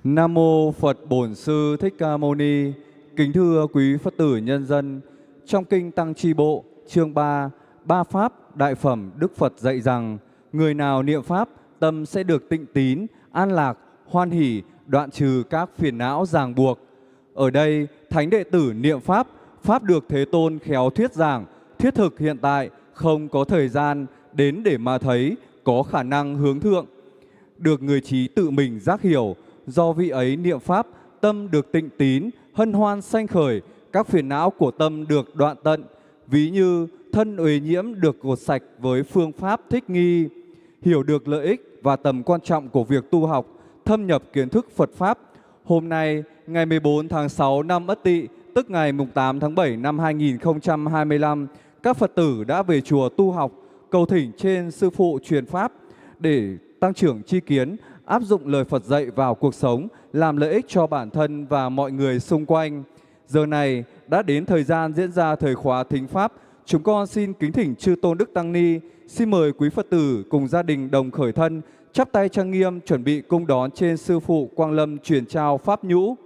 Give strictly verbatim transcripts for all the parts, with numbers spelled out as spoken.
Nam mô Phật Bổn Sư Thích Ca Mâu Ni. Kính thưa quý Phật tử nhân dân, trong kinh Tăng Chi Bộ chương ba, Ba Pháp Đại Phẩm Đức Phật dạy rằng, người nào niệm Pháp, tâm sẽ được tịnh tín, an lạc, hoan hỷ, đoạn trừ các phiền não ràng buộc. Ở đây, thánh đệ tử niệm Pháp, Pháp được Thế Tôn khéo thuyết giảng, thiết thực hiện tại, không có thời gian đến để mà thấy, có khả năng hướng thượng. Được người trí tự mình giác hiểu, do vị ấy niệm Pháp, tâm được tịnh tín, hân hoan sanh khởi, các phiền não của tâm được đoạn tận, ví như thân uế nhiễm được gột sạch với phương pháp thích nghi, hiểu được lợi ích và tầm quan trọng của việc tu học, thâm nhập kiến thức Phật Pháp. Hôm nay, ngày mười bốn tháng sáu năm Ất Tỵ, tức ngày mùng tám tháng bảy năm hai nghìn không trăm hai mươi lăm, các Phật tử đã về chùa tu học, cầu thỉnh trên Sư Phụ truyền Pháp để tăng trưởng tri kiến, áp dụng lời Phật dạy vào cuộc sống, làm lợi ích cho bản thân và mọi người xung quanh. Giờ này đã đến thời gian diễn ra thời khóa thính Pháp. Chúng con xin kính thỉnh Chư Tôn Đức Tăng Ni, xin mời quý Phật tử cùng gia đình đồng khởi thân, chắp tay trang nghiêm chuẩn bị cung đón trên Sư Phụ Quang Lâm truyền trao Pháp nhũ.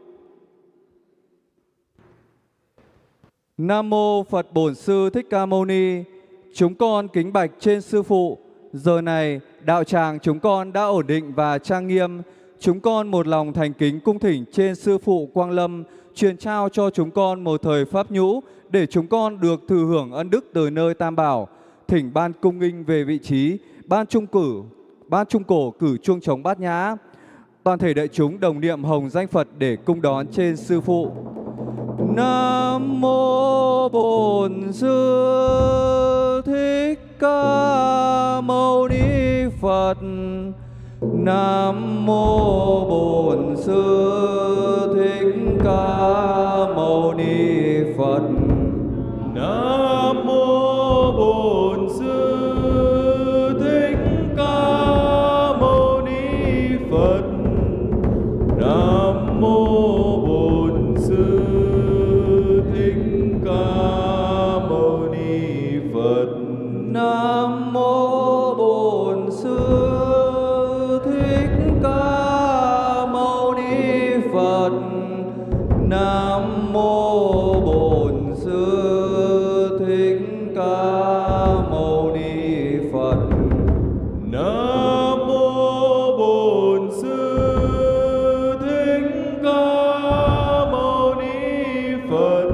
Nam mô Phật Bổn Sư Thích Ca Mâu Ni. Chúng con kính bạch trên Sư Phụ. Giờ này, đạo tràng chúng con đã ổn định và trang nghiêm. Chúng con một lòng thành kính cung thỉnh trên Sư Phụ Quang Lâm truyền trao cho chúng con một thời Pháp nhũ để chúng con được thừa hưởng ân đức từ nơi Tam Bảo. Thỉnh ban cung nghinh về vị trí, ban trung cử, ban trung cổ cử chuông trống bát nhã. Toàn thể đại chúng đồng niệm hồng danh Phật để cung đón trên Sư Phụ. Nam mô Bổn Sư Thích Ca Mâu Ni Phật. Nam mô Bổn Sư Thích Ca Mâu Ni Phật. Nam mô Bổn Sư Thích Ca Mâu Ni Phật. Nam mô Bổn Sư Thích Ca Mâu Ni Phật. Nam mô Bổn Sư Thích Ca Mâu Ni Phật. Nam mô Bổn Sư Thích Ca Mâu Ni Phật. Nam mô Bổn Sư Thích Ca Mâu Ni Phật.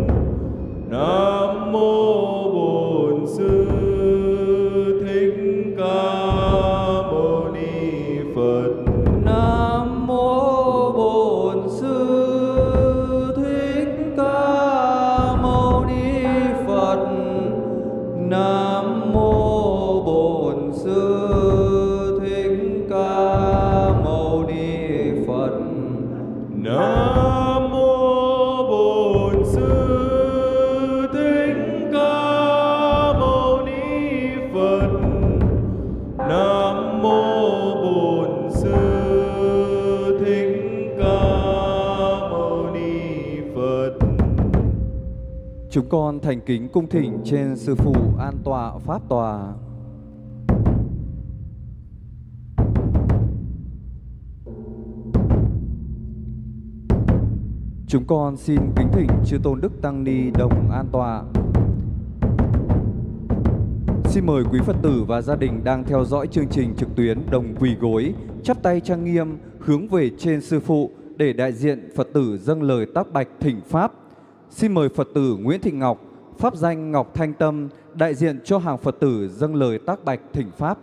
Nam mô Bổn Sư Thích Ca Mâu Ni Phật. Nam mô Bổn Sư Thích Ca Mâu Ni Phật. Nam mô Bổn Sư Thích Ca Mâu Ni Phật. Nam mô Bổn Sư Thích Ca Mâu Ni Phật. Nam mô Bổn Sư Thích Ca Mâu Ni Phật. Chúng con thành kính cung thỉnh trên Sư Phụ an tọa pháp tòa. Chúng con xin kính thỉnh Chư Tôn Đức Tăng Ni đồng an tọa. Xin mời quý Phật tử và gia đình đang theo dõi chương trình trực tuyến đồng quỳ gối, chắp tay trang nghiêm hướng về trên Sư Phụ để đại diện Phật tử dâng lời tác bạch thỉnh Pháp. Xin mời Phật tử Nguyễn Thị Ngọc, pháp danh Ngọc Thanh Tâm, đại diện cho hàng Phật tử dâng lời tác bạch thỉnh Pháp.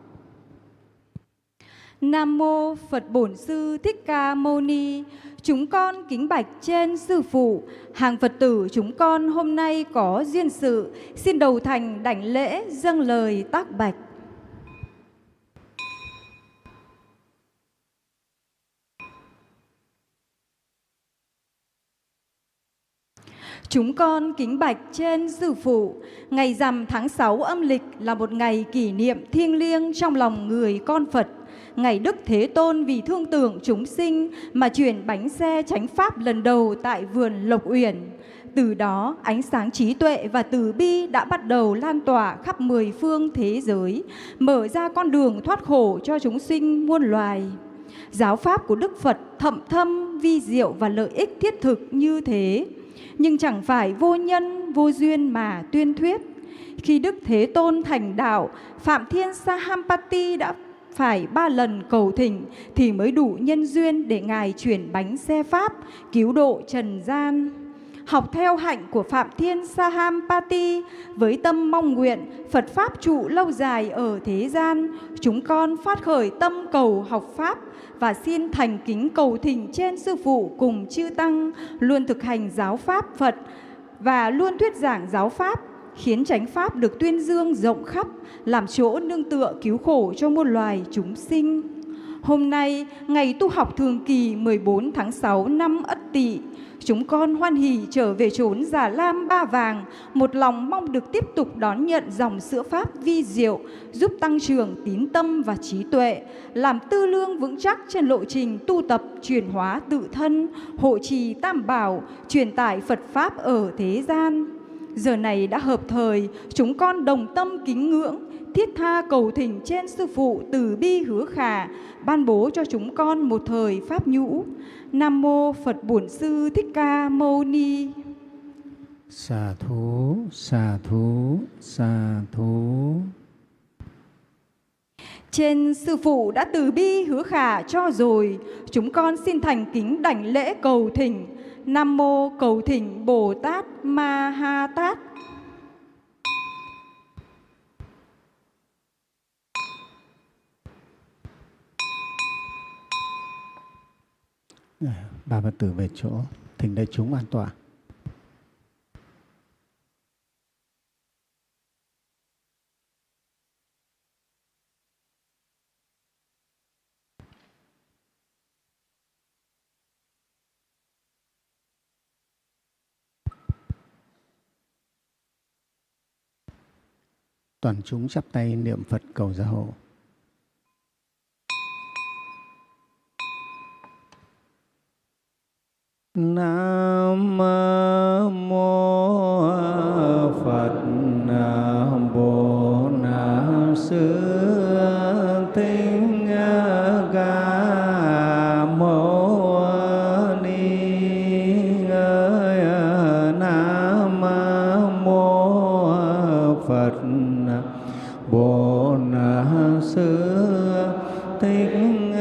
Nam mô Phật Bổn Sư Thích Ca Mâu Ni. Chúng con kính bạch trên Sư Phụ. Hàng Phật tử chúng con hôm nay có duyên sự, xin đầu thành đảnh lễ dâng lời tác bạch. Chúng con kính bạch trên Sư Phụ. Ngày rằm tháng sáu âm lịch là một ngày kỷ niệm thiêng liêng trong lòng người con Phật. Ngày Đức Thế Tôn vì thương tưởng chúng sinh mà chuyển bánh xe chánh pháp lần đầu tại vườn Lộc Uyển. Từ đó, ánh sáng trí tuệ và từ bi đã bắt đầu lan tỏa khắp mười phương thế giới, mở ra con đường thoát khổ cho chúng sinh muôn loài. Giáo pháp của Đức Phật thậm thâm, vi diệu và lợi ích thiết thực như thế, nhưng chẳng phải vô nhân, vô duyên mà tuyên thuyết. Khi Đức Thế Tôn thành đạo, Phạm Thiên Sahampati đã phải ba lần cầu thỉnh thì mới đủ nhân duyên để Ngài chuyển bánh xe Pháp, cứu độ trần gian. Học theo hạnh của Phạm Thiên Sahampati, với tâm mong nguyện Phật Pháp trụ lâu dài ở thế gian, chúng con phát khởi tâm cầu học Pháp và xin thành kính cầu thỉnh trên Sư Phụ cùng chư Tăng luôn thực hành giáo Pháp Phật và luôn thuyết giảng giáo Pháp, khiến chánh Pháp được tuyên dương rộng khắp, làm chỗ nương tựa cứu khổ cho muôn loài chúng sinh. Hôm nay, ngày tu học thường kỳ mười bốn tháng sáu năm Ất Tỵ, chúng con hoan hỉ trở về chốn Già Lam Ba Vàng, một lòng mong được tiếp tục đón nhận dòng sữa Pháp vi diệu, giúp tăng trưởng tín tâm và trí tuệ, làm tư lương vững chắc trên lộ trình tu tập chuyển hóa tự thân, hộ trì Tam Bảo, truyền tải Phật Pháp ở thế gian. Giờ này đã hợp thời, chúng con đồng tâm kính ngưỡng, thiết tha cầu thỉnh trên Sư Phụ từ bi hứa khả, ban bố cho chúng con một thời Pháp nhũ. Nam mô Phật Bổn Sư Thích Ca Mâu Ni. Xà thú, xà thú, xà thú. Trên Sư Phụ đã từ bi hứa khả cho rồi, chúng con xin thành kính đảnh lễ cầu thỉnh. Nam mô cầu thỉnh Bồ Tát Ma Ha Tát. Ba Phật tử về chỗ, thỉnh đại chúng an toàn. Toàn chúng chắp tay niệm Phật cầu gia hộ. Nam mô Phật Bổn Sư Thích Ca Mâu Ni. Nam mô Phật Bổn Sư Thích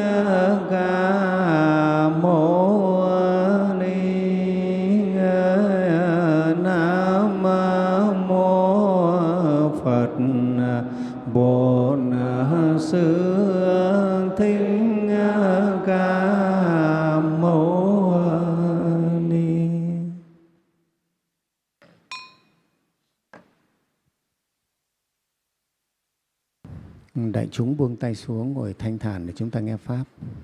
Ca Mâu Ni. Nam mô Phật Bổn Sư Thích Ca Mâu Ni. Đại chúng buông tay xuống ngồi thanh thản để chúng ta nghe Pháp.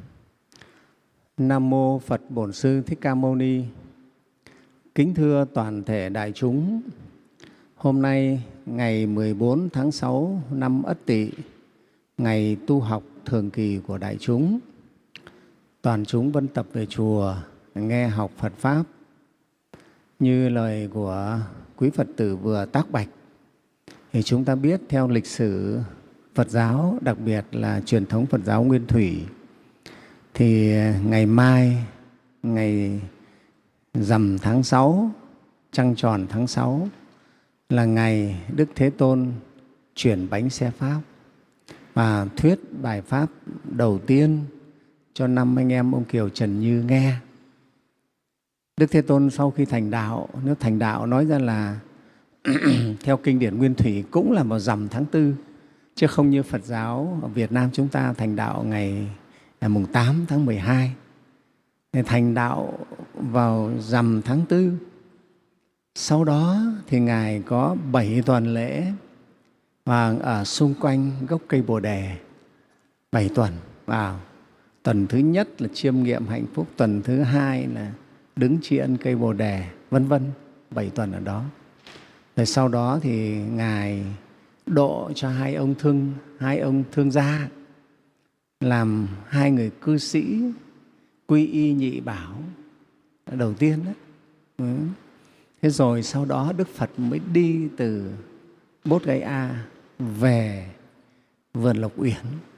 Nam mô Phật Bổn Sư Thích Ca Mâu Ni. Kính thưa toàn thể đại chúng, hôm nay ngày mười bốn tháng sáu năm Ất Tỵ, ngày tu học thường kỳ của đại chúng, toàn chúng vân tập về chùa nghe học Phật Pháp. Như lời của quý Phật tử vừa tác bạch, thì chúng ta biết theo lịch sử Phật giáo, đặc biệt là truyền thống Phật giáo Nguyên Thủy, thì ngày mai, ngày rằm tháng sáu, trăng tròn tháng sáu, là ngày Đức Thế Tôn chuyển bánh xe Pháp và thuyết bài Pháp đầu tiên cho năm anh em ông Kiều Trần Như nghe. Đức Thế Tôn sau khi thành đạo, nếu thành đạo nói ra là theo kinh điển Nguyên Thủy cũng là vào rằm tháng tư, chứ không như Phật giáo ở Việt Nam chúng ta thành đạo ngày mùng tám tháng mười hai. Thành đạo vào rằm tháng tư. Sau đó thì Ngài có bảy tuần lễ và ở xung quanh gốc cây Bồ Đề. Bảy tuần vào. Tuần thứ nhất là chiêm nghiệm hạnh phúc, tuần thứ hai là đứng tri ân cây Bồ Đề, vân vân. Bảy tuần ở đó. Rồi sau đó thì Ngài độ cho hai ông thương, hai ông thương gia, làm hai người cư sĩ quy y nhị bảo đầu tiên đó. Ừ. Thế rồi sau đó Đức Phật mới đi từ Bốt Gai A về vườn Lộc Uyển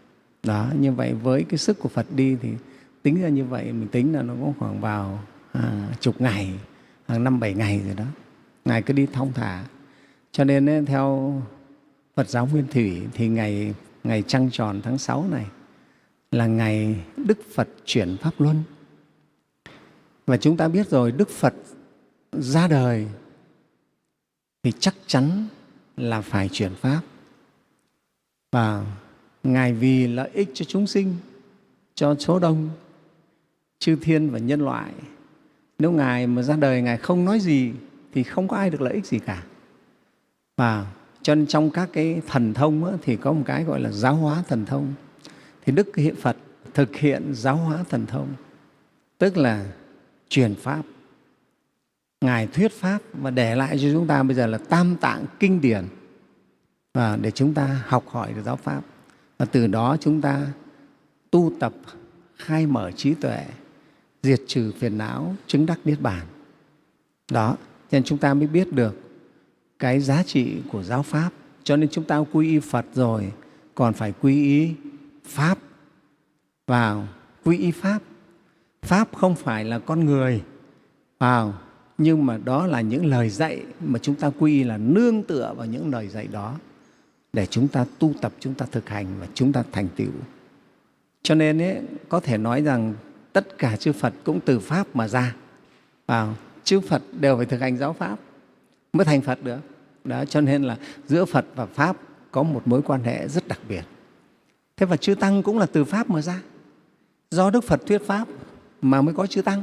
Đó, như vậy với cái sức của Phật đi thì tính ra như vậy, mình tính là nó cũng khoảng vào à, chục ngày, hàng năm bảy ngày rồi đó. Ngài cứ đi thong thả. Cho nên ấy, theo Phật giáo Nguyên Thủy thì ngày ngày trăng tròn tháng sáu này là ngày Đức Phật chuyển Pháp Luân. Và chúng ta biết rồi, Đức Phật ra đời thì chắc chắn là phải chuyển Pháp. Và Ngài vì lợi ích cho chúng sinh, cho số đông, chư thiên và nhân loại. Nếu Ngài mà ra đời, Ngài không nói gì thì không có ai được lợi ích gì cả. Và cho nên trong các cái thần thông á, thì có một cái gọi là giáo hóa thần thông. Thì Đức Hiện Phật thực hiện giáo hóa thần thông, tức là truyền Pháp. Ngài thuyết Pháp và để lại cho chúng ta bây giờ là Tam Tạng Kinh Điển, và để chúng ta học hỏi được giáo Pháp. Và từ đó chúng ta tu tập, khai mở trí tuệ, diệt trừ phiền não, chứng đắc Niết Bàn. Đó, cho nên chúng ta mới biết được cái giá trị của giáo Pháp. Cho nên chúng ta quy y Phật rồi, còn phải quy y Pháp. Vào quy y Pháp. Pháp không phải là con người, vào, nhưng mà đó là những lời dạy mà chúng ta quy y, là nương tựa vào những lời dạy đó để chúng ta tu tập, chúng ta thực hành và chúng ta thành tựu. Cho nên ấy, có thể nói rằng tất cả chư Phật cũng từ Pháp mà ra. Vào, chư Phật đều phải thực hành giáo Pháp mới thành Phật được. Đó, cho nên là giữa Phật và Pháp có một mối quan hệ rất đặc biệt. Thế và chư Tăng cũng là từ Pháp mà ra. Do Đức Phật thuyết Pháp mà mới có chư Tăng.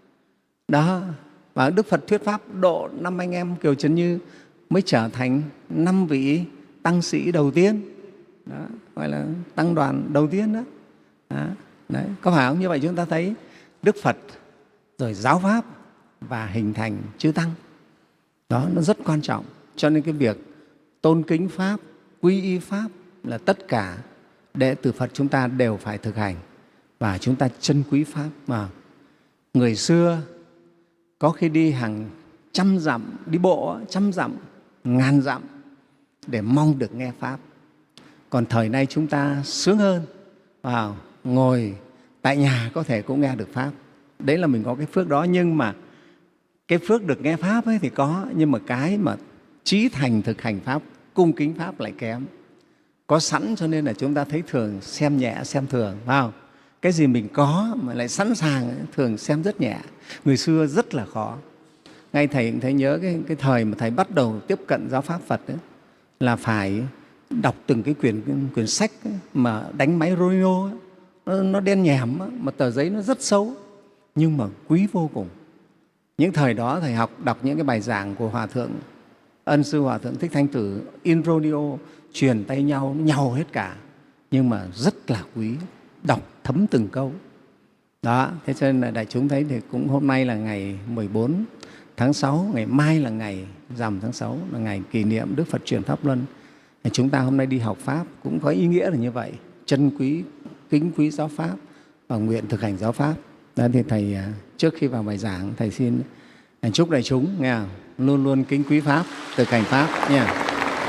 Đó, và Đức Phật thuyết Pháp độ năm anh em Kiều Trần Như mới trở thành năm vị tăng sĩ đầu tiên. Đó, gọi là tăng đoàn đầu tiên đó. Đó, đấy, có phải không? Như vậy chúng ta thấy Đức Phật rồi giáo Pháp và hình thành chư Tăng. Đó, nó rất quan trọng. Cho nên cái việc tôn kính Pháp, quy y Pháp là tất cả đệ tử Phật chúng ta đều phải thực hành. Và chúng ta trân quý Pháp. Mà người xưa có khi đi hàng trăm dặm, đi bộ trăm dặm, ngàn dặm để mong được nghe Pháp. Còn thời nay chúng ta sướng hơn, vào ngồi tại nhà có thể cũng nghe được Pháp. Đấy là mình có cái phước đó. Nhưng mà cái phước được nghe Pháp ấy thì có, nhưng mà cái mà chí thành thực hành Pháp, cung kính Pháp lại kém. Có sẵn cho nên là chúng ta thấy thường xem nhẹ, xem thường, phải không? Cái gì mình có mà lại sẵn sàng thường xem rất nhẹ. Người xưa rất là khó. Ngay Thầy cũng thấy nhớ cái, cái thời mà Thầy bắt đầu tiếp cận giáo Pháp Phật ấy, là phải đọc từng cái quyển, cái quyển sách ấy, mà đánh máy Ronino ấy, nó, nó đen nhèm ấy, mà tờ giấy nó rất xấu, nhưng mà quý vô cùng. Những thời đó Thầy học đọc những cái bài giảng của Hòa Thượng Ân Sư Hòa Thượng Thích Thanh Tử, in Ronino, truyền tay nhau, nhau hết cả, nhưng mà rất là quý, đọc thấm từng câu. Đó, thế cho nên là đại chúng thấy thì cũng hôm nay là ngày mười bốn tháng sáu, ngày mai là ngày rằm tháng sáu, là ngày kỷ niệm Đức Phật chuyển Pháp Luân. Thì chúng ta hôm nay đi học Pháp cũng có ý nghĩa là như vậy, trân quý, kính quý giáo Pháp và nguyện thực hành giáo Pháp. Đó thì Thầy trước khi vào bài giảng, Thầy xin chúc đại chúng nghe, luôn luôn kính quý Pháp, thực hành Pháp nha.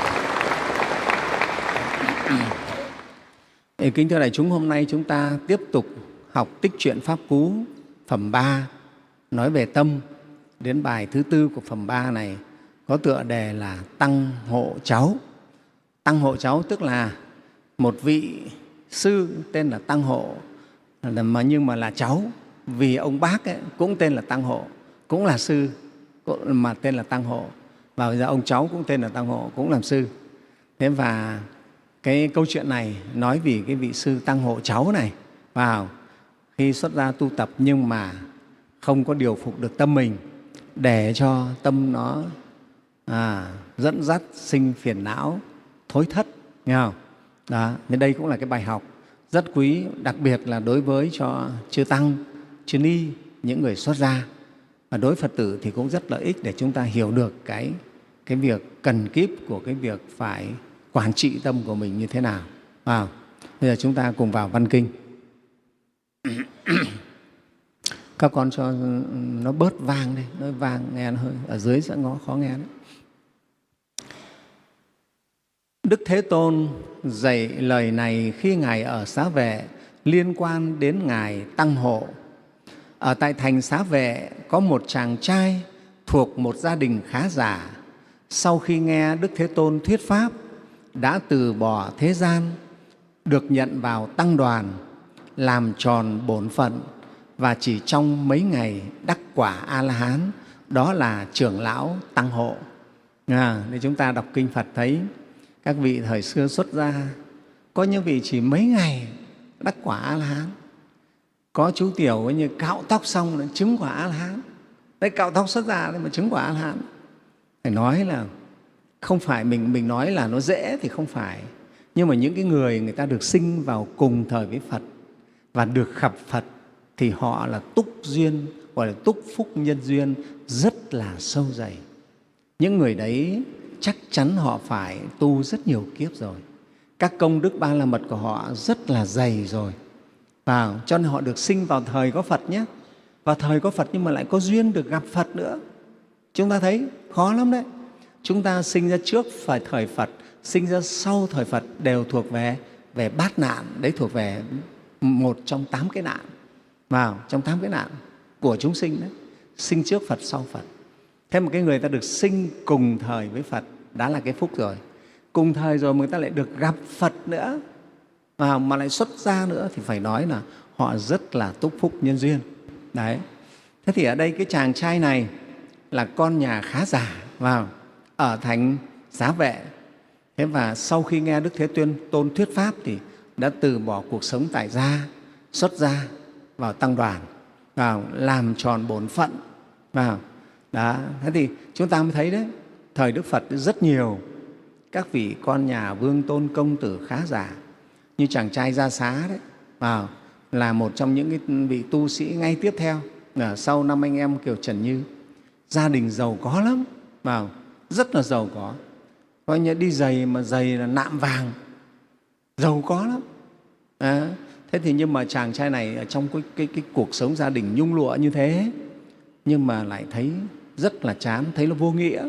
Kính thưa đại chúng, hôm nay chúng ta tiếp tục học Tích Truyện Pháp Cú phẩm ba, nói về tâm. Đến bài thứ tư của phẩm ba này có tựa đề là Tăng Hộ Cháu. Tăng Hộ Cháu tức là một vị sư tên là Tăng Hộ, mà nhưng mà là cháu, vì ông bác ấy, cũng tên là Tăng Hộ, cũng là sư mà tên là Tăng Hộ, và bây giờ ông cháu cũng tên là Tăng Hộ, cũng làm sư. Thế và cái câu chuyện này nói vì cái vị sư Tăng Hộ cháu này vào khi xuất gia tu tập nhưng mà không có điều phục được tâm mình, để cho tâm nó à, dẫn dắt sinh phiền não, thối thất, nghe không? Đó, nên đây cũng là cái bài học rất quý, đặc biệt là đối với cho chư Tăng, chư Ni, những người xuất gia. Và đối với Phật tử thì cũng rất lợi ích để chúng ta hiểu được cái, cái việc cần kíp của cái việc phải quản trị tâm của mình như thế nào. À, bây giờ chúng ta cùng vào văn kinh. Các con cho nó bớt vang đi, nó vang nghe nó hơi, ở dưới sẽ ngó khó nghe đấy. Đức Thế Tôn dạy lời này khi Ngài ở Xá Vệ liên quan đến Ngài Tăng Hộ. Ở tại thành Xá Vệ có một chàng trai thuộc một gia đình khá giả. Sau khi nghe Đức Thế Tôn thuyết pháp, đã từ bỏ thế gian, được nhận vào tăng đoàn, làm tròn bổn phận và chỉ trong mấy ngày đắc quả A-la-hán, đó là trưởng lão Tăng Hộ. À, để chúng ta đọc kinh Phật thấy các vị thời xưa xuất gia, có những vị chỉ mấy ngày đắc quả A-la-hán. Có chú tiểu như cạo tóc xong là chứng quả A-la-hán. Đấy, cạo tóc xuất gia đấy mà chứng quả A-la-hán. Phải nói là không phải mình mình nói là nó dễ thì không phải, nhưng mà những cái người người ta được sinh vào cùng thời với Phật và được gặp Phật thì họ là túc duyên, gọi là túc phúc nhân duyên rất là sâu dày. Những người đấy chắc chắn họ phải tu rất nhiều kiếp rồi. Các công đức ba la mật của họ rất là dày rồi. Và cho nên họ được sinh vào thời có Phật nhé. Vào thời có Phật nhưng mà lại có duyên được gặp Phật nữa. Chúng ta thấy khó lắm đấy. Chúng ta sinh ra trước phải thời Phật, sinh ra sau thời Phật đều thuộc về về bát nạn, đấy thuộc về một trong tám cái nạn. Vào trong tám cái nạn của chúng sinh đấy, sinh trước Phật sau Phật. Thế một cái người ta được sinh cùng thời với Phật đã là cái phúc rồi. Cùng thời rồi người ta lại được gặp Phật nữa mà, mà lại xuất gia nữa thì phải nói là họ rất là túc phúc nhân duyên. Đấy. Thế thì ở đây cái chàng trai này là con nhà khá giả vào ở thành Xá Vệ. Thế và sau khi nghe Đức Thế Tôn thuyết pháp thì đã từ bỏ cuộc sống tại gia, xuất gia vào tăng đoàn, vào làm tròn bổn phận. Vào. Đó. Thế thì chúng ta mới thấy đấy, thời Đức Phật rất nhiều các vị con nhà vương tôn công tử khá giả, như chàng trai Gia Xá đấy, vào là một trong những cái vị tu sĩ ngay tiếp theo là sau năm anh em Kiều Trần Như. Gia đình giàu có lắm, vào rất là giàu có. Coi như đi giày mà giày là nạm vàng, giàu có lắm. À, thế thì nhưng mà chàng trai này ở trong cái, cái, cái cuộc sống gia đình nhung lụa như thế, nhưng mà lại thấy rất là chán, thấy nó vô nghĩa.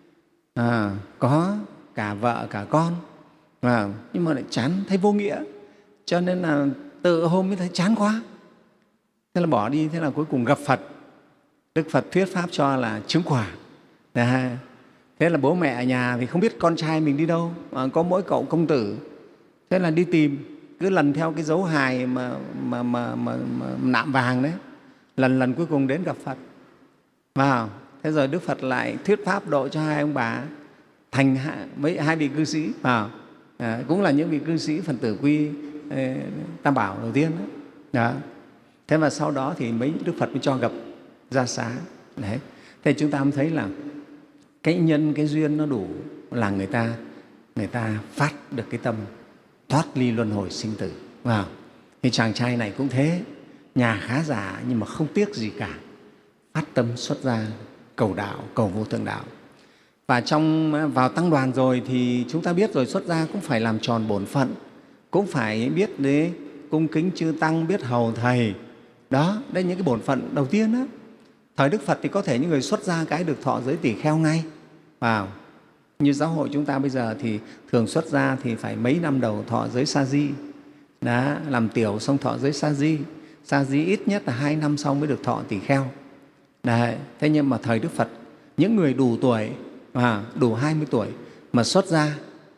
À, có cả vợ cả con, à, nhưng mà lại chán, thấy vô nghĩa. Cho nên là tự hôm mới thấy chán quá, thế là bỏ đi. Thế là cuối cùng gặp Phật, Đức Phật thuyết pháp cho là chứng quả. À, thế là bố mẹ ở nhà thì không biết con trai mình đi đâu, à, có mỗi cậu công tử. Thế là đi tìm, cứ lần theo cái dấu hài mà, mà, mà, mà, mà nạm vàng đấy, lần lần cuối cùng đến gặp Phật. Vào, thế rồi Đức Phật lại thuyết pháp độ cho hai ông bà thành hai, mấy hai vị cư sĩ, vào, à, cũng là những vị cư sĩ phần tử quy ê, Tam Bảo đầu tiên đó. Đó. Thế và sau đó thì mấy Đức Phật mới cho gặp Gia Xá. Đấy. Thế chúng ta mới thấy là cái nhân, cái duyên nó đủ là người ta người ta phát được cái tâm thoát ly luân hồi sinh tử. Vào. Thì chàng trai này cũng thế, nhà khá giả nhưng mà không tiếc gì cả, phát tâm xuất gia cầu đạo, cầu vô thượng đạo. Và trong vào tăng đoàn rồi thì chúng ta biết rồi, xuất gia cũng phải làm tròn bổn phận, cũng phải biết đấy, cung kính chư tăng, biết hầu thầy. Đó, đây những cái bổn phận đầu tiên đó. Thời Đức Phật thì có thể những người xuất gia cái được thọ giới tỷ kheo ngay. Vào. Như giáo hội chúng ta bây giờ thì thường xuất gia thì phải mấy năm đầu thọ giới sa di. Đó, làm tiểu xong thọ giới sa di. Sa di ít nhất là hai năm sau mới được thọ tỷ kheo. Đấy. Thế nhưng mà thời Đức Phật, những người đủ tuổi, à, đủ hai mươi tuổi mà xuất gia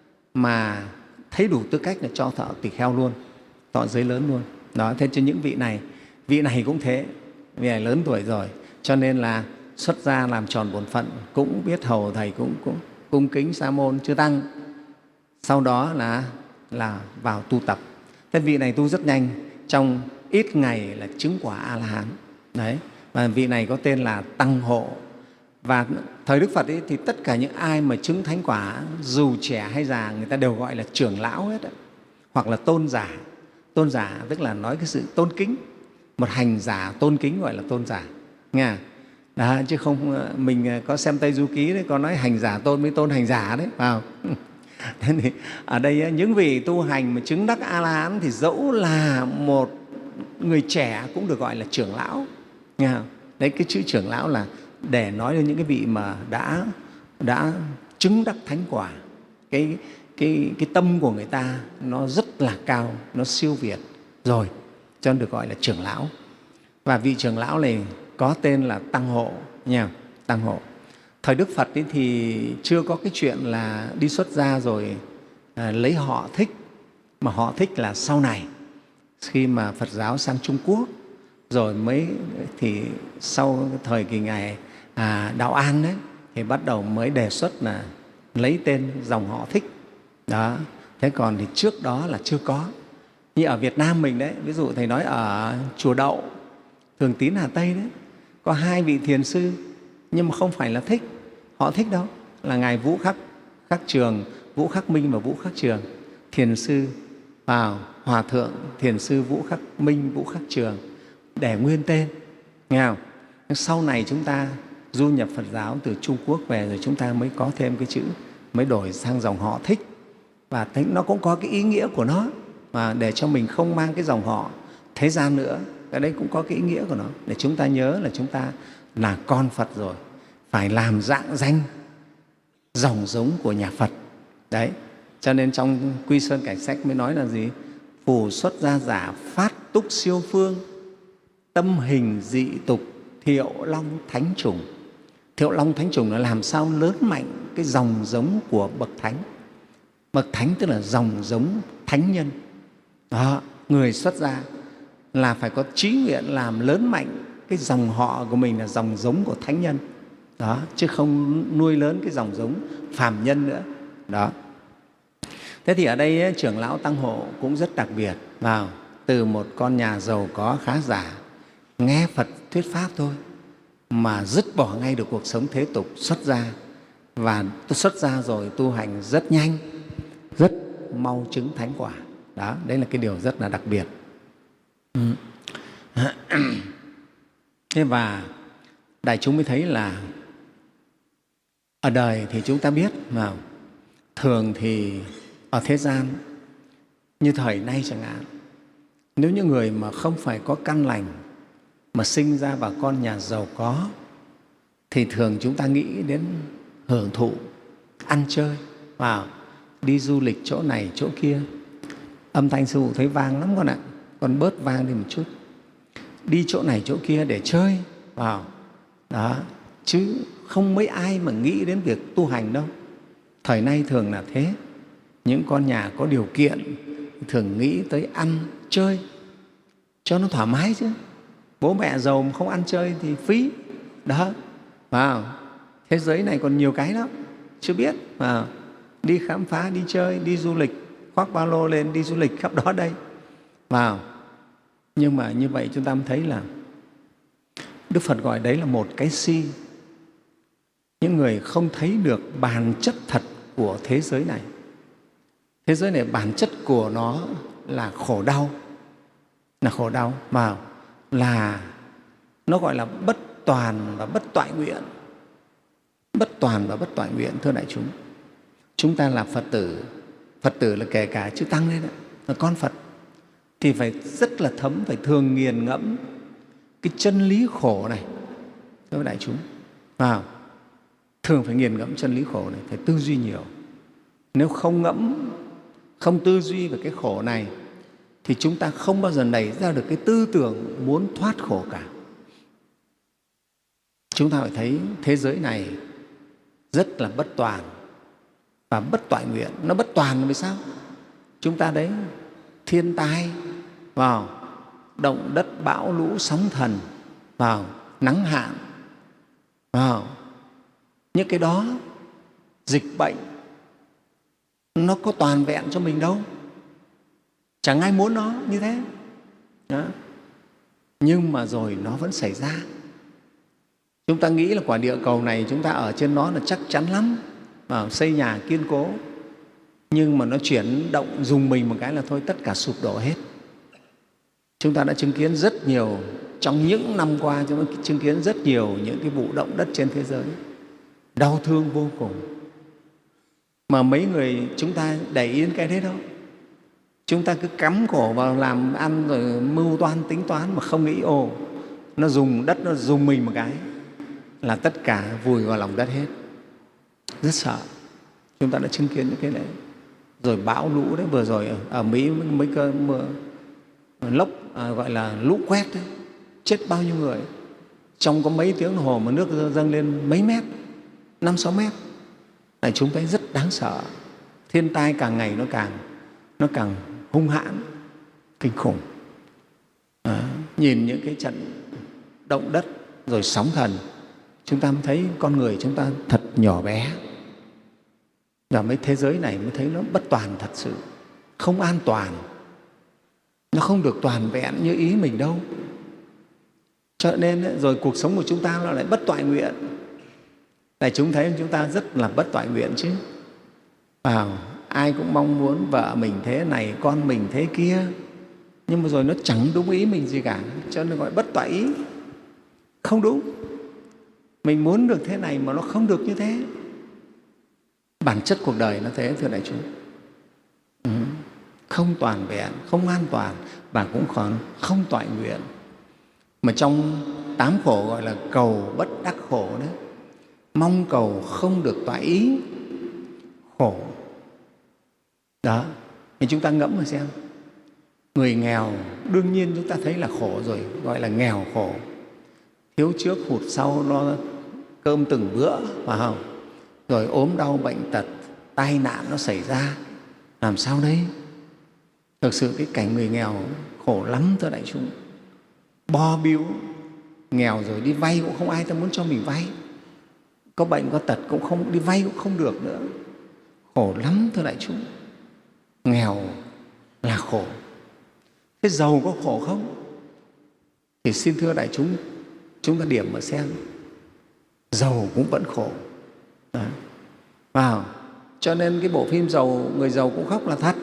mà thấy đủ tư cách là cho thọ tỷ kheo luôn, thọ giới lớn luôn. Đó, thế cho những vị này, vị này cũng thế, vị này lớn tuổi rồi, cho nên là xuất gia làm tròn bổn phận, cũng biết hầu thầy, cũng, cũng cung kính sa môn chư tăng. Sau đó là, là vào tu tập. Thế vị này tu rất nhanh, trong ít ngày là chứng quả A-la-hán. Đấy. Và vị này có tên là Tăng Hộ. Và thời Đức Phật ấy, thì tất cả những ai mà chứng thánh quả, dù trẻ hay già, người ta đều gọi là trưởng lão hết ấy, hoặc là tôn giả. Tôn giả tức là nói cái sự tôn kính. Một hành giả tôn kính gọi là tôn giả. Nghe? Đó, chứ không mình có xem Tây Du Ký đấy, có nói hành giả tôn mới tôn hành giả đấy. Vào. Thế thì ở đây những vị tu hành mà chứng đắc A-la-hán thì dẫu là một người trẻ cũng được gọi là trưởng lão. Nghe không? Đấy, cái chữ trưởng lão là để nói đến những cái vị mà đã, đã chứng đắc thánh quả. Cái, cái, cái tâm của người ta nó rất là cao, nó siêu việt rồi, cho nên được gọi là trưởng lão. Và vị trưởng lão này có tên là Tăng Hộ nha, Tăng Hộ. Thời Đức Phật ấy thì chưa có cái chuyện là đi xuất gia rồi à, lấy họ Thích, mà họ Thích là sau này khi mà Phật giáo sang Trung Quốc rồi mới, thì sau thời kỳ Ngài à, Đạo An đấy thì bắt đầu mới đề xuất là lấy tên dòng họ Thích đó. Thế còn thì trước đó là chưa có. Như ở Việt Nam mình đấy, ví dụ Thầy nói ở Chùa Đậu, Thường Tín, Hà Tây đấy, có hai vị thiền sư nhưng mà không phải là Thích, họ Thích đâu, là Ngài Vũ Khắc, Khắc Trường, Vũ Khắc Minh và Vũ Khắc Trường. Thiền sư vào Hòa Thượng Thiền sư Vũ Khắc Minh, Vũ Khắc Trường để nguyên tên, nghe không? Sau này chúng ta du nhập Phật giáo từ Trung Quốc về rồi chúng ta mới có thêm cái chữ, mới đổi sang dòng họ Thích. Và nó cũng có cái ý nghĩa của nó, mà để cho mình không mang cái dòng họ thế gian nữa, cái đấy cũng có cái ý nghĩa của nó, để chúng ta nhớ là chúng ta là con Phật rồi, phải làm dạng danh dòng giống của nhà Phật. Đấy, cho nên trong Quy Sơn Cảnh Sách mới nói là gì? Phù xuất gia giả phát túc siêu phương, tâm hình dị tục, thiệu long thánh chủng. Thiệu long thánh chủng là làm sao lớn mạnh cái dòng giống của bậc thánh. Bậc thánh tức là dòng giống thánh nhân. Đó, người xuất gia là phải có chí nguyện làm lớn mạnh cái dòng họ của mình là dòng giống của thánh nhân. Đó, chứ không nuôi lớn cái dòng giống phàm nhân nữa. Đó. Thế thì ở đây trưởng lão Tăng Hộ cũng rất đặc biệt. Vào từ một con nhà giàu có khá giả, nghe Phật thuyết pháp thôi mà dứt bỏ ngay được cuộc sống thế tục, xuất gia. Và xuất gia rồi tu hành rất nhanh, rất mau chứng thánh quả. Đó, đấy là cái điều rất là đặc biệt. Thế và đại chúng mới thấy là ở đời thì chúng ta biết mà thường thì ở thế gian như thời nay chẳng hạn, nếu những người mà không phải có căn lành mà sinh ra vào con nhà giàu có thì thường chúng ta nghĩ đến hưởng thụ, ăn chơi, vào đi du lịch chỗ này chỗ kia. Âm thanh sư phụ thấy vang lắm con ạ, con bớt vang đi một chút. Đi chỗ này chỗ kia để chơi, vào đó, chứ không mấy ai mà nghĩ đến việc tu hành đâu. Thời nay thường là thế. Những con nhà có điều kiện thường nghĩ tới ăn chơi cho nó thoải mái chứ. Bố mẹ giàu mà không ăn chơi thì phí. Đó, vào thế giới này còn nhiều cái lắm chưa biết. Vào đi khám phá, đi chơi, đi du lịch, khoác ba lô lên đi du lịch khắp đó đây. Vào nhưng mà như vậy chúng ta mới thấy là Đức Phật gọi đấy là một cái si. Những người không thấy được bản chất thật của thế giới này. Thế giới này bản chất của nó là khổ đau, là khổ đau, mà là nó gọi là bất toàn và bất toại nguyện. Bất toàn và bất toại nguyện, thưa đại chúng. Chúng ta là Phật tử, Phật tử là kể cả chữ Tăng lên, là con Phật, thì phải rất là thấm, phải thường nghiền ngẫm cái chân lý khổ này, thưa đại chúng. Vào thường phải nghiền ngẫm chân lý khổ này, phải tư duy nhiều. Nếu không ngẫm, không tư duy về cái khổ này thì chúng ta không bao giờ nảy ra được cái tư tưởng muốn thoát khổ cả. Chúng ta phải thấy thế giới này rất là bất toàn và bất toại nguyện. Nó bất toàn vì sao? Chúng ta đấy, thiên tai, vào động đất, bão lũ, sóng thần, vào nắng hạn, vào những cái đó, dịch bệnh, nó có toàn vẹn cho mình đâu. Chẳng ai muốn nó như thế. Đó. Nhưng mà rồi nó vẫn xảy ra. Chúng ta nghĩ là quả địa cầu này chúng ta ở trên nó là chắc chắn lắm, và xây nhà kiên cố. Nhưng mà nó chuyển động dùng mình một cái là thôi tất cả sụp đổ hết. Chúng ta đã chứng kiến rất nhiều, trong những năm qua chúng ta chứng kiến rất nhiều những cái vụ động đất trên thế giới. Đau thương vô cùng. Mà mấy người chúng ta để ý đến cái đấy đâu. Chúng ta cứ cắm cổ vào làm ăn rồi mưu toan tính toán mà không nghĩ ồ, nó dùng đất, nó dùng mình một cái là tất cả vùi vào lòng đất hết. Rất sợ. Chúng ta đã chứng kiến những cái đấy. rồi bão lũ đấy, vừa rồi ở, ở Mỹ mấy cơn mưa lốc à, gọi là lũ quét đấy, chết bao nhiêu người. Trong có mấy tiếng đồng hồ mà nước dâng lên mấy mét, năm sáu mét. Này, chúng thấy rất đáng sợ. Thiên tai càng ngày nó càng nó càng hung hãn, kinh khủng. À, nhìn những cái trận động đất rồi sóng thần, chúng ta mới thấy con người chúng ta thật nhỏ bé. Và mấy thế giới này mới thấy nó bất toàn thật sự, không an toàn, nó không được toàn vẹn như ý mình đâu. Cho nên rồi cuộc sống của chúng ta nó lại bất toại nguyện. Tại chúng thấy chúng ta rất là bất toại nguyện chứ. À, ai cũng mong muốn vợ mình thế này, con mình thế kia, nhưng mà rồi nó chẳng đúng ý mình gì cả, cho nên gọi bất toại ý. Không đúng. Mình muốn được thế này mà nó không được như thế. Bản chất cuộc đời nó thế, thưa đại chúng. Ừ. Không toàn vẹn, không an toàn, và cũng còn không toại nguyện. Mà trong tám khổ gọi là cầu bất đắc khổ đấy. Mong cầu không được toại ý, khổ. Đó, thì chúng ta ngẫm mà xem. Người nghèo đương nhiên chúng ta thấy là khổ rồi, gọi là nghèo khổ. Thiếu trước hụt sau, lo cơm từng bữa, phải không? Rồi ốm đau bệnh tật, tai nạn nó xảy ra, làm sao đấy? Thực sự cái cảnh người nghèo khổ lắm, thưa đại chúng. Bo biếu, nghèo rồi đi vay cũng không ai ta muốn cho mình vay. Có bệnh có tật cũng không, đi vay cũng không được nữa. Khổ lắm, thưa đại chúng. Nghèo là khổ. Thế giàu có khổ không? Thì xin thưa đại chúng, chúng ta điểm mà xem. Giàu cũng vẫn khổ. Đó. Wow. Cho nên cái bộ phim giàu, người giàu cũng khóc là thật.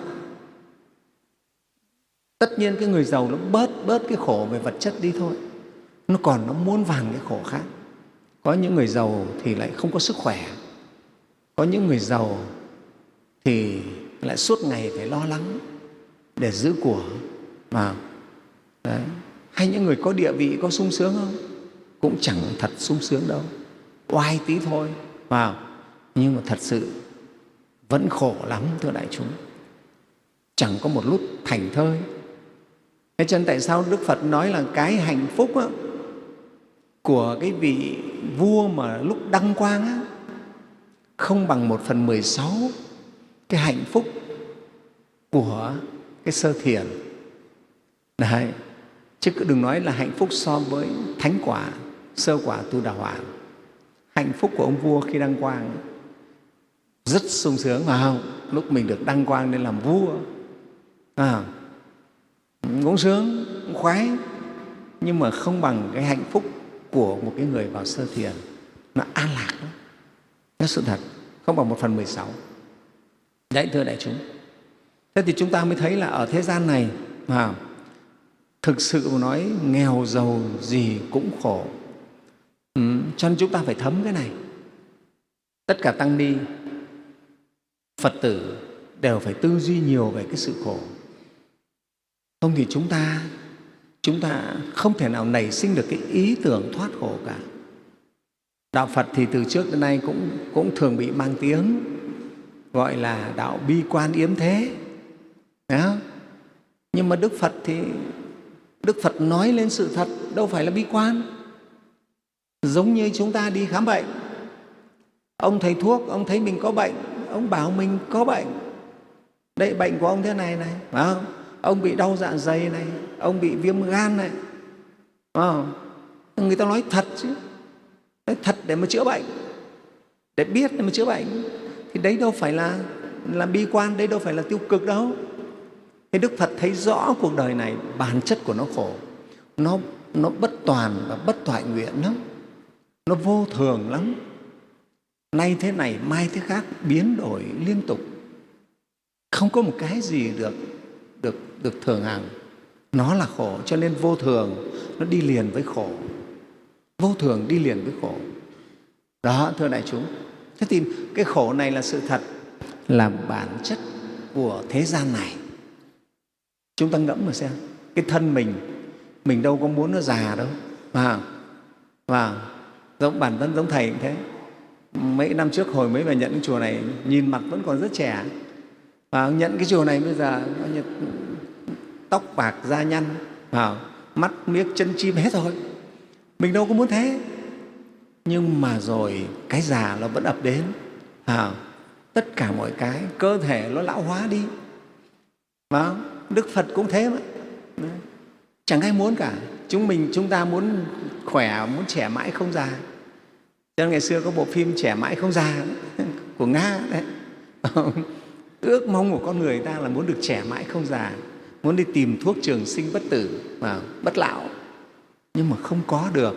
Tất nhiên cái người giàu nó bớt bớt cái khổ về vật chất đi thôi, nó còn nó muôn vàn cái khổ khác. Có những người giàu thì lại không có sức khỏe, có những người giàu thì lại suốt ngày phải lo lắng để giữ của. Mà đấy. Hay những người có địa vị có sung sướng không? Cũng chẳng thật sung sướng đâu, oai tí thôi. Wow. Nhưng mà thật sự vẫn khổ lắm, thưa đại chúng. Chẳng có một lúc thảnh thơi. Thế cho nên tại sao Đức Phật nói là cái hạnh phúc á, của cái vị vua mà lúc đăng quang á, không bằng một phần mười sáu cái hạnh phúc của cái sơ thiền. Đấy. Chứ đừng nói là hạnh phúc so với thánh quả, sơ quả Tu Đà Hoàng. Hạnh phúc của ông vua khi đăng quang rất sung sướng, phải không? Lúc mình được đăng quang nên làm vua, à, cũng sướng, cũng khoái, nhưng mà không bằng cái hạnh phúc của một cái người vào sơ thiền. Nó an lạc đó. Nó sự thật, không bằng một phần mười sáu. Đấy, thưa đại chúng. Thế thì chúng ta mới thấy là ở thế gian này à, thực sự mà nói nghèo giàu gì cũng khổ. Ừ, cho nên chúng ta phải thấm cái này. Tất cả tăng ni, Phật tử đều phải tư duy nhiều về cái sự khổ. Không thì chúng ta chúng ta không thể nào nảy sinh được cái ý tưởng thoát khổ cả. Đạo Phật thì từ trước đến nay cũng, cũng thường bị mang tiếng gọi là đạo bi quan yếm thế. Đấy không? Nhưng mà Đức Phật thì Đức Phật nói lên sự thật, đâu phải là bi quan. Giống như chúng ta đi khám bệnh, ông thầy thuốc, ông thấy mình có bệnh, ông bảo mình có bệnh. Đây, bệnh của ông thế này này, phải không? Ông bị đau dạ dày này, ông bị viêm gan này. À, người ta nói thật chứ. Nói thật để mà chữa bệnh, để biết để mà chữa bệnh. Thì đấy đâu phải là, là bi quan, đấy đâu phải là tiêu cực đâu. Thế Đức Phật thấy rõ cuộc đời này, bản chất của nó khổ. Nó, nó bất toàn và bất toại nguyện lắm. Nó vô thường lắm. Nay thế này, mai thế khác, biến đổi liên tục. Không có một cái gì được được được thường hằng. Nó là khổ, cho nên vô thường nó đi liền với khổ. Vô thường đi liền với khổ. Đó, thưa đại chúng. Thế thì cái khổ này là sự thật, là bản chất của thế gian này. Chúng ta ngẫm mà xem, cái thân mình, mình đâu có muốn nó già đâu. Và, và giống bản thân giống thầy cũng thế. Mấy năm trước hồi mới về nhận cái chùa này, nhìn mặt vẫn còn rất trẻ. và nhận cái chùa này bây giờ như tóc bạc da nhăn, à, mắt miếc chân chim hết rồi. Mình đâu có muốn thế. Nhưng mà rồi cái già nó vẫn ập đến, à, tất cả mọi cái, cơ thể nó lão hóa đi. Và Đức Phật cũng thế mà. Chẳng ai muốn cả. Chúng mình chúng ta muốn khỏe, muốn trẻ mãi không già. Cho nên ngày xưa có bộ phim Trẻ mãi không già của Nga đấy. Ước mong của con người ta là muốn được trẻ mãi không già, muốn đi tìm thuốc trường sinh bất tử và bất lão, nhưng mà không có được.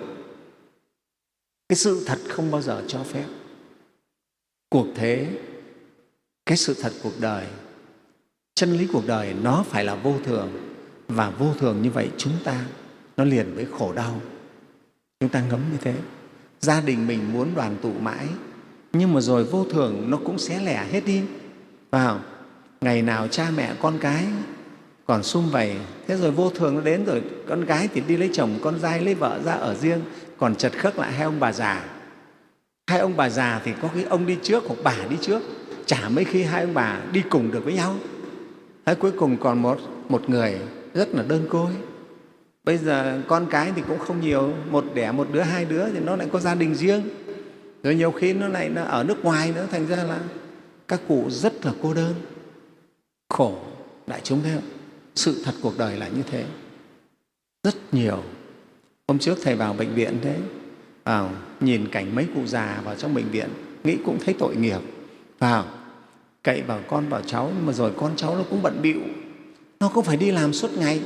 Cái sự thật không bao giờ cho phép. Cuộc thế, cái sự thật cuộc đời, chân lý cuộc đời nó phải là vô thường, và vô thường như vậy chúng ta nó liền với khổ đau. Chúng ta ngấm như thế. Gia đình mình muốn đoàn tụ mãi, nhưng mà rồi vô thường nó cũng xé lẻ hết đi. Vào ngày nào cha mẹ con cái còn sum vầy, thế rồi vô thường nó đến rồi, con gái thì đi lấy chồng, con trai lấy vợ ra ở riêng, còn chật khắc lại hai ông bà già. Hai ông bà già thì có khi ông đi trước hoặc bà đi trước, chả mấy khi hai ông bà đi cùng được với nhau. Thế cuối cùng còn một, một người rất là đơn côi. Bây giờ con cái thì cũng không nhiều, một đẻ một đứa, hai đứa thì nó lại có gia đình riêng. Rồi nhiều khi nó lại nó ở nước ngoài nữa, thành ra là các cụ rất là cô đơn, khổ. Đại chúng thấy không? Sự thật cuộc đời là như thế. Rất nhiều. Hôm trước Thầy vào bệnh viện thế, vào nhìn cảnh mấy cụ già vào trong bệnh viện, nghĩ cũng thấy tội nghiệp. Vào cậy vào con vào cháu, nhưng mà rồi con cháu nó cũng bận bịu, nó cũng phải đi làm suốt ngày,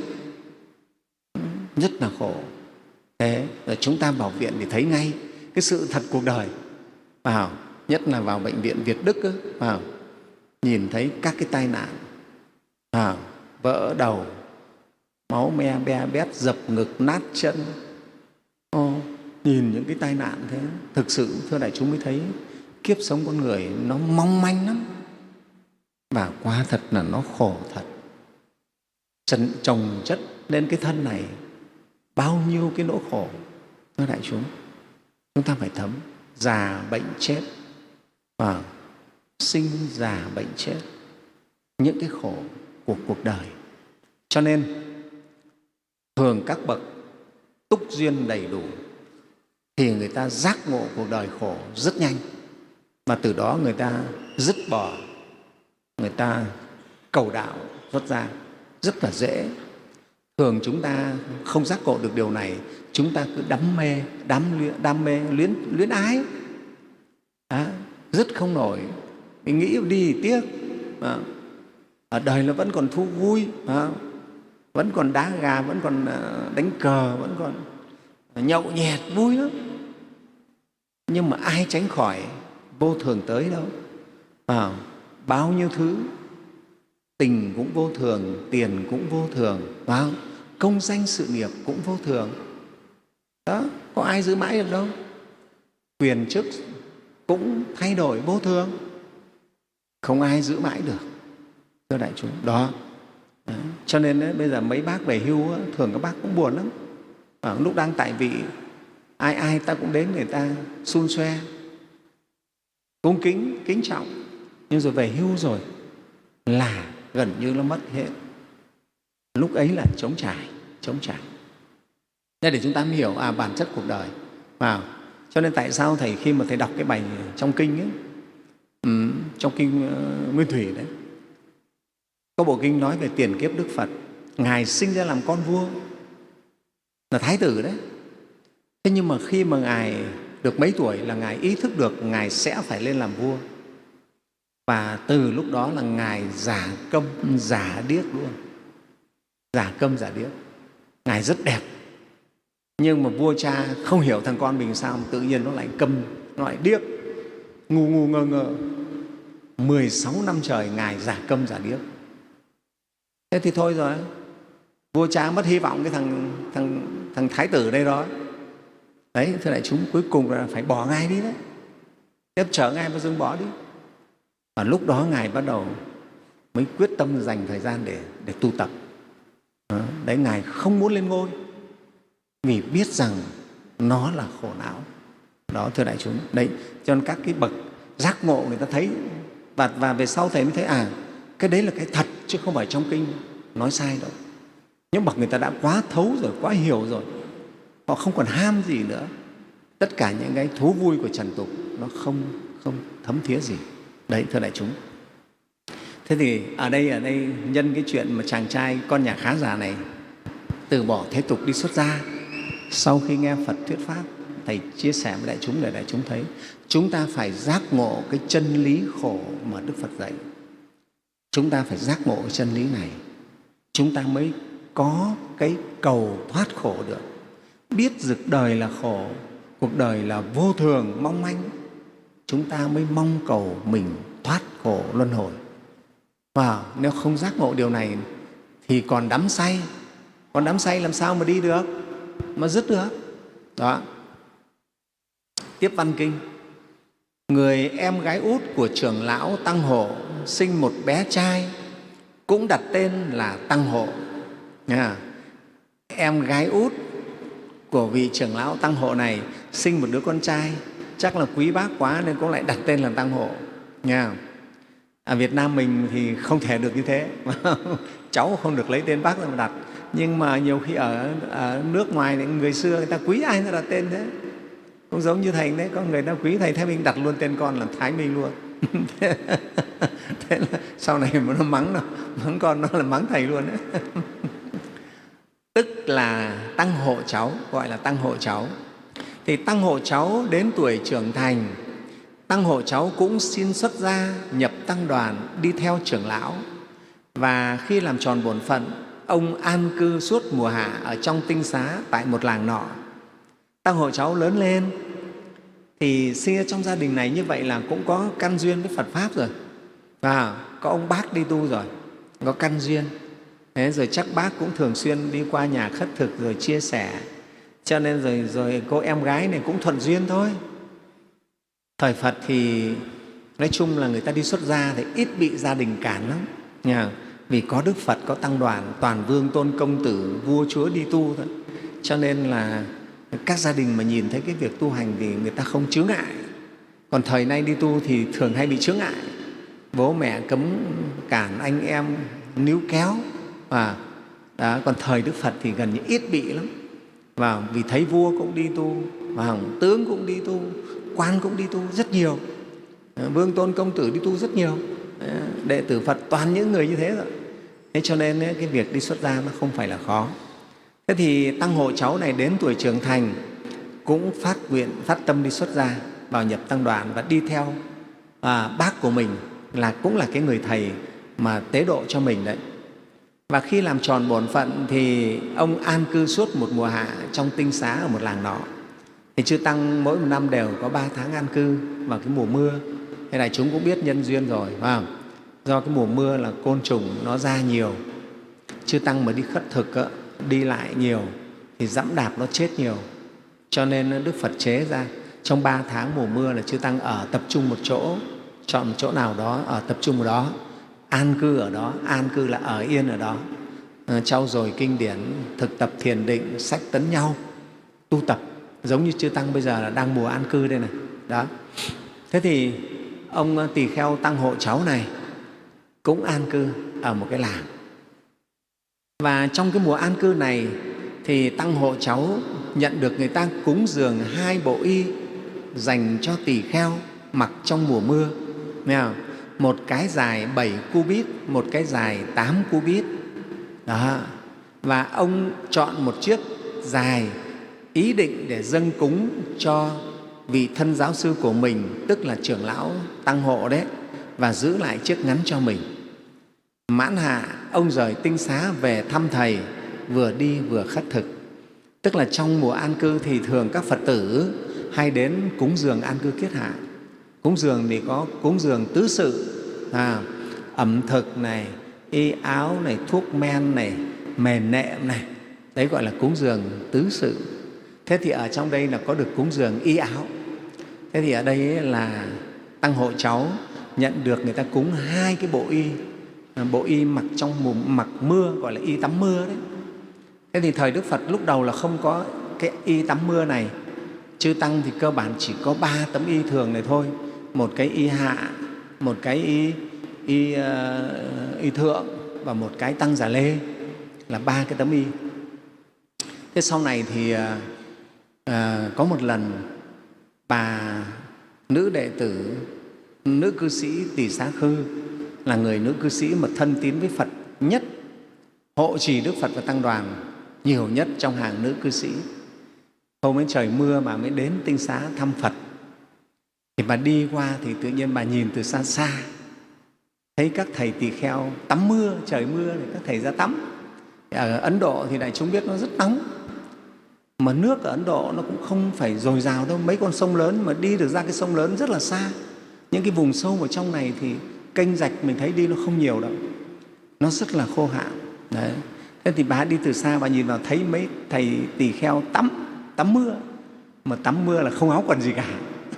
rất là khổ. Thế rồi chúng ta vào viện thì thấy ngay cái sự thật cuộc đời. Vào nhất là vào bệnh viện Việt Đức ấy, vào nhìn thấy các cái tai nạn, vào vỡ đầu, máu me be bét, dập ngực, nát chân. Ô, nhìn những cái tai nạn thế, thực sự thưa đại chúng mới thấy kiếp sống con người nó mong manh lắm, và quá thật là nó khổ thật. Trần chồng chất lên cái thân này bao nhiêu cái nỗi khổ. Thưa đại chúng, chúng ta phải thấm. Già bệnh chết, và sinh già bệnh chết, những cái khổ của cuộc đời. Cho nên thường các bậc túc duyên đầy đủ thì người ta giác ngộ cuộc đời khổ rất nhanh, mà từ đó người ta dứt bỏ, người ta cầu đạo xuất ra rất là dễ. Thường chúng ta không giác ngộ được điều này, chúng ta cứ đắm mê, đắm, đam mê, luyến, luyến ái, à, rất không nổi. Mình nghĩ đi thì tiếc, à, ở đời nó vẫn còn thú vui, à, vẫn còn đá gà, vẫn còn đánh cờ, vẫn còn nhậu nhẹt vui lắm. Nhưng mà ai tránh khỏi vô thường tới đâu. À, bao nhiêu thứ, tình cũng vô thường, tiền cũng vô thường, phải không? Công danh sự nghiệp cũng vô thường. Đó, có ai giữ mãi được đâu. Quyền chức cũng thay đổi vô thường, không ai giữ mãi được. Thưa đại chúng, đó. Đấy. Cho nên đấy, bây giờ mấy bác về hưu thường các bác cũng buồn lắm. Ở lúc đang tại vị, ai ai ta cũng đến người ta xun xoe, cung kính, kính trọng. Nhưng rồi về hưu rồi là gần như nó mất hết. Lúc ấy là trống trải, trống trải. Thế để chúng ta mới hiểu à, bản chất cuộc đời. Vào. Cho nên tại sao Thầy khi mà Thầy đọc cái bài trong kinh ấy, ừ, trong kinh uh, Nguyên Thủy đấy, có bộ kinh nói về tiền kiếp Đức Phật. Ngài sinh ra làm con vua, là thái tử đấy. Thế nhưng mà khi mà Ngài được mấy tuổi là Ngài ý thức được Ngài sẽ phải lên làm vua. Và từ lúc đó là Ngài giả câm, giả điếc luôn. Giả câm, giả điếc. Ngài rất đẹp. Nhưng mà vua cha không hiểu thằng con mình sao mà tự nhiên nó lại câm, nó lại điếc, ngu ngu ngơ ngơ. mười sáu năm trời Ngài giả câm, giả điếc. Thế thì thôi rồi, vua cha mất hy vọng cái thằng, thằng, thằng thái tử đây đó. Đấy, thưa đại chúng, cuối cùng là phải bỏ Ngài đi đấy. Tiếp chở Ngài vào rừng bỏ đi. Và lúc đó Ngài bắt đầu mới quyết tâm dành thời gian để, để tu tập. Đấy, Ngài không muốn lên ngôi vì biết rằng nó là khổ não. Đó, thưa đại chúng. Đấy, cho nên các cái bậc giác ngộ người ta thấy, và, và về sau Thầy mới thấy à, Cái đấy là cái thật chứ không phải trong kinh nói sai đâu. Nhưng mà người ta đã quá thấu rồi, quá hiểu rồi, họ không còn ham gì nữa. Tất cả những cái thú vui của trần tục nó không không thấm thía gì. Đấy, thưa đại chúng. Thế thì ở đây ở đây nhân cái chuyện mà chàng trai con nhà khá giả này từ bỏ thế tục đi xuất gia, sau khi nghe Phật thuyết pháp, Thầy chia sẻ với đại chúng để đại chúng thấy chúng ta phải giác ngộ cái chân lý khổ mà Đức Phật dạy. Chúng ta phải giác ngộ cái chân lý này, chúng ta mới có cái cầu thoát khổ được. Biết rực đời là khổ, cuộc đời là vô thường, mong manh, chúng ta mới mong cầu mình thoát khổ luân hồi. Và nếu không giác ngộ điều này thì còn đắm say, còn đắm say làm sao mà đi được, mà dứt được. Đó. Tiếp văn kinh. Người em gái út của trưởng lão Tăng Hộ sinh một bé trai, cũng đặt tên là Tăng Hộ. Nha. Em gái út của vị trưởng lão Tăng Hộ này sinh một đứa con trai, chắc là quý bác quá nên cũng lại đặt tên là Tăng Hộ. Nha. Ở Việt Nam mình thì không thể được như thế, cháu không được lấy tên bác ra mà đặt. Nhưng mà nhiều khi ở, ở nước ngoài thì người xưa người ta quý ai người ta đặt tên thế. Cũng giống như Thầy đấy, có người ta quý Thầy Thái Minh đặt luôn tên con là Thái Minh luôn. Thế là sau này mà nó mắng nó, mắng con nó là mắng Thầy luôn đấy. Tức là Tăng Hộ cháu, gọi là Tăng Hộ cháu. Thì Tăng Hộ cháu đến tuổi trưởng thành, Tăng Hộ cháu cũng xin xuất gia nhập tăng đoàn đi theo trưởng lão. Và khi làm tròn bổn phận, ông an cư suốt mùa hạ ở trong tinh xá tại một làng nọ. Tăng Hộ cháu lớn lên thì sinh ra trong gia đình này, như vậy là cũng có căn duyên với Phật Pháp rồi. Và có ông bác đi tu rồi, có căn duyên. Thế rồi chắc bác cũng thường xuyên đi qua nhà khất thực rồi chia sẻ. Cho nên rồi, rồi cô em gái này cũng thuận duyên thôi. Thời Phật thì nói chung là người ta đi xuất gia thì ít bị gia đình cản lắm. Nha. Vì có Đức Phật, có tăng đoàn, toàn vương tôn công tử, vua chúa đi tu thôi. Cho nên là các gia đình mà nhìn thấy cái việc tu hành thì người ta không chướng ngại. Còn thời nay đi tu thì thường hay bị chướng ngại. Bố mẹ cấm cản, anh em níu kéo. Và đó, còn thời Đức Phật thì gần như ít bị lắm. Và vì thấy vua cũng đi tu, và tướng cũng đi tu, quan cũng đi tu rất nhiều, vương tôn công tử đi tu rất nhiều, đệ tử Phật toàn những người như thế rồi. Thế cho nên cái việc đi xuất gia nó không phải là khó. Thế thì Tăng Hộ cháu này đến tuổi trưởng thành cũng phát nguyện, phát tâm đi xuất gia, vào nhập tăng đoàn và đi theo à, bác của mình là cũng là cái người thầy mà tế độ cho mình đấy. Và khi làm tròn bổn phận thì ông an cư suốt một mùa hạ trong tinh xá ở một làng nọ. Thì chư Tăng mỗi một năm đều có ba tháng an cư vào cái mùa mưa. Thế đại chúng cũng biết nhân duyên rồi, phải không? Do cái mùa mưa là côn trùng nó ra nhiều, chư Tăng mà đi khất thực á, đi lại nhiều thì dẫm đạp nó chết nhiều. Cho nên Đức Phật chế ra trong ba tháng mùa mưa là chư Tăng ở tập trung một chỗ, chọn một chỗ nào đó ở tập trung ở đó, an cư ở đó. An cư là ở yên ở đó, trau dồi kinh điển, thực tập thiền định, sách tấn nhau, tu tập. Giống như chư Tăng bây giờ là đang mùa an cư đây này. Đó. Thế thì ông tỳ kheo Tăng Hộ cháu này cũng an cư ở một cái làng. Và trong cái mùa an cư này thì Tăng Hộ cháu nhận được người ta cúng dường hai bộ y dành cho tỳ kheo mặc trong mùa mưa. Nghe không? Một cái dài bảy cubit, một cái dài tám cubit. Đó. Và ông chọn một chiếc dài ý định để dâng cúng cho vị thân giáo sư của mình, tức là trưởng lão Tăng Hộ đấy, và giữ lại chiếc ngắn cho mình. Mãn hạ, ông rời tinh xá về thăm Thầy, vừa đi vừa khất thực. Tức là trong mùa an cư thì thường các Phật tử hay đến cúng dường an cư kiết hạ. Cúng dường thì có cúng dường tứ sự, à, ẩm thực này, y áo này, thuốc men này, mền nệm này. Đấy gọi là cúng dường tứ sự. Thế thì ở trong đây là có được cúng dường y áo. Thế thì ở đây là Tăng Hộ cháu nhận được người ta cúng hai cái bộ y, bộ y mặc trong mùa mặc mưa, gọi là y tắm mưa đấy. Thế thì thời Đức Phật lúc đầu là không có cái y tắm mưa này. Chư Tăng thì cơ bản chỉ có ba tấm y thường này thôi. Một cái y hạ, một cái y y, uh, y thượng và một cái tăng giả lê, là ba cái tấm y. Thế sau này thì uh, uh, có một lần bà nữ đệ tử, nữ cư sĩ Tỳ Xá Khư, là người nữ cư sĩ mà thân tín với Phật nhất, hộ trì Đức Phật và Tăng đoàn nhiều nhất trong hàng nữ cư sĩ. Hôm ấy trời mưa mà mới đến Tinh Xá thăm Phật, thì bà đi qua thì tự nhiên bà nhìn từ xa xa, thấy các thầy tỳ kheo tắm mưa, trời mưa thì các thầy ra tắm. Ở Ấn Độ thì đại chúng biết nó rất nóng, mà nước ở Ấn Độ nó cũng không phải dồi dào đâu, mấy con sông lớn mà đi được ra cái sông lớn rất là xa. Những cái vùng sâu ở trong này thì kênh rạch mình thấy đi nó không nhiều đâu, nó rất là khô hạn. Đấy. Thế thì bà đi từ xa, bà nhìn vào thấy mấy thầy tỳ kheo tắm tắm mưa, mà tắm mưa là không áo quần gì cả.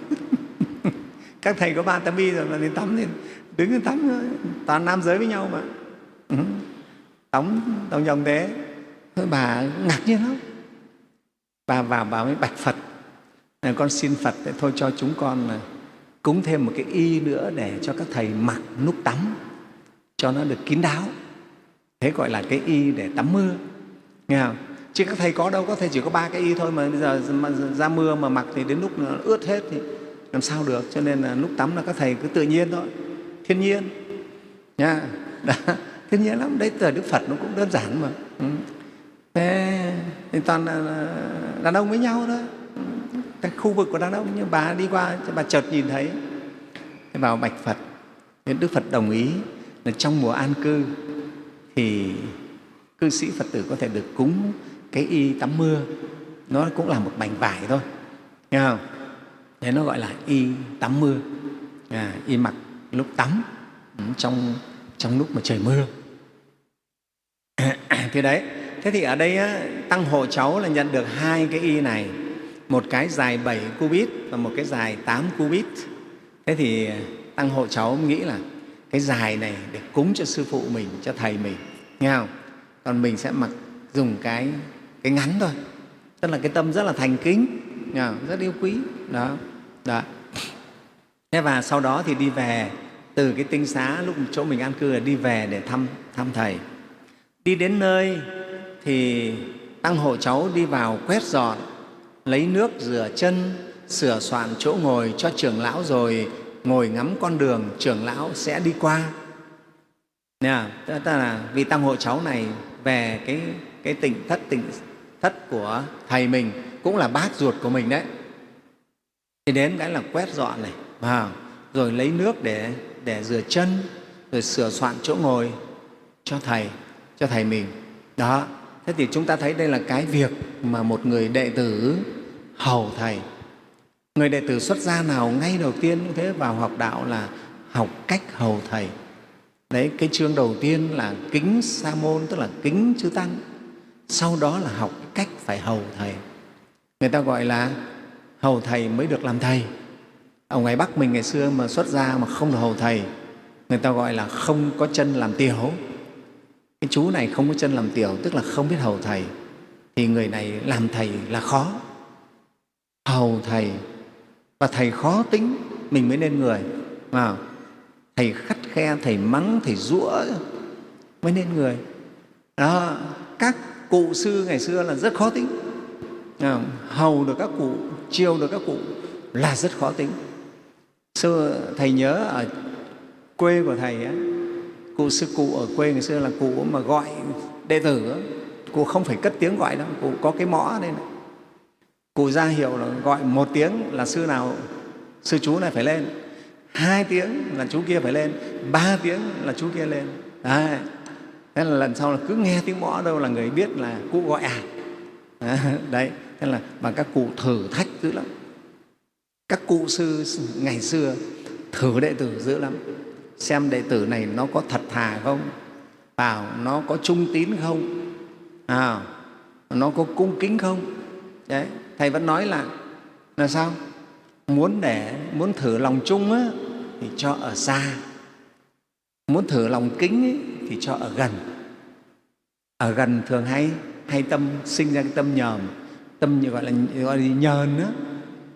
Các thầy có ba tấm y rồi mà đi tắm thì đứng lên tắm thôi, toàn nam giới với nhau mà. Ừ. Tắm tông dòng thế. Thôi bà ngạc nhiên lắm. Bà vào bà mới bạch Phật, con xin Phật để thôi cho chúng con là cúng thêm một cái y nữa để cho các thầy mặc lúc tắm cho nó được kín đáo. Thế gọi là cái y để tắm mưa, nghe không? Chứ các thầy có đâu, các thầy chỉ có ba cái y thôi, mà bây giờ mà ra mưa mà mặc thì đến lúc nó ướt hết thì làm sao được. Cho nên là lúc tắm là các thầy cứ tự nhiên thôi, thiên nhiên nha. Đó, thiên nhiên lắm. Đấy từ Đức Phật nó cũng đơn giản mà. Ừ. Thế thì toàn là đàn ông với nhau thôi, cái khu vực của đàn ông. Nhưng bà đi qua, bà chợt nhìn thấy, thế vào bạch Phật. Nên Đức Phật đồng ý là trong mùa an cư thì cư sĩ Phật tử có thể được cúng cái y tắm mưa, nó cũng là một mảnh vải thôi, nghe không? Thế nó gọi là y tắm mưa, à, y mặc lúc tắm trong trong lúc mà trời mưa. Thế đấy. Thế thì ở đây á, tăng hộ cháu là nhận được hai cái y này, một cái dài bảy cubit và một cái dài tám cubit. Thế thì tăng hộ cháu nghĩ là cái dài này để cúng cho sư phụ mình, cho thầy mình, nghe không? Còn mình sẽ mặc dùng cái cái ngắn thôi, tức là cái tâm rất là thành kính, nghe không? Rất yêu quý. Đó, đó. Thế và sau đó thì đi về từ cái tinh xá lúc chỗ mình an cư là đi về để thăm thăm thầy. Đi đến nơi thì tăng hộ cháu đi vào quét dọn, lấy nước rửa chân, sửa soạn chỗ ngồi cho trưởng lão, rồi ngồi ngắm con đường trưởng lão sẽ đi qua. Nha, tức là vì tăng hộ cháu này về cái cái tỉnh thất tỉnh thất của thầy mình, cũng là bác ruột của mình đấy. Thì đến cái là quét dọn này, vào rồi lấy nước để để rửa chân, rồi sửa soạn chỗ ngồi cho thầy cho thầy mình. Đó. Thế thì chúng ta thấy đây là cái việc mà một người đệ tử hầu thầy. Người đệ tử xuất gia nào ngay đầu tiên như thế vào học đạo là học cách hầu thầy. Đấy, cái chương đầu tiên là kính sa môn, tức là kính chư tăng. Sau đó là học cách phải hầu thầy. Người ta gọi là hầu thầy mới được làm thầy. Ở ngoài Bắc mình ngày xưa mà xuất gia mà không được hầu thầy, người ta gọi là không có chân làm tiểu. Cái chú này không có chân làm tiểu, tức là không biết hầu thầy, thì người này làm thầy là khó. Hầu thầy, và thầy khó tính mình mới nên người. À, thầy khắt khe, thầy mắng, thầy giũa mới nên người. Đó, các cụ sư ngày xưa là rất khó tính. À, hầu được các cụ, chiêu được các cụ là rất khó tính. Xưa thầy nhớ ở quê của thầy ấy, cụ sư cụ ở quê ngày xưa là cụ mà gọi đệ tử, cụ không phải cất tiếng gọi đâu, cụ có cái mõ đây này. Cụ ra hiệu là gọi một tiếng là sư nào, sư chú này phải lên, hai tiếng là chú kia phải lên, ba tiếng là chú kia lên. Đấy. Thế là lần sau là cứ nghe tiếng mõ đâu là người biết là cụ gọi à. Đấy. Thế là mà các cụ thử thách dữ lắm. Các cụ sư ngày xưa thử đệ tử dữ lắm, xem đệ tử này nó có thật thà không, vào nó có trung tín không, à, nó có cung kính không. Đấy, thầy vẫn nói là là sao? Muốn để muốn thử lòng trung á, thì cho ở xa, muốn thử lòng kính ấy, thì cho ở gần. Ở gần thường hay hay tâm sinh ra cái tâm nhờn, tâm như gọi là gọi là nhờn nữa,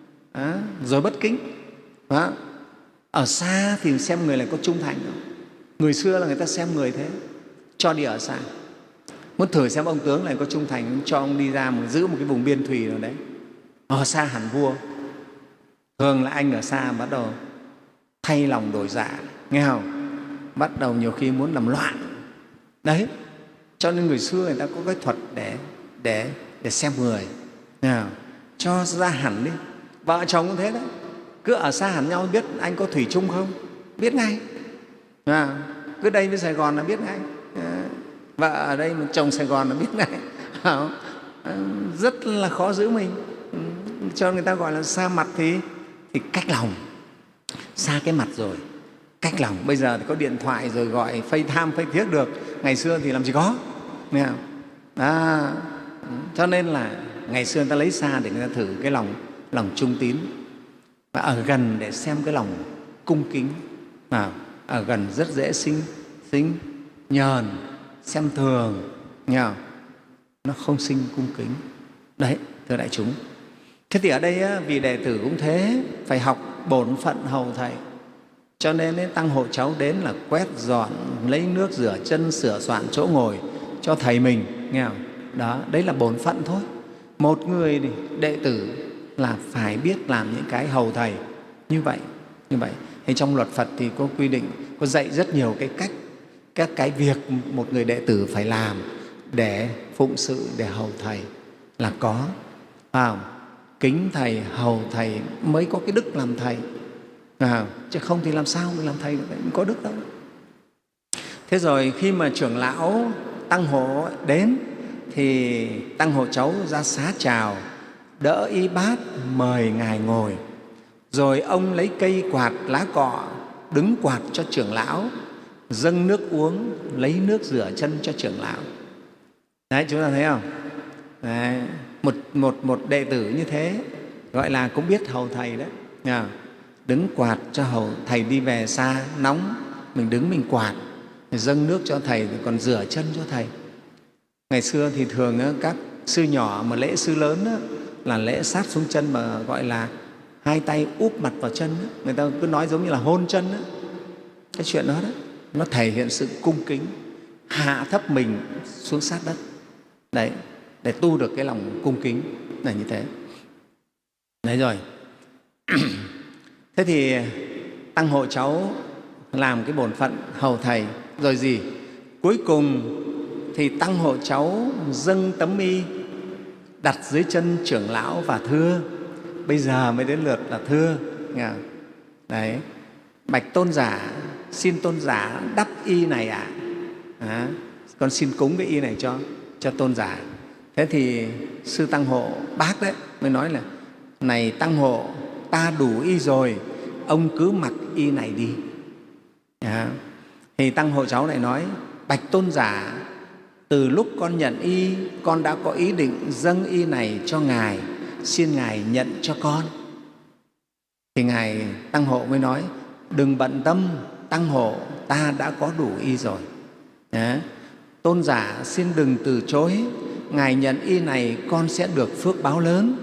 à, rồi bất kính. Đó. Ở xa thì xem người này có trung thành không. Người xưa là người ta xem người thế, cho đi ở xa. Muốn thử xem ông tướng này có trung thành, cho ông đi ra một, giữ một cái vùng biên thùy nào đấy, ở xa hẳn vua. Thường là anh ở xa bắt đầu thay lòng đổi dạ, nghe không? Bắt đầu nhiều khi muốn làm loạn. Đấy, cho nên người xưa người ta có cái thuật để để để xem người, nghe không? Cho ra hẳn đi. Vợ chồng cũng thế đấy, cứ ở xa hẳn nhau, biết anh có thủy chung không? Biết ngay. À, cứ đây với Sài Gòn là biết ngay. À, vợ ở đây mà chồng Sài Gòn là biết ngay. À, rất là khó giữ mình. Cho người ta gọi là xa mặt thì, thì cách lòng. Xa cái mặt rồi, cách lòng. Bây giờ thì có điện thoại rồi gọi FaceTime, FaceTime được. Ngày xưa thì làm gì có. Nghe không? À, cho nên là ngày xưa người ta lấy xa để người ta thử cái lòng, lòng trung tín. Và ở gần để xem cái lòng cung kính. À, ở gần rất dễ sinh, sinh nhờn, xem thường, nghe không? Nó không sinh cung kính. Đấy, thưa đại chúng. Thế thì ở đây á, vì đệ tử cũng thế, phải học bổn phận hầu thầy. Cho nên ấy, tăng hộ cháu đến là quét dọn, lấy nước rửa chân, sửa soạn chỗ ngồi cho thầy mình, nghe không? Đó, đấy là bổn phận thôi. Một người đệ tử là phải biết làm những cái hầu thầy như vậy. Như vậy. Thì trong luật Phật thì có quy định, có dạy rất nhiều cái cách, các cái việc một người đệ tử phải làm để phụng sự, để hầu thầy là có. À, kính thầy, hầu thầy mới có cái đức làm thầy. À, chứ không thì làm sao mình làm thầy được, mình có đức đâu. Thế rồi khi mà trưởng lão tăng hộ đến thì tăng hộ cháu ra xá chào, đỡ y bát, mời ngài ngồi. Rồi ông lấy cây quạt lá cọ đứng quạt cho trưởng lão, dâng nước uống, lấy nước rửa chân cho trưởng lão. Đấy, chúng ta thấy không? Đấy, một, một, một đệ tử như thế gọi là cũng biết hầu thầy đấy. À, đứng quạt cho hầu thầy đi về xa nóng, mình đứng mình quạt, dâng nước cho thầy, còn rửa chân cho thầy. Ngày xưa thì thường các sư nhỏ mà lễ sư lớn là lễ sát xuống chân, mà gọi là hai tay úp mặt vào chân. Người ta cứ nói giống như là hôn chân. Cái chuyện đó, đó nó thể hiện sự cung kính, hạ thấp mình xuống sát đất. Đấy, để tu được cái lòng cung kính là như thế. Đấy rồi. Thế thì tăng hộ cháu làm cái bổn phận hầu thầy. Rồi gì? Cuối cùng thì tăng hộ cháu dâng tấm y đặt dưới chân trưởng lão và thưa. Bây giờ mới đến lượt là thưa. Đấy, bạch tôn giả, xin tôn giả đắp y này ạ. À. À, con xin cúng cái y này cho, cho tôn giả. Thế thì sư tăng hộ bác đấy mới nói là: này tăng hộ, ta đủ y rồi, ông cứ mặc y này đi. À, thì tăng hộ cháu lại nói: bạch tôn giả, từ lúc con nhận y, con đã có ý định dâng y này cho ngài, xin ngài nhận cho con. Thì ngài tăng hộ mới nói: đừng bận tâm, tăng hộ, ta đã có đủ y rồi. Đó. Tôn giả xin đừng từ chối, ngài nhận y này con sẽ được phước báo lớn.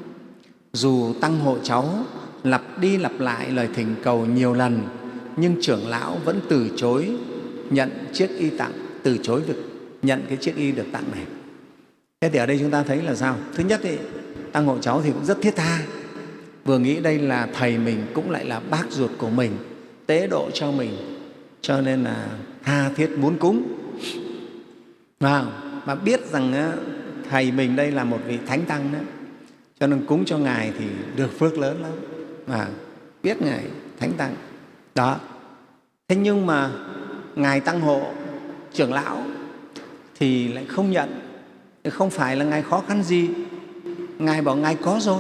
Dù tăng hộ cháu lặp đi lặp lại lời thỉnh cầu nhiều lần, nhưng trưởng lão vẫn từ chối nhận chiếc y tặng, từ chối việc nhận cái chiếc y được tặng này. Thế thì ở đây chúng ta thấy là sao? Thứ nhất ý, tăng hộ cháu thì cũng rất thiết tha, vừa nghĩ đây là thầy mình cũng lại là bác ruột của mình, tế độ cho mình, cho nên là tha thiết muốn cúng. Và mà biết rằng thầy mình đây là một vị thánh tăng đó, cho nên cúng cho ngài thì được phước lớn lắm. Và biết ngài thánh tăng đó. Thế nhưng mà ngài tăng hộ trưởng lão thì lại không nhận. Không phải là ngài khó khăn gì, ngài bảo ngài có rồi.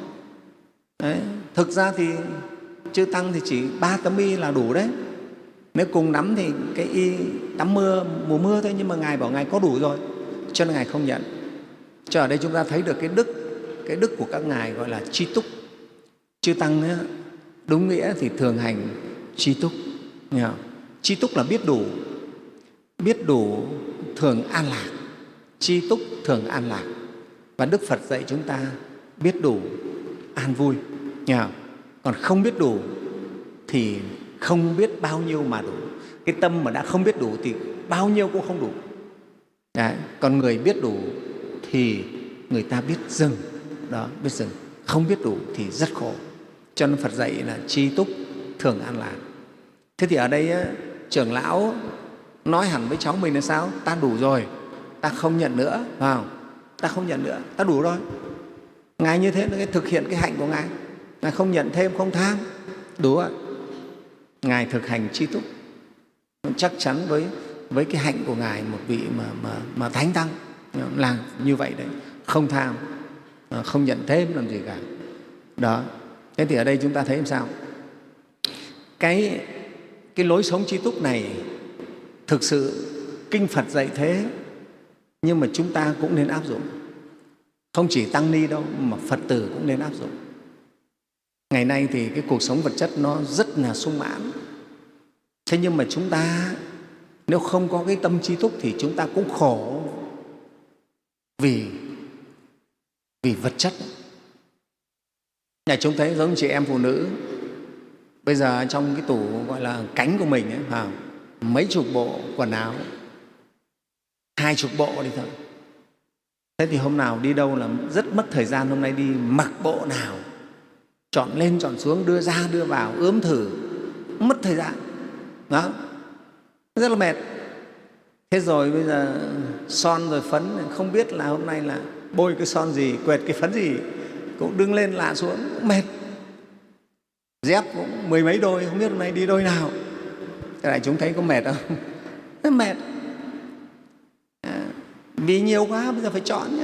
Đấy. Thực ra thì chư tăng thì chỉ ba tấm y là đủ đấy. Nếu cùng nắm thì cái y tắm mưa, mùa mưa thôi, nhưng mà ngài bảo ngài có đủ rồi, cho nên ngài không nhận. Cho ở đây chúng ta thấy được cái đức, cái đức của các ngài gọi là tri túc. Chư tăng ấy, đúng nghĩa thì thường hành tri túc. Tri túc là biết đủ, biết đủ thường an lạc. Tri túc thường an lạc. Và Đức Phật dạy chúng ta biết đủ an vui. Còn không biết đủ thì không biết bao nhiêu mà đủ. Cái tâm mà đã không biết đủ thì bao nhiêu cũng không đủ. Đấy. Còn người biết đủ thì người ta biết dừng. Đó, biết dừng. Không biết đủ thì rất khổ. Cho nên Phật dạy là tri túc thường an lạc. Thế thì ở đây á, trưởng lão nói hẳn với cháu mình là sao? Ta đủ rồi, ta không nhận nữa, phải không? Ta không nhận nữa, ta đủ rồi. Ngài như thế là thực hiện cái hạnh của Ngài, là không nhận thêm, không tham, đủ ạ. Ngài thực hành tri túc, chắc chắn với với cái hạnh của Ngài, một vị mà mà mà thánh tăng là như vậy đấy, không tham, không nhận thêm làm gì cả. Đó. Thế thì ở đây chúng ta thấy làm sao? Cái cái lối sống tri túc này thực sự kinh Phật dạy thế, nhưng mà chúng ta cũng nên áp dụng. Không chỉ tăng ni đâu mà Phật tử cũng nên áp dụng. Ngày nay thì cái cuộc sống vật chất nó rất là sung mãn. Thế nhưng mà chúng ta nếu không có cái tâm tri túc thì chúng ta cũng khổ vì vì vật chất. Nhà chúng thấy giống chị em phụ nữ bây giờ trong cái tủ gọi là cánh của mình ấy, à, mấy chục bộ quần áo, hai chục bộ đi thôi. Thế thì hôm nào đi đâu là rất mất thời gian. Hôm nay đi mặc bộ nào, chọn lên chọn xuống, đưa ra đưa vào, ướm thử, mất thời gian. Đó, rất là mệt. Thế rồi bây giờ son rồi phấn, không biết là hôm nay là bôi cái son gì, quệt cái phấn gì, cũng đứng lên lạ xuống, cũng mệt. Dép cũng mười mấy đôi, không biết hôm nay đi đôi nào. Thế này chúng thấy có mệt không? Rất mệt. À, vì nhiều quá bây giờ phải chọn nhé.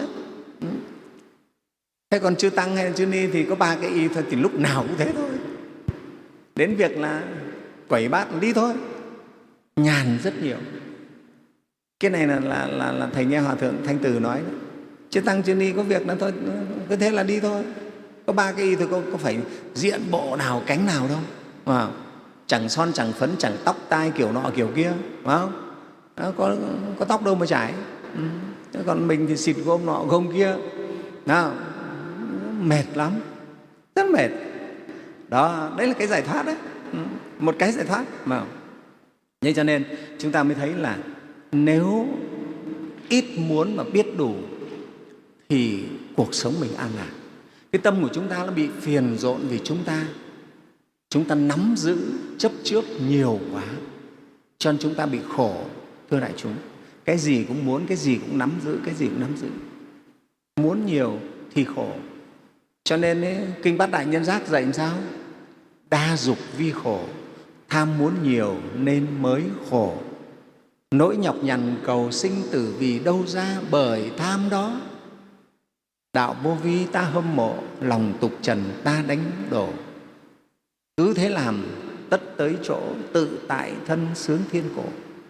Thế còn chư tăng hay là chư ni thì có ba cái y thôi, thì lúc nào cũng thế thôi. Đến việc là quẩy bát đi thôi, nhàn rất nhiều. Cái này là, là, là, là thầy nghe Hòa Thượng Thanh Từ nói đó. Chư tăng chư ni có việc là thôi, cứ thế là đi thôi. Có ba cái y thôi, có, có phải diện bộ nào cánh nào đâu. À, chẳng son chẳng phấn, chẳng tóc tai kiểu nọ kiểu kia, phải không? Đó, có, có tóc đâu mà chải. Ừ. Còn mình thì xịt gôm nọ gôm kia. Đó, mệt lắm, rất mệt. Đó, đấy là cái giải thoát đấy. Ừ. Một cái giải thoát mà. Thế cho nên chúng ta mới thấy là nếu ít muốn mà biết đủ thì cuộc sống mình an lạc. Cái tâm của chúng ta nó bị phiền rộn vì chúng ta chúng ta nắm giữ chấp trước nhiều quá, cho nên chúng ta bị khổ. Thưa đại chúng, cái gì cũng muốn, cái gì cũng nắm giữ, cái gì cũng nắm giữ, muốn nhiều thì khổ. Cho nên ấy, Kinh Bát Đại Nhân Giác dạy làm sao? Đa dục vi khổ, tham muốn nhiều nên mới khổ. Nỗi nhọc nhằn cầu sinh tử vì đâu ra, bởi tham đó. Đạo vô vi ta hâm mộ, lòng tục trần ta đánh đổ. Cứ thế làm tất tới chỗ, tự tại thân sướng thiên cổ.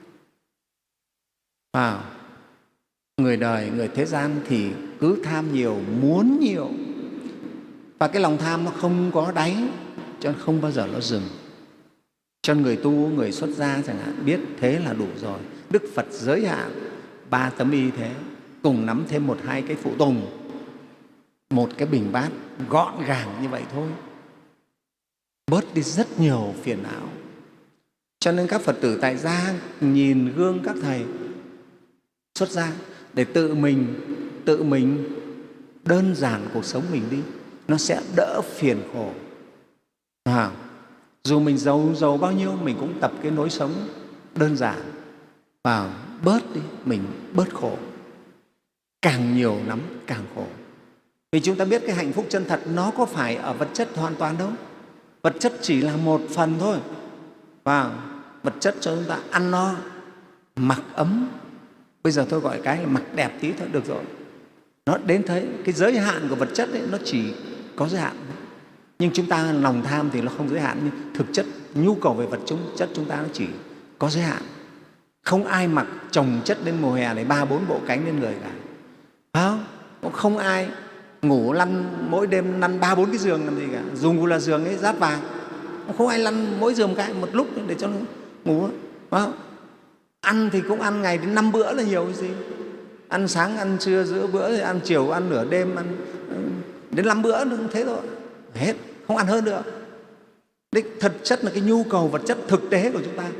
À, người đời, người thế gian thì cứ tham nhiều, muốn nhiều. Và cái lòng tham nó không có đáy, cho nên không bao giờ nó dừng. Cho người tu, người xuất gia chẳng hạn, biết thế là đủ rồi. Đức Phật giới hạn ba tấm y thế, cùng nắm thêm một hai cái phụ tùng, một cái bình bát gọn gàng như vậy thôi, bớt đi rất nhiều phiền não. Cho nên các Phật tử tại gia nhìn gương các thầy xuất gia để tự mình tự mình đơn giản cuộc sống mình đi, nó sẽ đỡ phiền khổ. À, dù mình giàu giàu bao nhiêu, mình cũng tập cái lối sống đơn giản và bớt đi, mình bớt khổ. Càng nhiều nắm càng khổ. Vì chúng ta biết cái hạnh phúc chân thật nó có phải ở vật chất hoàn toàn đâu. Vật chất chỉ là một phần thôi. Và vật chất cho chúng ta ăn no, mặc ấm. Bây giờ tôi gọi cái là mặc đẹp tí thôi được rồi. Nó đến thấy cái giới hạn của vật chất ấy, nó chỉ có giới hạn. Nhưng chúng ta lòng tham thì nó không giới hạn. Nhưng thực chất nhu cầu về vật chất chúng ta nó chỉ có giới hạn. Không ai mặc chồng chất đến mùa hè để ba bốn bộ cánh lên người cả. Phải không? Cũng không ai ngủ lăn mỗi đêm lăn ba bốn cái giường làm gì cả. Dùng là giường ấy rát vàng. Không ai lăn mỗi giường một cái một lúc để cho nó ngủ. Phải không? Ăn thì cũng ăn ngày đến năm bữa là nhiều cái gì. Ăn sáng, ăn trưa, giữa bữa, rồi ăn chiều, ăn nửa đêm, ăn đến năm bữa nữa thế thôi. Hết, không ăn hơn nữa. Đích thực chất là cái nhu cầu vật chất thực tế của chúng ta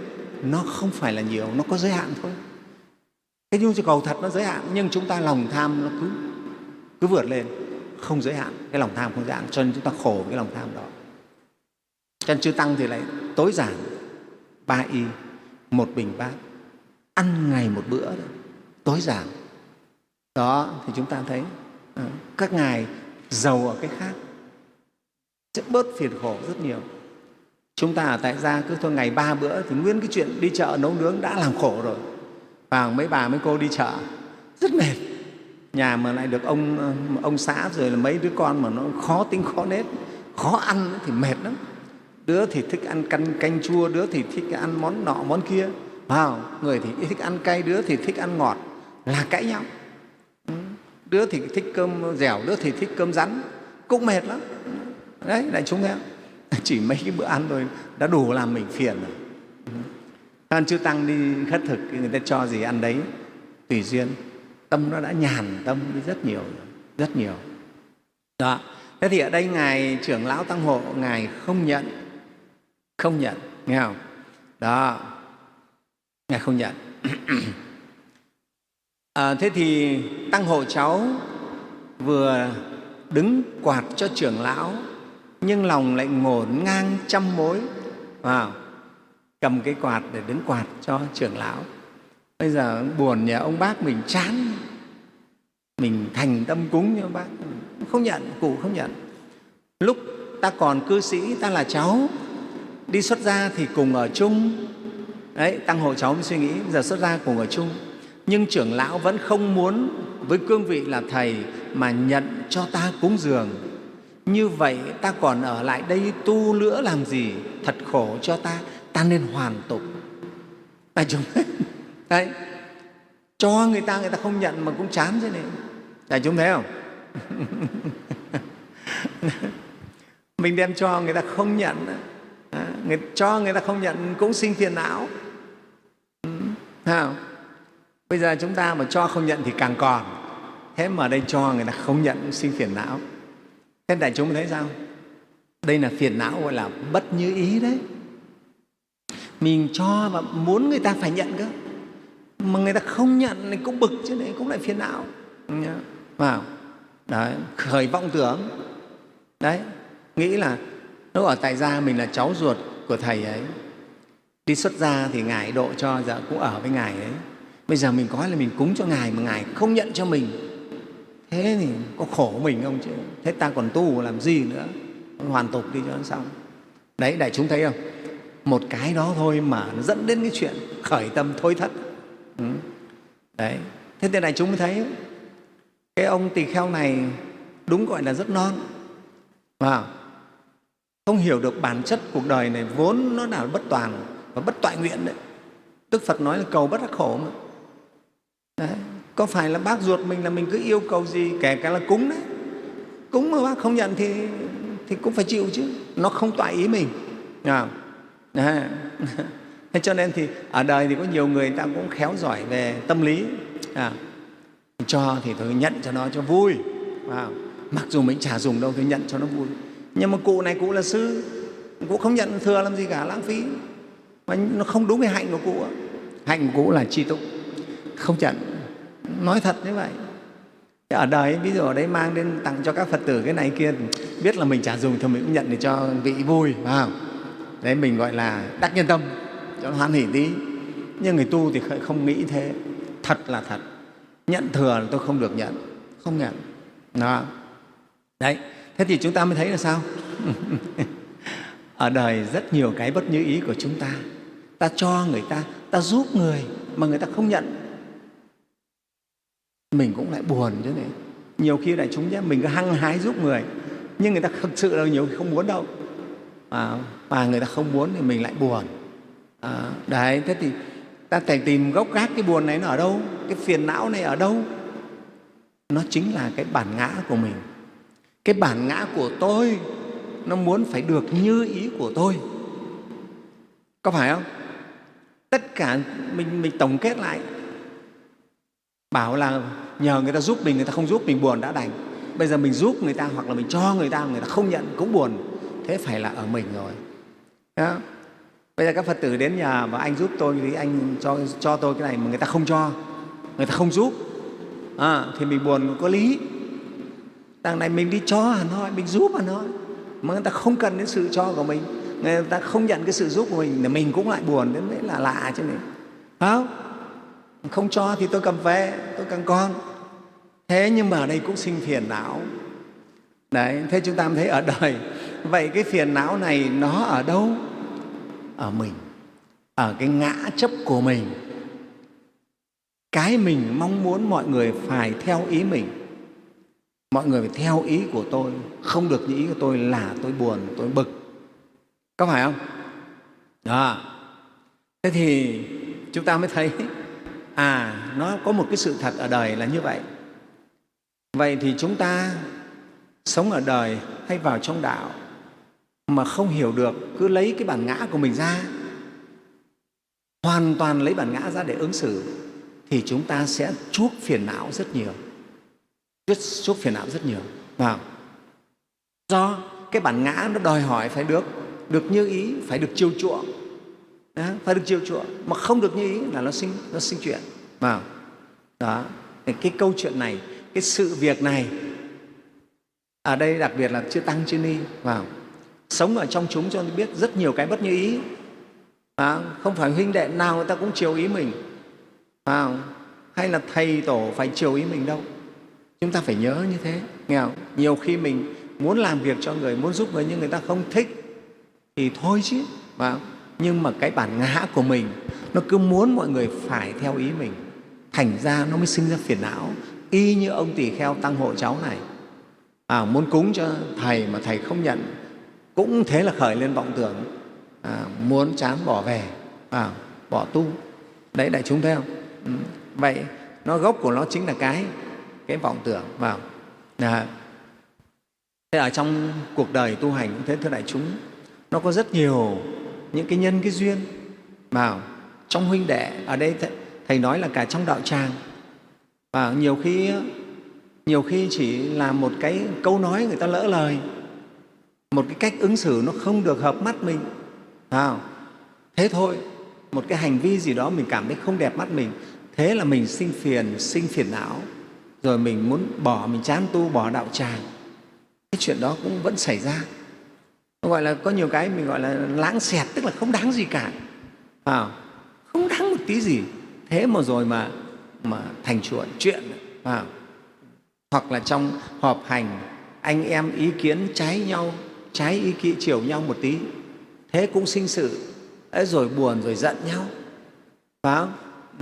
nó không phải là nhiều, nó có giới hạn thôi. Cái nhu cầu thật nó giới hạn, nhưng chúng ta lòng tham nó cứ cứ vượt lên, không giới hạn. Cái lòng tham không giới hạn, cho nên chúng ta khổ cái lòng tham đó. Cho nên chư Tăng thì lại tối giản, ba y, một bình bát, ăn ngày một bữa đó, tối giản. Đó thì chúng ta thấy à, các ngài giàu ở cái khác, sẽ bớt phiền khổ rất nhiều. Chúng ta ở tại gia cứ thôi ngày ba bữa thì nguyên cái chuyện đi chợ nấu nướng đã làm khổ rồi. Và mấy bà mấy cô đi chợ rất mệt. Nhà mà lại được ông ông xã rồi là mấy đứa con mà nó khó tính khó nết, khó ăn thì mệt lắm. Đứa thì thích ăn canh, canh chua, đứa thì thích ăn món nọ món kia. Wow, người thì thích ăn cay, đứa thì thích ăn ngọt, là cãi nhau. Đứa thì thích cơm dẻo, đứa thì thích cơm rắn, cũng mệt lắm. Đấy, đại chúng thấy không? Chỉ mấy cái bữa ăn thôi đã đủ làm mình phiền rồi. Nên chư Tăng đi khất thực, người ta cho gì ăn đấy, tùy duyên. Tâm nó đã nhàn tâm đi rất nhiều, rất nhiều. Đó. Thế thì ở đây Ngài trưởng lão Tăng hộ, Ngài không nhận, không nhận, nghe không? Đó, Ngài không nhận. À, thế thì Tăng hộ cháu vừa đứng quạt cho trưởng lão, nhưng lòng lại ngổn ngang trăm mối. Wow. Cầm cái quạt để đứng quạt cho trưởng lão. Bây giờ buồn nhà ông bác mình chán, mình thành tâm cúng cho ông bác, không nhận, cụ không nhận. Lúc ta còn cư sĩ, ta là cháu, đi xuất gia thì cùng ở chung. Đấy, Tăng hộ cháu mới suy nghĩ, giờ xuất gia cùng ở chung. Nhưng trưởng lão vẫn không muốn với cương vị là thầy mà nhận cho ta cúng dường. Như vậy ta còn ở lại đây tu nữa làm gì? Thật khổ cho ta, ta nên hoàn tục. Đại chúng đấy, cho người ta, người ta không nhận mà cũng chán thế này. Đại chúng thấy không? Mình đem cho người ta không nhận, à, người, cho người ta không nhận cũng sinh phiền não. Ừ, không? Bây giờ chúng ta mà cho không nhận thì càng còn. Thế mà ở đây cho người ta không nhận cũng sinh phiền não. Thế đại chúng thấy sao? Đây là phiền não gọi là bất như ý đấy. Mình cho và muốn người ta phải nhận cơ, mà người ta không nhận thì cũng bực chứ, này cũng lại phiền não. Wow. Đấy, khởi vọng tưởng. Đấy, nghĩ là lúc ở tại gia mình là cháu ruột của thầy ấy, đi xuất gia thì Ngài độ cho, giờ cũng ở với Ngài ấy. Bây giờ mình có là mình cúng cho Ngài mà Ngài không nhận cho mình, thế thì có khổ mình không chứ? Thế ta còn tu làm gì nữa? Hoàn tục đi cho nó xong. Đấy, đại chúng thấy không? Một cái đó thôi mà nó dẫn đến cái chuyện khởi tâm thối thất. Ừ. Đấy, thế thì đại chúng mới thấy cái ông tỳ kheo này đúng gọi là rất non. Wow. Không hiểu được bản chất cuộc đời này vốn nó là bất toàn và bất toại nguyện đấy. Đức Phật nói là cầu bất đắc khổ mà. Đấy. Có phải là bác ruột mình là mình cứ yêu cầu gì, kể cả là cúng đấy, cúng mà bác không nhận thì, thì cũng phải chịu chứ, nó không toại ý mình. Đấy. Thế cho nên thì ở đời thì có nhiều người ta cũng khéo giỏi về tâm lý. À, cho thì thôi nhận cho nó cho vui. À, mặc dù mình chả dùng đâu thì nhận cho nó vui. Nhưng mà cụ này cụ là sư, cụ không nhận thừa làm gì cả, lãng phí. Mà nó không đúng với hạnh của cụ. Hạnh của cụ là tri túc, không nhận. Nói thật như vậy. Ở đời ví dụ ở đây mang đến tặng cho các Phật tử cái này kia, biết là mình chả dùng thì mình cũng nhận để cho vị vui. À, đấy mình gọi là đắc nhân tâm, cho nó hoan hỉ tí. Nhưng người tu thì không nghĩ thế. Thật là thật. Nhận thừa là tôi không được nhận, không nhận. Đó. Đấy, thế thì chúng ta mới thấy là sao? Ở đời rất nhiều cái bất như ý của chúng ta. Ta cho người ta, ta giúp người mà người ta không nhận, mình cũng lại buồn chứ này. Nhiều khi đại chúng nhé, mình cứ hăng hái giúp người, nhưng người ta thực sự là nhiều khi không muốn đâu. À, mà người ta không muốn thì mình lại buồn. À, đấy, thế thì ta phải tìm gốc gác cái buồn này nó ở đâu, cái phiền não này ở đâu. Nó chính là cái bản ngã của mình. Cái bản ngã của tôi nó muốn phải được như ý của tôi. Có phải không? Tất cả mình, mình tổng kết lại, bảo là nhờ người ta giúp mình, người ta không giúp mình buồn đã đành. Bây giờ mình giúp người ta hoặc là mình cho người ta, người ta không nhận cũng buồn. Thế phải là ở mình rồi. Đó. Bây giờ các Phật tử đến nhà mà anh giúp tôi thì anh cho, cho tôi cái này mà người ta không cho, người ta không giúp, à, thì mình buồn có lý. Đằng này mình đi cho hẳn thôi, mình giúp hẳn thôi, mà người ta không cần đến sự cho của mình, người ta không nhận cái sự giúp của mình, thì mình cũng lại buồn, đến đấy là lạ chứ này, không? Không cho thì tôi cầm về, tôi cầm con. Thế nhưng mà ở đây cũng sinh phiền não. Đấy, thế chúng ta mới thấy ở đời, vậy cái phiền não này nó ở đâu? Ở mình, ở cái ngã chấp của mình. Cái mình mong muốn mọi người phải theo ý mình, mọi người phải theo ý của tôi, không được như ý của tôi là tôi buồn, tôi bực. Có phải không? Đó. Thế thì chúng ta mới thấy à, nó có một cái sự thật ở đời là như vậy. Vậy thì chúng ta sống ở đời hay vào trong đạo mà không hiểu được, cứ lấy cái bản ngã của mình ra, hoàn toàn lấy bản ngã ra để ứng xử, thì chúng ta sẽ chuốc phiền não rất nhiều, chuốc phiền não rất nhiều. Vào. Do cái bản ngã nó đòi hỏi phải được được như ý, phải được chiều chuộng, đó, phải được chiều chuộng, mà không được như ý là nó sinh nó sinh chuyện. Vào. Đó. Cái câu chuyện này, cái sự việc này ở đây đặc biệt là chư tăng chư ni vào sống ở trong chúng cho nên biết rất nhiều cái bất như ý. À, không phải huynh đệ nào người ta cũng chiều ý mình, à, hay là thầy tổ phải chiều ý mình đâu. Chúng ta phải nhớ như thế, nghe không? Nhiều khi mình muốn làm việc cho người, muốn giúp người nhưng người ta không thích thì thôi chứ. À, nhưng mà cái bản ngã của mình nó cứ muốn mọi người phải theo ý mình, thành ra nó mới sinh ra phiền não. Y như ông tỳ kheo tăng hộ cháu này, à, muốn cúng cho thầy mà thầy không nhận, cũng thế là khởi lên vọng tưởng, à, muốn chán bỏ về, à, bỏ tu. Đấy, đại chúng thấy không? Ừ. Vậy nó gốc của nó chính là cái cái vọng tưởng vào. À, thế ở trong cuộc đời tu hành thế thưa đại chúng, nó có rất nhiều những cái nhân cái duyên vào trong huynh đệ. Ở đây thầy nói là cả trong đạo tràng, và nhiều khi nhiều khi chỉ là một cái câu nói người ta lỡ lời, một cái cách ứng xử nó không được hợp mắt mình, à, thế thôi, một cái hành vi gì đó mình cảm thấy không đẹp mắt mình, thế là mình sinh phiền, sinh phiền não, rồi mình muốn bỏ, mình chán tu, bỏ đạo tràng. Cái chuyện đó cũng vẫn xảy ra. Nó gọi là có nhiều cái mình gọi là lãng xẹt, tức là không đáng gì cả, à, không đáng một tí gì, thế mà rồi mà mà thành chuyện chuyện, à, hoặc là trong họp hành anh em ý kiến trái nhau, trái ý kiến chiều nhau một tí, thế cũng sinh sự, ấy rồi buồn rồi giận nhau, phải không?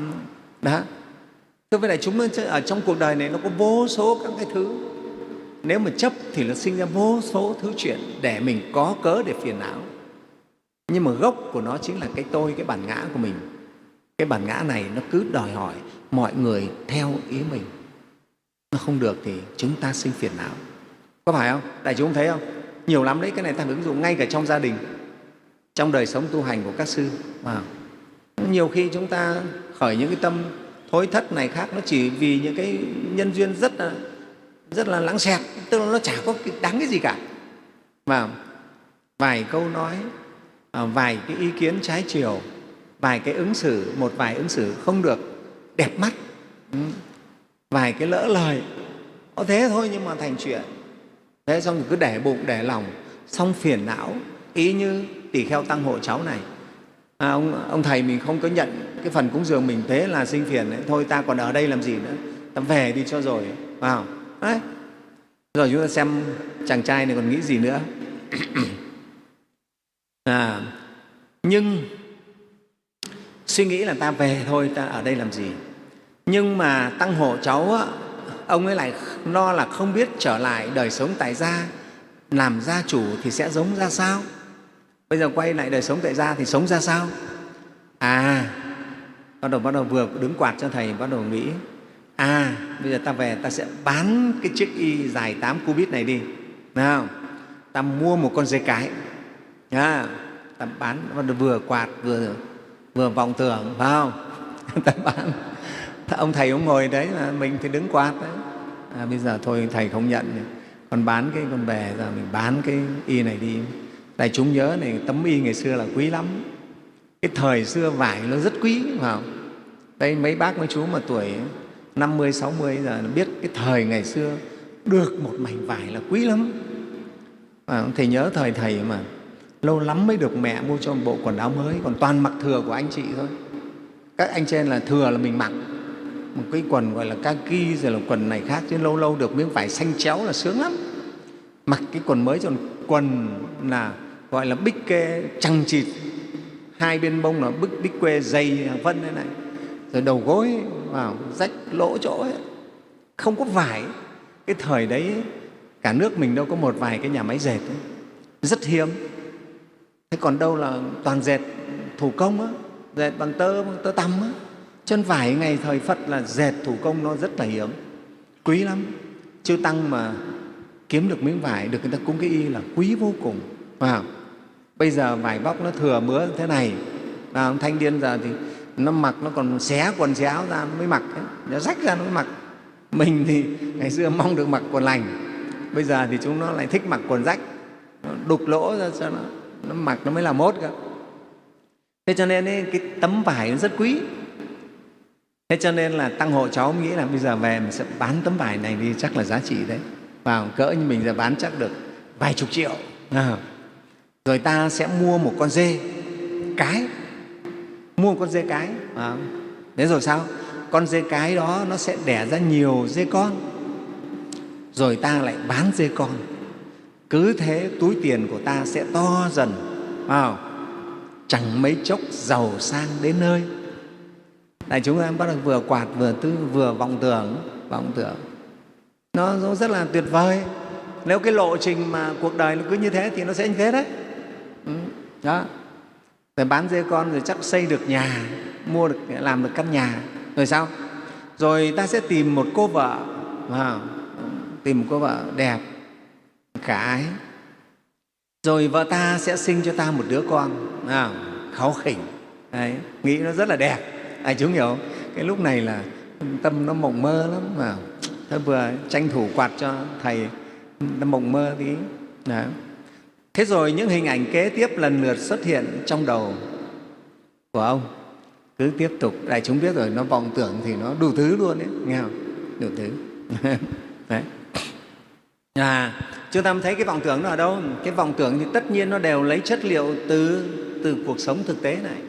Đó. Thế vậy là chúng ở trong cuộc đời này nó có vô số các cái thứ, nếu mà chấp thì nó sinh ra vô số thứ chuyện để mình có cớ để phiền não. Nhưng mà gốc của nó chính là cái tôi, cái bản ngã của mình. Cái bản ngã này nó cứ đòi hỏi mọi người theo ý mình, nó không được thì chúng ta sinh phiền não. Có phải không? Đại chúng thấy không? Nhiều lắm đấy, cái này ta ứng dụng ngay cả trong gia đình, trong đời sống tu hành của các sư. À, nhiều khi chúng ta khởi những cái tâm thối thất này khác, nó chỉ vì những cái nhân duyên rất là rất là lãng xẹt, tức là nó chả có đáng cái gì cả, mà vài câu nói, vài cái ý kiến trái chiều, vài cái ứng xử, một vài ứng xử không được đẹp mắt, vài cái lỡ lời, có thế thôi nhưng mà thành chuyện. Thế xong rồi cứ để bụng, để lòng, xong phiền não. Ý như tỳ kheo tăng hộ cháu này, à, ông, ông thầy mình không có nhận cái phần cúng dường mình, thế là sinh phiền đấy. Thôi ta còn ở đây làm gì nữa, ta về đi cho rồi, vào. Đấy. Rồi chúng ta xem chàng trai này còn nghĩ gì nữa. À, nhưng suy nghĩ là ta về thôi, ta ở đây làm gì. Nhưng mà tăng hộ cháu á, ông ấy lại lo là không biết trở lại đời sống tại gia, làm gia chủ thì sẽ giống ra sao. Bây giờ quay lại đời sống tại gia thì sống ra sao. À, bắt đầu bắt đầu vừa đứng quạt cho thầy, bắt đầu nghĩ à, bây giờ ta về ta sẽ bán cái chiếc y dài tám cubit này đi, nào, ta mua một con dê cái, à, ta bán, vừa quạt vừa vừa vọng tưởng, phải không? Ta bán. Ông thầy ông ngồi đấy mà mình thì đứng quạt đấy. À, bây giờ thôi thầy không nhận, còn bán cái con về, giờ mình bán cái y này đi. Đại chúng nhớ này, tấm y ngày xưa là quý lắm, Cái thời xưa vải nó rất quý, phải không? Đây mấy bác mấy chú mà tuổi năm mươi, sáu mươi giờ biết cái thời ngày xưa được một mảnh vải là quý lắm. À, thầy nhớ thời thầy mà lâu lắm mới được mẹ mua cho một bộ quần áo mới, còn toàn mặc thừa của anh chị thôi. Các anh trên là thừa là mình mặc một cái quần gọi là kaki rồi là quần này khác, chứ lâu lâu được miếng vải xanh chéo là sướng lắm. Mặc cái quần mới, còn quần là gọi là bích kê chằng chịt, hai bên bông là bích, bích quê dày hàng phân thế này, rồi đầu gối vào rách lỗ chỗ ấy. Không có vải. Cái thời đấy cả nước mình đâu có một vài cái nhà máy dệt ấy. Rất hiếm. Thế còn đâu là toàn dệt thủ công á, dệt bằng tơ, bằng tơ tằm á. Chân vải ngày thời Phật là dệt thủ công nó rất là hiếm, quý lắm. Chư Tăng mà kiếm được miếng vải được người ta cúng cái y là quý vô cùng. Wow. Bây giờ vải bóc nó thừa mứa thế này, à, thanh niên giờ thì nó mặc nó còn xé quần xé áo ra nó mới mặc ấy. Nó rách ra nó mới mặc. Mình thì ngày xưa mong được mặc quần lành, bây giờ thì chúng nó lại thích mặc quần rách, nó đục lỗ ra cho nó, nó mặc nó mới là mốt cơ. Thế cho nên ấy, cái tấm vải nó rất quý. Thế cho nên là Tăng hộ cháu nghĩ là bây giờ về mình sẽ bán tấm vải này đi, chắc là giá trị đấy. Vào cỡ như mình giờ bán chắc được vài chục triệu. À. Rồi ta sẽ mua một con dê cái, mua một con dê cái. À. Thế rồi sao? Con dê cái đó nó sẽ đẻ ra nhiều dê con, rồi ta lại bán dê con. Cứ thế túi tiền của ta sẽ to dần. À. Chẳng mấy chốc giàu sang đến nơi. Đại chúng em bắt đầu vừa quạt vừa tư vừa vọng tưởng, vọng tưởng. Nó, nó rất là tuyệt vời. Nếu cái lộ trình mà cuộc đời nó cứ như thế thì nó sẽ như thế đấy. Ừ. Đó. Rồi bán dê con rồi chắc xây được nhà, mua được, làm được căn nhà. Rồi sao? Rồi ta sẽ tìm một cô vợ, à, tìm một cô vợ đẹp, khả ái. Rồi vợ ta sẽ sinh cho ta một đứa con, à, kháu khỉnh. Đấy, nghĩ nó rất là đẹp. Ai chúng hiểu không? Cái lúc này là tâm nó mộng mơ lắm mà. Tôi vừa tranh thủ quạt cho thầy, nó mộng mơ tí. Đó. Thế rồi những hình ảnh kế tiếp lần lượt xuất hiện trong đầu của ông. Cứ tiếp tục, đại chúng biết rồi, nó vọng tưởng thì nó đủ thứ luôn đấy, nghe không? Đủ thứ. Đấy. À, chúng ta thấy cái vọng tưởng nó ở đâu? Cái vọng tưởng thì tất nhiên nó đều lấy chất liệu từ, từ cuộc sống thực tế này.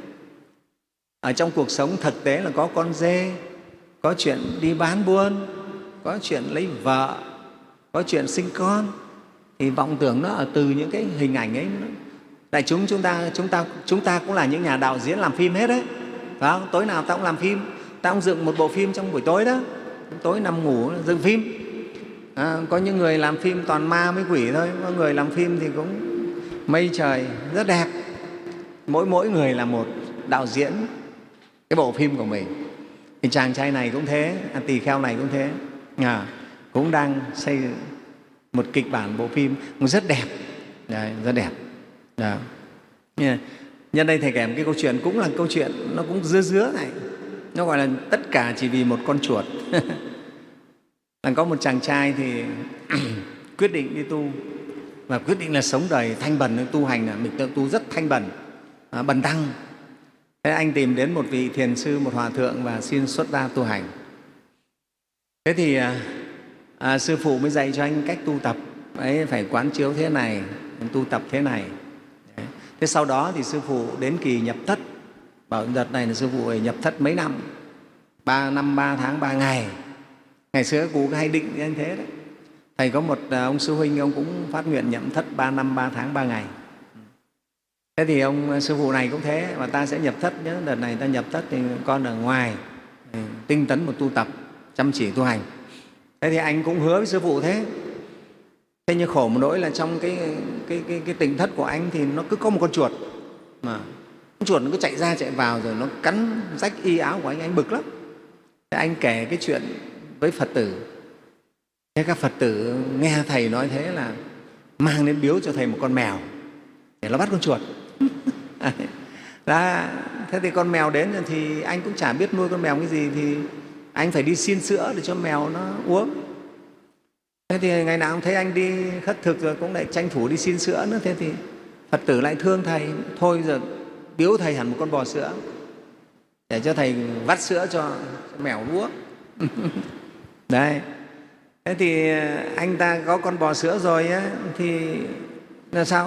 Ở trong cuộc sống thực tế là có con dê, có chuyện đi bán buôn, có chuyện lấy vợ, có chuyện sinh con. Thì vọng tưởng nó ở từ những cái hình ảnh ấy. Đại chúng chúng ta chúng ta chúng ta cũng là những nhà đạo diễn làm phim hết đấy, phải không? Tối nào ta cũng làm phim, ta cũng dựng một bộ phim trong buổi tối đó, tối nằm ngủ dựng phim. À, có những người làm phim toàn ma với quỷ thôi, có người làm phim thì cũng mây trời rất đẹp. Mỗi mỗi người là một đạo diễn cái bộ phim của mình. Thì chàng trai này cũng thế, à, tỳ kheo này cũng thế, à, cũng đang xây một kịch bản bộ phim rất đẹp. Đấy, rất đẹp. Đó. Yeah. Nhân đây thầy kể một cái câu chuyện, cũng là câu chuyện nó cũng dứa dứa này, nó gọi là tất cả chỉ vì một con chuột. Là có một chàng trai thì quyết định đi tu và quyết định là sống đời thanh bần, tu hành là mình tu rất thanh bần, à, bần tăng. Thế anh tìm đến một vị thiền sư, một hòa thượng và xin xuất gia tu hành. Thế thì à, sư phụ mới dạy cho anh cách tu tập. Đấy, phải quán chiếu thế này, tu tập thế này. Đấy. Thế sau đó thì sư phụ đến kỳ nhập thất. Bảo đợt này là sư phụ phải nhập thất mấy năm, ba năm, ba tháng, ba ngày. Ngày xưa cụ hay định như thế đấy. Thầy có một ông sư huynh, ông cũng phát nguyện nhập thất ba năm, ba tháng, ba ngày. Thế thì ông sư phụ này cũng thế, mà ta sẽ nhập thất nhé. Đợt này ta nhập thất thì con ở ngoài tinh tấn một tu tập, chăm chỉ tu hành. Thế thì anh cũng hứa với sư phụ thế. Thế nhưng khổ một nỗi là trong cái, cái, cái, cái tỉnh thất của anh thì nó cứ có một con chuột. Mà con chuột nó cứ chạy ra chạy vào rồi nó cắn rách y áo của anh, anh bực lắm. Thế anh kể cái chuyện với Phật tử. Thế các Phật tử nghe thầy nói thế là mang đến biếu cho thầy một con mèo để nó bắt con chuột. Đó. Thế thì con mèo đến thì anh cũng chả biết nuôi con mèo cái gì, thì anh phải đi xin sữa để cho mèo nó uống. Thế thì ngày nào cũng thấy anh đi khất thực rồi cũng lại tranh thủ đi xin sữa nữa. Thế thì Phật tử lại thương thầy, thôi giờ biếu thầy hẳn một con bò sữa để cho thầy vắt sữa cho mèo uống. Đấy. Thế thì anh ta có con bò sữa rồi á, thì là sao?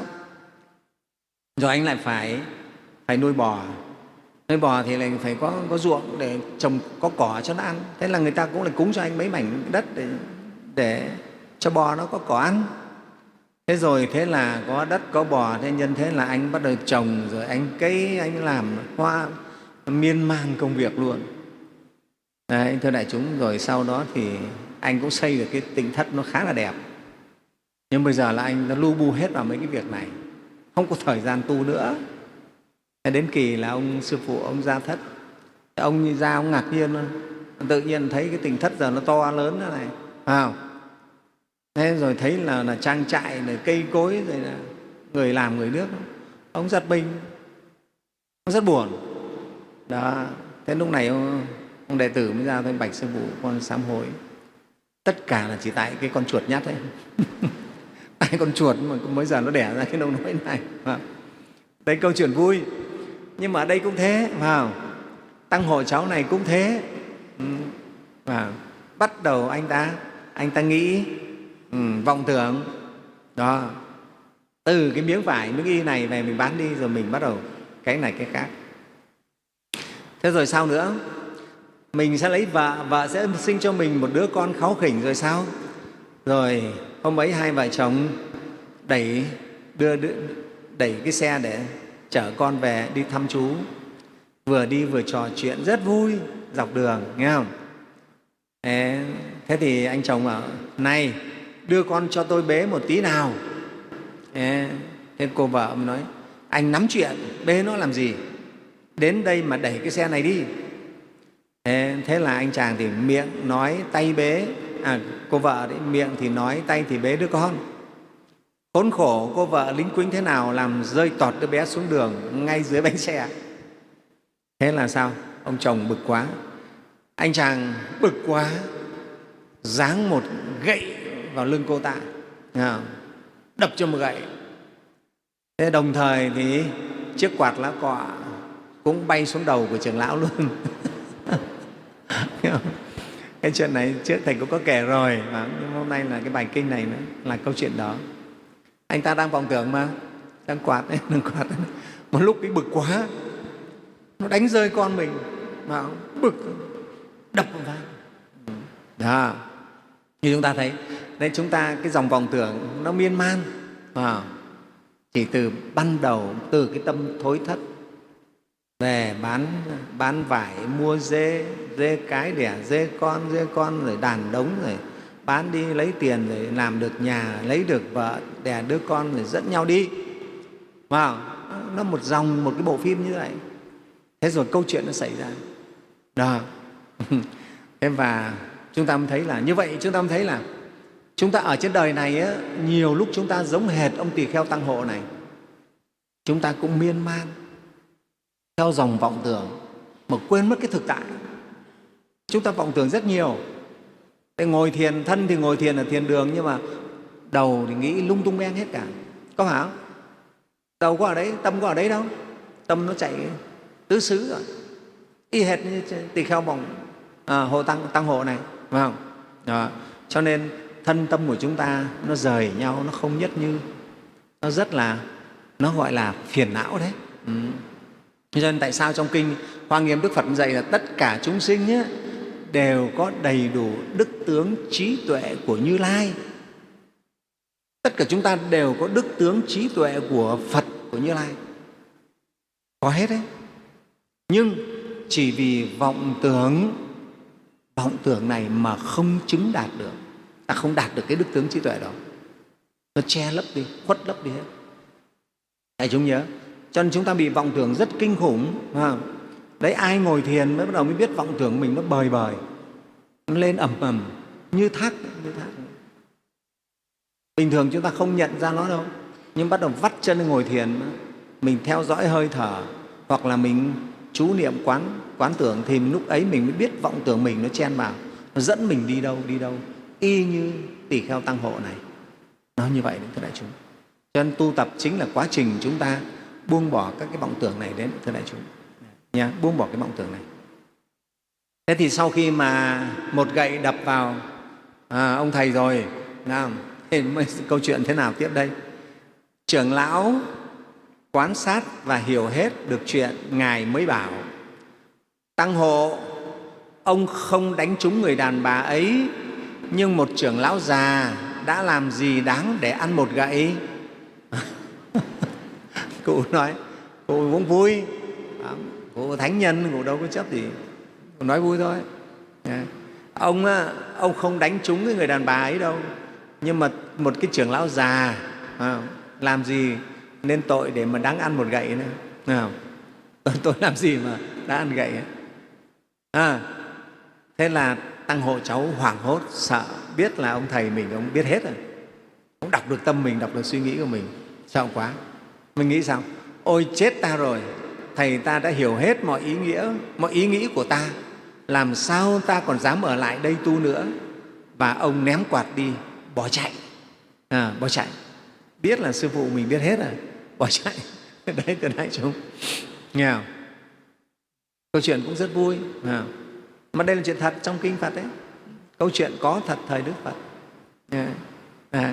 Rồi anh lại phải phải nuôi bò. Nuôi bò thì lại phải có, có ruộng để trồng, có cỏ cho nó ăn. Thế là người ta cũng lại cúng cho anh mấy mảnh đất để, để cho bò nó có cỏ ăn. Thế rồi thế là có đất, có bò, thế nhân thế là anh bắt đầu trồng, rồi anh cấy, anh làm hoa, miên man công việc luôn. Đấy, thưa đại chúng, rồi sau đó thì anh cũng xây được cái tỉnh thất nó khá là đẹp. Nhưng bây giờ là anh đã lu bu hết vào mấy cái việc này, không có thời gian tu nữa. Thế đến kỳ là ông sư phụ ông ra thất, ông ra ông ngạc nhiên luôn, tự nhiên thấy cái tỉnh thất giờ nó to lớn thế này, à, thế rồi thấy là, là trang trại này, cây cối, rồi là người làm người nước, ông giật mình, ông rất buồn. Đó, thế lúc này ông, ông đệ tử mới ra thôi, bạch sư phụ con sám hối, tất cả là chỉ tại cái con chuột nhắt ấy. Tại con chuột mà mới giờ nó đẻ ra cái nông nỗi này. Đây câu chuyện vui, nhưng mà ở đây cũng thế, vào tăng hộ cháu này cũng thế. Và bắt đầu anh ta anh ta nghĩ ừ, vọng tưởng đó, từ cái miếng vải miếng y này về mình bán đi, rồi mình bắt đầu cái này cái khác. Thế rồi sao nữa? Mình sẽ lấy vợ, vợ sẽ sinh cho mình một đứa con kháu khỉnh, rồi sao? Rồi hôm ấy hai vợ chồng đẩy đưa, đưa đẩy cái xe để chở con về đi thăm chú, vừa đi vừa trò chuyện rất vui dọc đường, nghe không? Thế, thế thì anh chồng bảo, này, đưa con cho tôi bế một tí nào. Thế, thế cô vợ mới nói, anh nắm chuyện, bế nó làm gì? Đến đây mà đẩy cái xe này đi. Thế, thế là anh chàng thì miệng nói, tay bế, à, cô vợ đấy, miệng thì nói, tay thì bế đứa con. Khốn khổ, cô vợ lính quýnh thế nào làm rơi tọt đứa bé xuống đường ngay dưới bánh xe. Thế là sao? Ông chồng bực quá, anh chàng bực quá, giáng một gậy vào lưng cô ta, đập cho một gậy. Thế đồng thời thì chiếc quạt lá cọ cũng bay xuống đầu của trưởng lão luôn. Cái chuyện này trước thầy cũng có kể rồi, nhưng hôm nay là cái bài kinh này nữa là câu chuyện đó. Anh ta đang vọng tưởng mà, đang quạt ấy, đang quạt ấy. Một lúc cái bực quá, nó đánh rơi con mình, mà bực đập vào. Đó, như chúng ta thấy, nên chúng ta cái dòng vọng tưởng nó miên man, à, chỉ từ ban đầu, từ cái tâm thối thất về bán bán vải, mua dê, dê cái đẻ dê con, dê con rồi đàn đống, rồi bán đi lấy tiền, rồi làm được nhà, lấy được vợ, đẻ đứa con, rồi dẫn nhau đi. Wow, nó một dòng, một cái bộ phim như vậy. Thế rồi câu chuyện nó xảy ra. Đó. Thế và chúng ta mới thấy là như vậy, chúng ta mới thấy là chúng ta ở trên đời này á, nhiều lúc chúng ta giống hệt ông tỳ kheo tăng hộ này. Chúng ta cũng miên man theo dòng vọng tưởng mà quên mất cái thực tại. Chúng ta vọng tưởng rất nhiều. Để ngồi thiền, thân thì ngồi thiền ở thiền đường, nhưng mà đầu thì nghĩ lung tung beng hết cả. Có phải không? Đầu có ở đấy, tâm có ở đấy đâu. Tâm nó chạy tứ xứ rồi. Y hệt như tỳ kheo bồng à, hộ tăng, tăng hộ này, phải không? Đó. Cho nên thân tâm của chúng ta nó rời nhau, nó không nhất như, nó rất là, nó gọi là phiền não đấy. Ừ. Cho nên tại sao trong kinh Hoa Nghiêm Đức Phật dạy là tất cả chúng sinh nhé, đều có đầy đủ đức tướng trí tuệ của Như Lai. Tất cả chúng ta đều có đức tướng trí tuệ của Phật, của Như Lai, có hết đấy. Nhưng chỉ vì vọng tưởng, vọng tưởng này mà không chứng đạt được, ta không đạt được cái đức tướng trí tuệ đó, nó che lấp đi, khuất lấp đi hết. Hãy chúng nhớ, cho nên chúng ta bị vọng tưởng rất kinh khủng. Đấy, ai ngồi thiền mới bắt đầu mới biết vọng tưởng mình nó bời bời, nó lên ầm ầm như thác, như thác. Bình thường chúng ta không nhận ra nó đâu, nhưng bắt đầu vắt chân ngồi thiền, mình theo dõi hơi thở hoặc là mình chú niệm quán quán tưởng, thì lúc ấy mình mới biết vọng tưởng mình nó chen vào, nó dẫn mình đi đâu đi đâu, y như tỳ kheo tăng hộ này. Nó như vậy đấy, thưa đại chúng. Cho nên tu tập chính là quá trình chúng ta buông bỏ các cái vọng tưởng này đến, thưa đại chúng nha, buông bỏ cái vọng tưởng này. Thế thì sau khi mà một gậy đập vào à, ông thầy rồi, nào, thế mới, câu chuyện thế nào tiếp đây? Trưởng lão quan sát và hiểu hết được chuyện, Ngài mới bảo: Tăng hộ, ông không đánh trúng người đàn bà ấy, nhưng một trưởng lão già đã làm gì đáng để ăn một gậy? Cụ nói, cụ cũng vui, cụ thánh nhân, cụ đâu có chấp gì, cụ nói vui thôi. Ông ông không đánh trúng cái người đàn bà ấy đâu, nhưng mà một cái trưởng lão già à, làm gì nên tội để mà đáng ăn một gậy nữa. À, tôi làm gì mà đã ăn gậy ấy. À, thế là Tăng hộ cháu hoảng hốt, sợ, biết là ông thầy mình ông biết hết rồi, ông đọc được tâm mình, đọc được suy nghĩ của mình, sợ quá. Mình nghĩ sao? Ôi chết ta rồi, thầy ta đã hiểu hết mọi ý nghĩa, mọi ý nghĩ của ta, làm sao ta còn dám ở lại đây tu nữa? Và ông ném quạt đi, bỏ chạy. À, bỏ chạy, biết là sư phụ mình biết hết rồi, bỏ chạy. Đấy, từ đại chúng nghe không? Câu chuyện cũng rất vui, nghe không? Mà đây là chuyện thật trong kinh Phật đấy, câu chuyện có thật thời Đức Phật. À.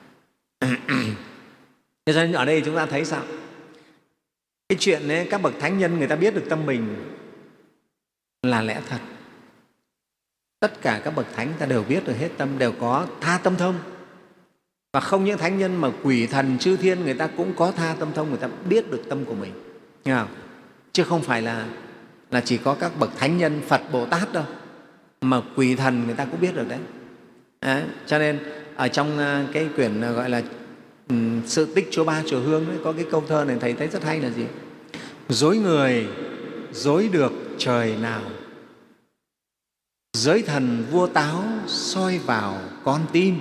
Thế cho nên ở đây chúng ta thấy sao? Cái chuyện ấy, các bậc thánh nhân người ta biết được tâm mình là lẽ thật. Tất cả các bậc thánh ta đều biết được hết tâm, đều có tha tâm thông. Và không những thánh nhân mà quỷ thần chư thiên người ta cũng có tha tâm thông, người ta biết được tâm của mình. Nghe không? Chứ không phải là, là chỉ có các bậc thánh nhân Phật Bồ Tát đâu, mà quỷ thần người ta cũng biết được đấy. Đấy, cho nên ở trong cái quyển gọi là um, Sự tích Chùa Ba Chùa Hương ấy, có cái câu thơ này thầy thấy rất hay là gì? Dối người dối được trời nào, giới thần vua táo soi vào con tim.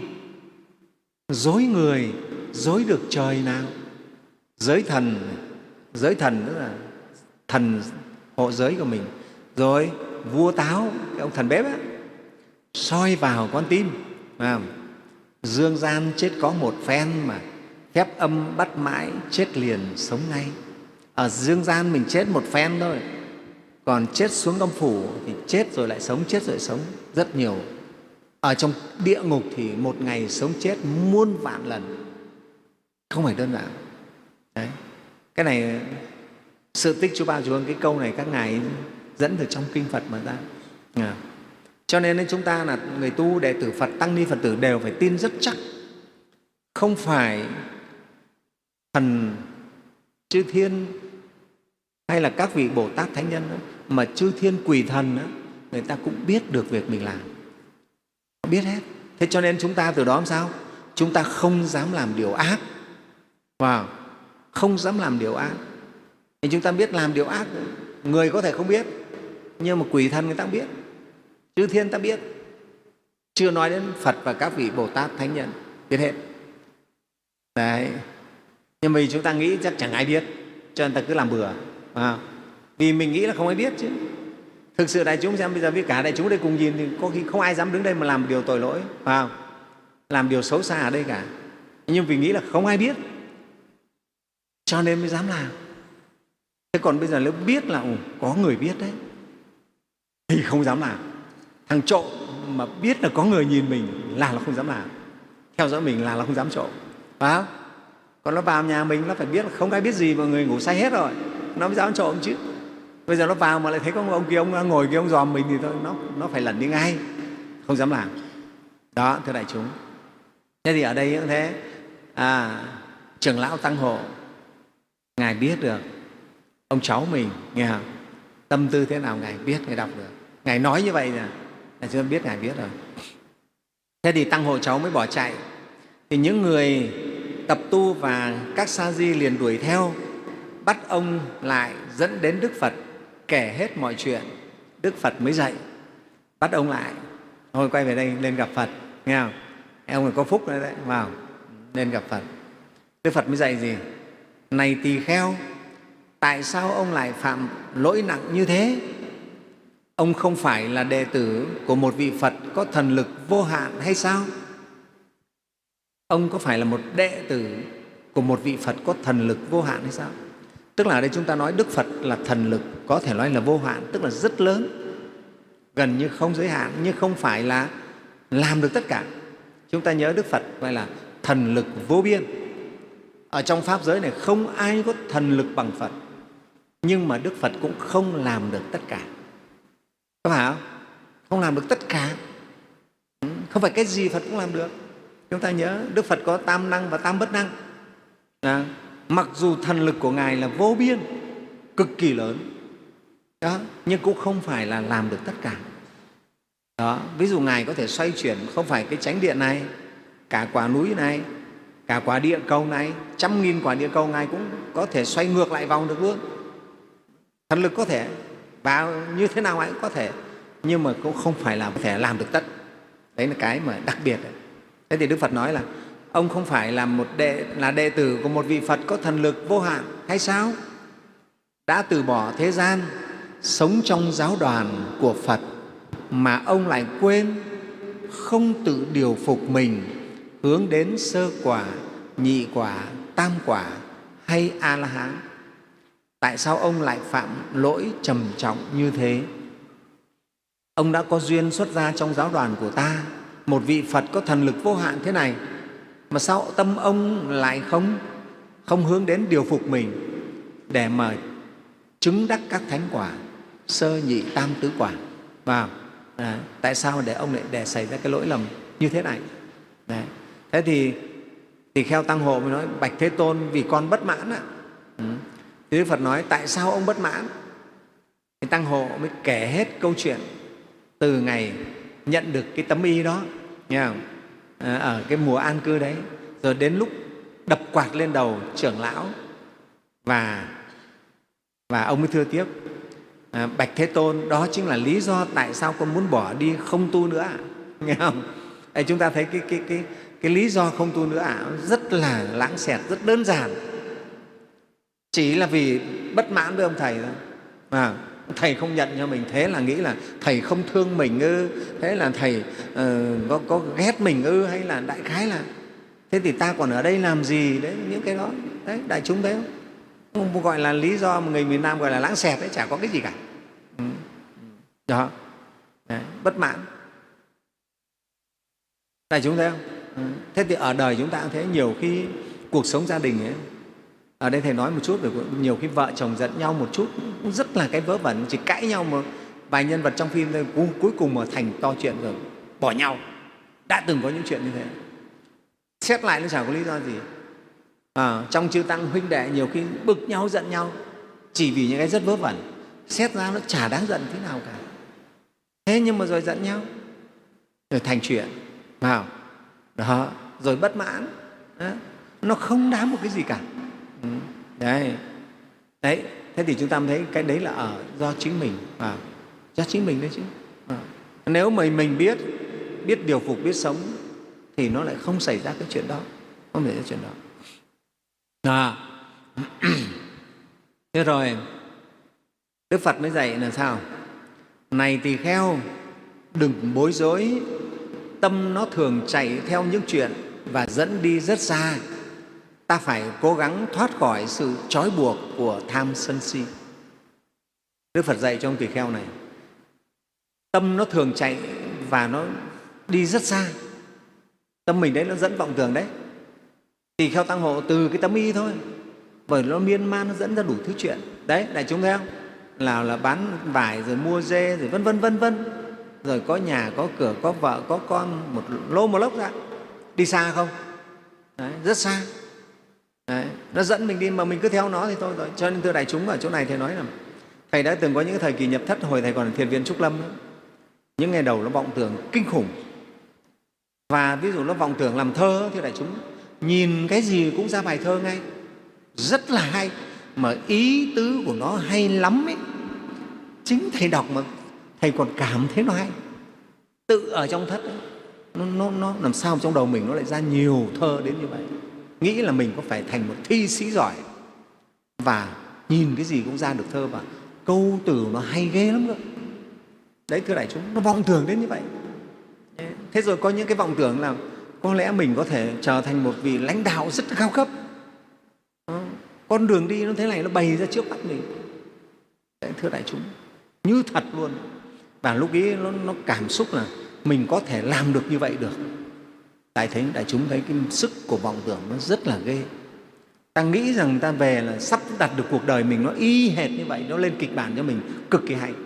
Dối người dối được trời nào, giới thần, giới thần tức là thần hộ giới của mình, rồi vua táo, cái ông thần bếp ấy, soi vào con tim. À, dương gian chết có một phen mà phép âm bắt mãi, chết liền sống ngay. Ở dương gian mình chết một phen thôi, còn chết xuống âm phủ thì chết rồi lại sống, chết rồi lại sống rất nhiều. Ở trong địa ngục thì một ngày sống chết muôn vạn lần, không phải đơn giản. Đấy. Cái này Sự tích Chùa Ba Chùa Hương, cái câu này các ngài dẫn từ trong kinh Phật mà ra. À. Cho nên chúng ta là người tu, đệ tử Phật, tăng ni Phật tử đều phải tin rất chắc, không phải thần chư thiên hay là các vị Bồ Tát thánh nhân đó, mà chư thiên quỷ thần đó, người ta cũng biết được việc mình làm, biết hết. Thế cho nên chúng ta từ đó làm sao? Chúng ta không dám làm điều ác. Wow. Không dám làm điều ác. Thì chúng ta biết làm điều ác, người có thể không biết, nhưng mà quỷ thần người ta cũng biết, chư thiên ta biết, chưa nói đến Phật và các vị Bồ Tát thánh nhân biết hết. Đấy. Nhưng vì chúng ta nghĩ chắc chẳng ai biết, cho nên ta cứ làm bừa. À, vì mình nghĩ là không ai biết chứ. Thực sự đại chúng xem bây giờ với cả đại chúng đây cùng nhìn thì có khi không ai dám đứng đây mà làm điều tội lỗi, phải không? Làm điều xấu xa ở đây cả. Nhưng vì nghĩ là không ai biết, cho nên mới dám làm. Thế còn bây giờ nếu biết là có người biết đấy thì không dám làm. Thằng trộm mà biết là có người nhìn mình là nó không dám làm, theo dõi mình là nó không dám trộm, phải không? Còn nó vào nhà mình nó phải biết là không ai biết gì, mọi người ngủ say hết rồi, nó mới dám trộm chứ. Bây giờ nó vào mà lại thấy có ông kia, ông ngồi kia, ông dòm mình thì thôi, nó, nó phải lẩn đi ngay, không dám làm. Đó, thưa đại chúng. Thế thì ở đây cũng thế. À, trưởng lão Tăng Hộ, Ngài biết được ông cháu mình, nghe không? Tâm tư thế nào Ngài biết, Ngài đọc được. Ngài nói như vậy là, là chúng ta biết Ngài biết rồi. Thế thì Tăng Hộ cháu mới bỏ chạy. Thì những người tập tu và các sa di liền đuổi theo, bắt ông lại dẫn đến Đức Phật, kể hết mọi chuyện. Đức Phật mới dạy, bắt ông lại, thôi quay về đây lên gặp Phật, nghe không? Ông này có phúc đấy, đấy. Vào lên gặp Phật. Đức Phật mới dạy gì? Này tỳ kheo, tại sao ông lại phạm lỗi nặng như thế? Ông không phải là đệ tử của một vị Phật có thần lực vô hạn hay sao? Ông có phải là một đệ tử của một vị Phật có thần lực vô hạn hay sao? Tức là ở đây chúng ta nói Đức Phật là thần lực có thể nói là vô hạn, tức là rất lớn, gần như không giới hạn, nhưng không phải là làm được tất cả. Chúng ta nhớ Đức Phật gọi là thần lực vô biên. Ở trong Pháp giới này không ai có thần lực bằng Phật, nhưng mà Đức Phật cũng không làm được tất cả. Có phải không? Không làm được tất cả. Không phải cái gì Phật cũng làm được. Chúng ta nhớ Đức Phật có tam năng và tam bất năng. À, mặc dù thần lực của Ngài là vô biên, cực kỳ lớn, đó, nhưng cũng không phải là làm được tất cả. Đó, ví dụ Ngài có thể xoay chuyển không phải cái chánh điện này, cả quả núi này, cả quả địa cầu này, trăm nghìn quả địa cầu Ngài cũng có thể xoay ngược lại vòng được luôn. Thần lực có thể, và như thế nào Ngài cũng có thể, nhưng mà cũng không phải là có thể làm được tất. Đấy là cái mà đặc biệt đấy. Thế thì Đức Phật nói là ông không phải là một đệ là đệ tử của một vị Phật có thần lực vô hạn hay sao? Đã từ bỏ thế gian, sống trong giáo đoàn của Phật mà ông lại quên không tự điều phục mình hướng đến sơ quả, nhị quả, tam quả hay A-la-hán. Tại sao ông lại phạm lỗi trầm trọng như thế? Ông đã có duyên xuất gia trong giáo đoàn của ta, một vị Phật có thần lực vô hạn thế này, mà sao tâm ông lại không, không hướng đến điều phục mình để mà chứng đắc các thánh quả, sơ nhị tam tứ quả? Và à, tại sao để ông lại để xảy ra cái lỗi lầm như thế này? Đấy. Thế thì thì Kheo Tăng Hộ mới nói: Bạch Thế Tôn, vì con bất mãn ạ. Ừ. Thì Đức Phật nói: tại sao ông bất mãn? Thì Tăng Hộ mới kể hết câu chuyện từ ngày nhận được cái tấm y đó, nghe không? À, ở cái mùa an cư đấy, rồi đến lúc đập quạt lên đầu trưởng lão, và và ông mới thưa tiếp: à, Bạch Thế Tôn, đó chính là lý do tại sao con muốn bỏ đi không tu nữa ạ. Nghe không? Đây, chúng ta thấy cái, cái, cái, cái lý do không tu nữa ạ rất là lãng xẹt, rất đơn giản, chỉ là vì bất mãn với ông thầy thôi. À, thầy không nhận cho mình, thế là nghĩ là thầy không thương mình ư, thế là thầy uh, có, có ghét mình ư, hay là đại khái là thế thì ta còn ở đây làm gì? Đấy, những cái đó đấy, đại chúng thấy không? Không gọi là lý do mà người miền Nam gọi là lãng xẹt đấy, chả có cái gì cả. Ừ. Đó, đấy, bất mãn. Đại chúng thấy không? Ừ. Thế thì ở đời chúng ta cũng thấy nhiều khi cuộc sống gia đình ấy, ở đây thầy nói một chút, về nhiều khi vợ chồng giận nhau một chút cũng rất là cái vớ vẩn, chỉ cãi nhau một vài nhân vật trong phim thôi, cuối cùng mà thành to chuyện rồi bỏ nhau. Đã từng có những chuyện như thế. Xét lại nó chẳng có lý do gì. À, trong chư tăng huynh đệ nhiều khi bực nhau, giận nhau chỉ vì những cái rất vớ vẩn, xét ra nó chả đáng giận thế nào cả. Thế nhưng mà rồi giận nhau, rồi thành chuyện, vào đó, rồi bất mãn, đó. Nó không đáng một cái gì cả. Đấy. Đấy, thế thì chúng ta thấy cái đấy là ở do chính mình, à, do chính mình đấy chứ. À. Nếu mà mình biết biết điều phục, biết sống thì nó lại không xảy ra cái chuyện đó, không xảy ra chuyện đó. À. Thế rồi Đức Phật mới dạy là sao? Này tỳ kheo, đừng bối rối, tâm nó thường chạy theo những chuyện và dẫn đi rất xa. Ta phải cố gắng thoát khỏi sự trói buộc của tham sân si. Đức Phật dạy cho ông tỳ kheo này, tâm nó thường chạy và nó đi rất xa. Tâm mình đấy nó dẫn vọng tưởng đấy. Tỳ kheo Tăng Hộ từ cái tấm y thôi, bởi nó miên man, nó dẫn ra đủ thứ chuyện. Đấy, đại chúng thấy không? Nào là bán vải, rồi mua dê, rồi vân vân vân vân, rồi có nhà, có cửa, có vợ, có con, một lô một lốc ra. Đi xa không? Đấy, rất xa. Đấy, nó dẫn mình đi mà mình cứ theo nó thì thôi rồi. Cho nên thưa đại chúng, ở chỗ này thầy nói là thầy đã từng có những thời kỳ nhập thất, hồi thầy còn ở thiền viện Trúc Lâm đó. Những ngày đầu nó vọng tưởng kinh khủng, và ví dụ nó vọng tưởng làm thơ thì đại chúng nhìn cái gì cũng ra bài thơ ngay, rất là hay, mà ý tứ của nó hay lắm ấy. Chính thầy đọc mà thầy còn cảm thấy nó hay. Tự ở trong thất ấy, nó, nó, nó làm sao trong đầu mình nó lại ra nhiều thơ đến như vậy, nghĩ là mình có phải thành một thi sĩ giỏi, và nhìn cái gì cũng ra được thơ, và câu từ nó hay ghê lắm nữa. Đấy, thưa đại chúng, nó vọng tưởng đến như vậy. Thế rồi có những cái vọng tưởng là có lẽ mình có thể trở thành một vị lãnh đạo rất cao cấp, có con đường đi nó thế này, nó bày ra trước mắt mình. Đấy, thưa đại chúng, như thật luôn. Và lúc ấy nó, nó cảm xúc là mình có thể làm được như vậy được. Đại thấy đại chúng thấy cái sức của vọng tưởng nó rất là ghê. Ta nghĩ rằng ta về là sắp đặt được cuộc đời mình, nó y hệt như vậy, nó lên kịch bản cho mình cực kỳ hay.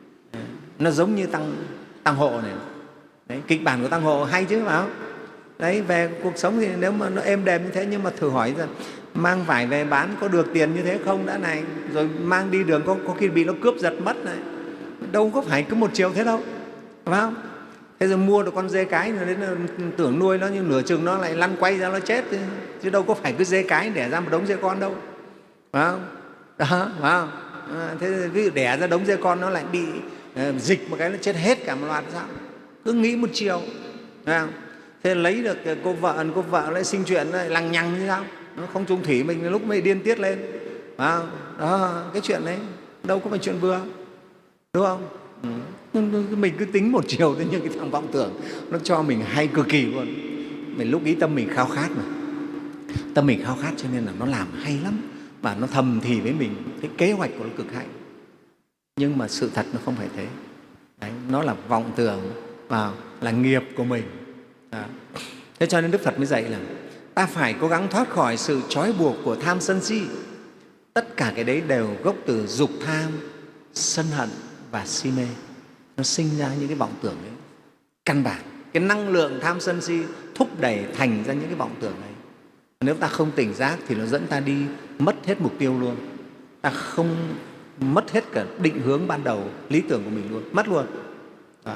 Nó giống như tăng tăng hộ này. Đấy, kịch bản của tăng hộ hay chứ, phải không? Đấy, về cuộc sống thì nếu mà nó êm đềm như thế, nhưng mà thử hỏi rằng mang vải về bán có được tiền như thế không đã này, rồi mang đi đường có, có khi bị nó cướp giật mất này, đâu có phải cứ một chiều thế đâu, phải không? Thế rồi mua được con dê cái rồi đến tưởng nuôi nó, nhưng nửa chừng nó lại lăn quay ra nó chết, chứ đâu có phải cứ dê cái đẻ ra một đống dê con đâu, phải không? Đó, phải không? À, thế ví dụ đẻ ra đống dê con nó lại bị uh, dịch một cái nó chết hết cả một loạt, sao? Cứ nghĩ một chiều, phải không? Thế lấy được cô vợ, cô vợ lại sinh chuyện lại lằng nhằng như sao? Nó không chung thủy mình lúc mới điên tiết lên, phải không? Đó, cái chuyện đấy đâu có phải chuyện vừa, đúng không? Ừ. Mình cứ tính một chiều tới những cái thằng vọng tưởng nó cho mình hay cực kỳ luôn. Mình lúc ý tâm mình khao khát mà, tâm mình khao khát cho nên là nó làm hay lắm, và nó thầm thì với mình cái kế hoạch của nó cực hay. Nhưng mà sự thật nó không phải thế. Đấy, nó là vọng tưởng và là nghiệp của mình. Đó. Thế cho nên Đức Phật mới dạy là ta phải cố gắng thoát khỏi sự trói buộc của tham sân si. Tất cả cái đấy đều gốc từ dục tham, sân hận và si mê. Nó sinh ra những cái vọng tưởng đấy. Căn bản, cái năng lượng tham sân si thúc đẩy thành ra những cái vọng tưởng này. Nếu ta không tỉnh giác thì nó dẫn ta đi mất hết mục tiêu luôn. Ta không mất hết cả định hướng ban đầu, lý tưởng của mình luôn, mất luôn. Đó.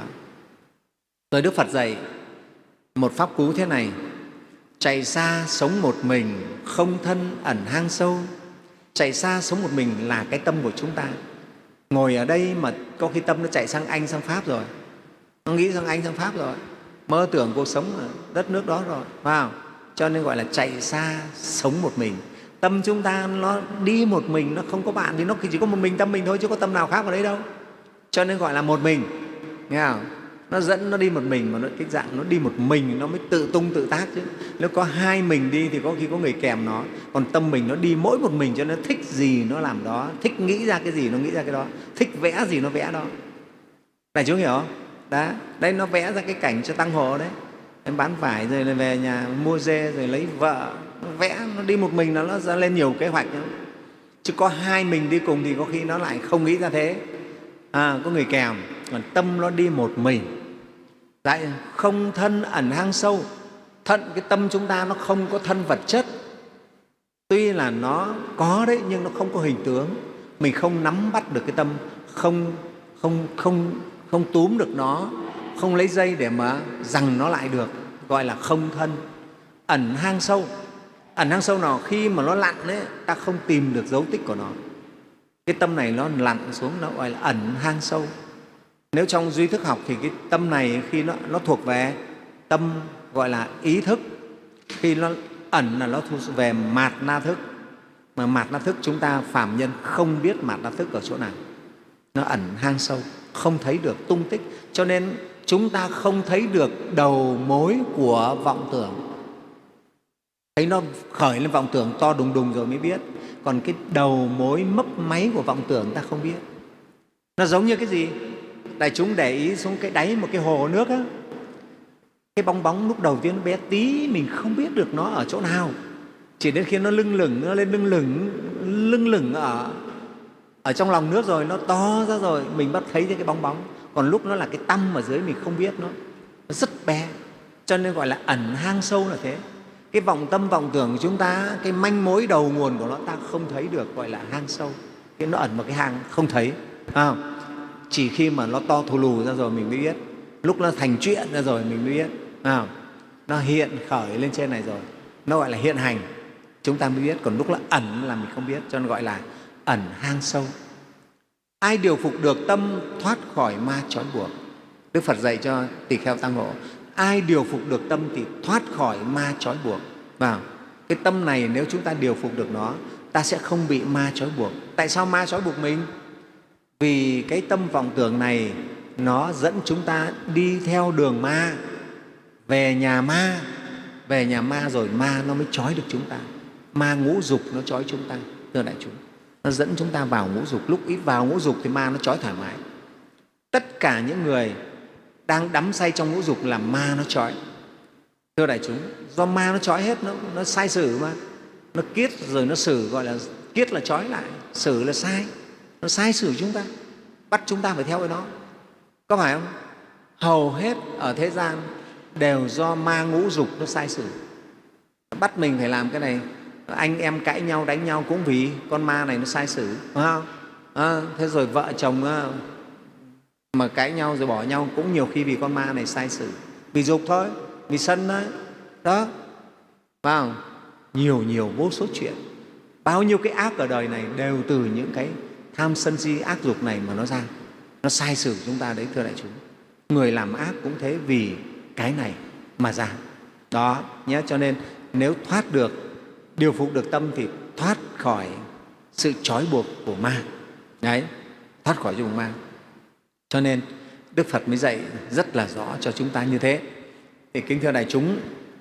Rồi Đức Phật dạy một pháp cú thế này: chạy xa sống một mình, không thân ẩn hang sâu. Chạy xa sống một mình là cái tâm của chúng ta. Ngồi ở đây mà có khi tâm nó chạy sang Anh, sang Pháp rồi, nó nghĩ sang Anh, sang Pháp rồi, mơ tưởng cuộc sống ở đất nước đó rồi, phải không? Cho nên gọi là chạy xa sống một mình. Tâm chúng ta nó đi một mình, nó không có bạn, thì nó chỉ có một mình tâm mình thôi, chứ có tâm nào khác vào đấy đâu. Cho nên gọi là một mình, nghe không? Nó dẫn nó đi một mình, mà nó cái dạng nó đi một mình nó mới tự tung tự tác chứ. Nếu có hai mình đi thì có khi có người kèm nó, còn tâm mình nó đi mỗi một mình, cho nên nó thích gì nó làm đó, thích nghĩ ra cái gì nó nghĩ ra cái đó, thích vẽ gì nó vẽ đó. Này chú hiểu không? Đó, đây nó vẽ ra cái cảnh cho tăng hộ đấy. Em bán vải rồi về nhà mua dê rồi lấy vợ, nó vẽ, nó đi một mình nó ra lên nhiều kế hoạch nữa. Chứ có hai mình đi cùng thì có khi nó lại không nghĩ ra thế, à, có người kèm. Còn tâm nó đi một mình. Đấy, không thân ẩn hang sâu. Thân, cái tâm chúng ta nó không có thân vật chất. Tuy là nó có đấy, nhưng nó không có hình tướng. Mình không nắm bắt được cái tâm, không, không, không, không túm được nó, không lấy dây để mà giằng nó lại được, gọi là không thân. Ẩn hang sâu. Ẩn hang sâu nào khi mà nó lặn đấy, ta không tìm được dấu tích của nó. Cái tâm này nó lặn xuống, nó gọi là ẩn hang sâu. Nếu trong duy thức học thì cái tâm này khi nó, nó thuộc về tâm gọi là ý thức. Khi nó ẩn là nó thuộc về mạt na thức. Mà mạt na thức chúng ta phàm nhân không biết mạt na thức ở chỗ nào. Nó ẩn hang sâu, không thấy được tung tích. Cho nên chúng ta không thấy được đầu mối của vọng tưởng. Thấy nó khởi lên vọng tưởng to đùng đùng rồi mới biết. Còn cái đầu mối mấp máy của vọng tưởng ta không biết. Nó giống như cái gì? Đại chúng để ý xuống cái đáy một cái hồ nước á, cái bong bóng lúc đầu tiên nó bé tí, mình không biết được nó ở chỗ nào. Chỉ đến khi nó lưng lửng, nó lên lưng lửng, lưng lửng ở, ở trong lòng nước rồi, nó to ra rồi, mình bắt thấy cái bong bóng. Còn lúc nó là cái tăm ở dưới mình không biết nó, nó rất bé. Cho nên gọi là ẩn hang sâu là thế. Cái vọng tâm, vọng tưởng của chúng ta, cái manh mối đầu nguồn của nó ta không thấy được, gọi là hang sâu. Cái nó ẩn vào cái hang không thấy, à, chỉ khi mà nó to thù lù ra rồi mình mới biết. Lúc nó thành chuyện ra rồi mình mới biết, à, nó hiện khởi lên trên này rồi, nó gọi là hiện hành, chúng ta mới biết. Còn lúc nó ẩn là mình không biết, cho nên gọi là ẩn hang sâu. Ai điều phục được tâm thoát khỏi ma trói buộc? Đức Phật dạy cho tỳ kheo tăng hộ, ai điều phục được tâm thì thoát khỏi ma trói buộc. Vào cái tâm này nếu chúng ta điều phục được nó, ta sẽ không bị ma trói buộc. Tại sao ma trói buộc mình? Vì cái tâm vọng tưởng này nó dẫn chúng ta đi theo đường ma, về nhà ma, về nhà ma rồi ma nó mới trói được chúng ta. Ma ngũ dục nó trói chúng ta. thưa đại chúng. Nó dẫn chúng ta vào ngũ dục. Lúc ít vào ngũ dục thì ma nó trói thoải mái. Tất cả những người đang đắm say trong ngũ dục là ma nó trói. Thưa đại chúng, do ma nó trói hết, nó, nó sai sử mà. Nó kiết rồi nó xử, gọi là kiết là trói lại, xử là sai. Nó sai xử chúng ta, bắt chúng ta phải theo cái đó. Có phải không? Hầu hết ở thế gian đều do ma ngũ dục nó sai sử. Nó bắt mình phải làm cái này. Anh em cãi nhau, đánh nhau cũng vì con ma này nó sai sử, phải không? À, thế rồi vợ chồng mà cãi nhau rồi bỏ nhau cũng nhiều khi vì con ma này sai sử. Vì dục thôi, vì sân đấy. Đó, phải không? Nhiều nhiều vô số chuyện. Bao nhiêu cái ác ở đời này đều từ những cái tham sân si ác dục này mà nó ra. Nó sai sử chúng ta đấy, thưa đại chúng. Người làm ác cũng thế vì cái này mà ra. Đó nhé, cho nên nếu thoát được, điều phục được tâm thì thoát khỏi sự trói buộc của ma. Đấy, thoát khỏi dùng ma. Cho nên Đức Phật mới dạy rất là rõ cho chúng ta như thế. Thì kính thưa đại chúng,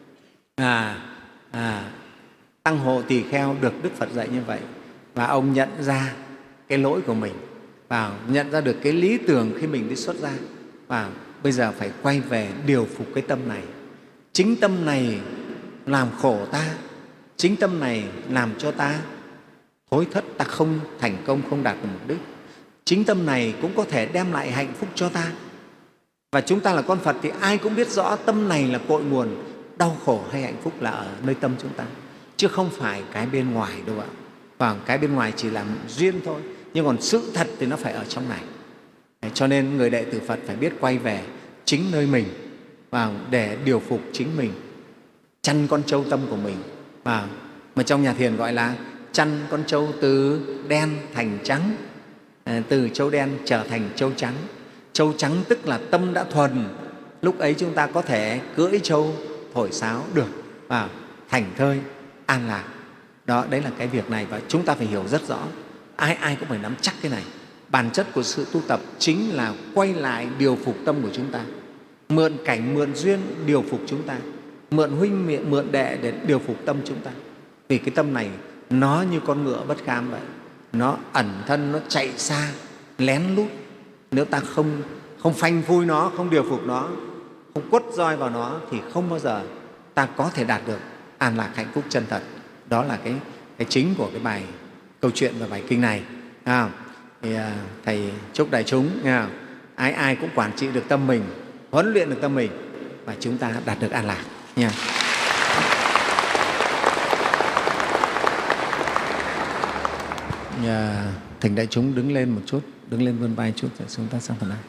à, à, Tăng Hộ Tỳ Kheo được Đức Phật dạy như vậy, và ông nhận ra cái lỗi của mình, và nhận ra được cái lý tưởng khi mình đi xuất gia, và bây giờ phải quay về điều phục cái tâm này. Chính tâm này làm khổ ta, chính tâm này làm cho ta thối thất, ta không thành công, không đạt được mục đích. Chính tâm này cũng có thể đem lại hạnh phúc cho ta. Và chúng ta là con Phật thì ai cũng biết rõ tâm này là cội nguồn đau khổ hay hạnh phúc là ở nơi tâm chúng ta, chứ không phải cái bên ngoài đâu ạ. Và cái bên ngoài chỉ là duyên thôi, nhưng còn sự thật thì nó phải ở trong này. Cho nên người đệ tử Phật phải biết quay về chính nơi mình và để điều phục chính mình, chăn con trâu tâm của mình. Và mà trong nhà thiền gọi là chăn con trâu từ đen thành trắng, từ trâu đen trở thành trâu trắng. Trâu trắng tức là tâm đã thuần, lúc ấy chúng ta có thể cưỡi trâu thổi sáo được và thành thơi an lạc. Đó, đấy là cái việc này và chúng ta phải hiểu rất rõ. Ai ai cũng phải nắm chắc cái này. Bản chất của sự tu tập chính là quay lại điều phục tâm của chúng ta, mượn cảnh, mượn duyên điều phục chúng ta, mượn huynh, mượn đệ để điều phục tâm chúng ta. Vì cái tâm này nó như con ngựa bất kham vậy, nó ẩn thân, nó chạy xa, lén lút. Nếu ta không không phanh phui nó, không điều phục nó, không quất roi vào nó thì không bao giờ ta có thể đạt được an lạc hạnh phúc chân thật. Đó là cái, cái chính của cái bài câu chuyện và bài kinh này. À, thì, à, Thầy chúc đại chúng à, ai ai cũng quản trị được tâm mình, huấn luyện được tâm mình và chúng ta đạt được an lạc nha. À, thỉnh đại chúng đứng lên một chút, đứng lên vươn vai chút rồi chúng ta sang phần này.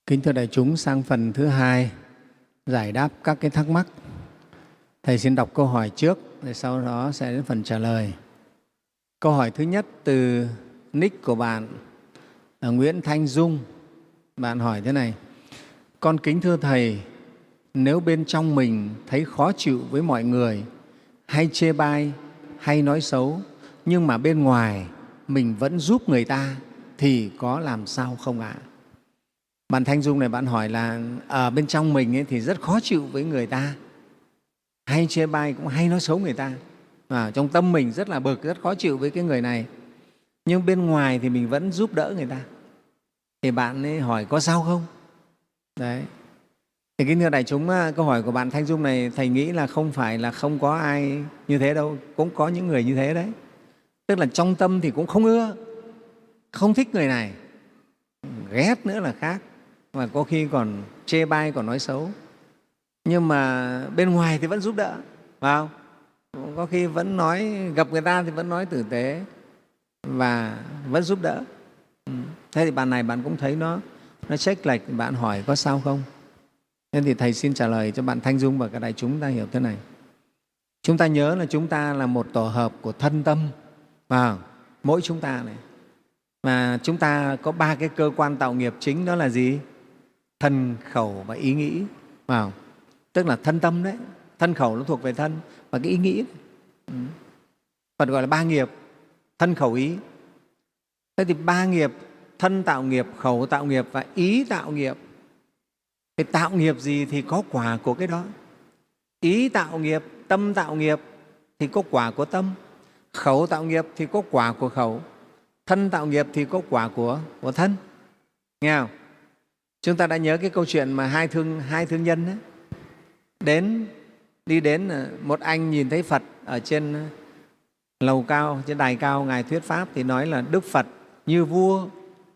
Kính thưa đại chúng, sang phần thứ hai giải đáp các cái thắc mắc. Thầy xin đọc câu hỏi trước, rồi sau đó sẽ đến phần trả lời. Câu hỏi thứ nhất từ nick của bạn là Nguyễn Thanh Dung. Bạn hỏi thế này: con kính thưa Thầy, nếu bên trong mình thấy khó chịu với mọi người, hay chê bai, hay nói xấu, nhưng mà bên ngoài mình vẫn giúp người ta thì có làm sao không ạ? À? Bạn Thanh Dung này bạn hỏi là ở bên trong mình ấy thì rất khó chịu với người ta, hay chê bai cũng hay nói xấu người ta. À, trong tâm mình rất là bực, rất khó chịu với cái người này, nhưng bên ngoài thì mình vẫn giúp đỡ người ta. Thì bạn ấy hỏi có sao không? Đấy. Thì kính thưa đại chúng, câu hỏi của bạn Thanh Dung này Thầy nghĩ là không phải là không có ai như thế đâu, cũng có những người như thế đấy. Tức là trong tâm thì cũng không ưa, không thích người này, ghét nữa là khác, mà có khi còn chê bai, còn nói xấu. Nhưng mà bên ngoài thì vẫn giúp đỡ, phải không? Có khi vẫn nói, gặp người ta thì vẫn nói tử tế và vẫn giúp đỡ. Thế thì bạn này bạn cũng thấy nó nó chênh lệch, bạn hỏi có sao không? Nên thì Thầy xin trả lời cho bạn Thanh Dung và cả đại chúng ta hiểu thế này. Chúng ta nhớ là chúng ta là một tổ hợp của thân tâm, và mỗi chúng ta này. Mà chúng ta có ba cái cơ quan tạo nghiệp chính, đó là gì? Thân, khẩu và ý nghĩ. Wow. Tức là thân tâm đấy, thân khẩu nó thuộc về thân, và cái ý nghĩ đấy. Phật gọi là ba nghiệp: thân, khẩu, ý. Thế thì ba nghiệp, thân tạo nghiệp, khẩu tạo nghiệp và ý tạo nghiệp. Cái tạo nghiệp gì thì có quả của cái đó. Ý tạo nghiệp, tâm tạo nghiệp thì có quả của tâm. Khẩu tạo nghiệp thì có quả của khẩu. Thân tạo nghiệp thì có quả của, của thân. Nghe không? Chúng ta đã nhớ cái câu chuyện mà hai thương, hai thương nhân ấy, đến, đi đến một anh nhìn thấy Phật ở trên lầu cao, trên đài cao, Ngài thuyết Pháp thì nói là Đức Phật như vua,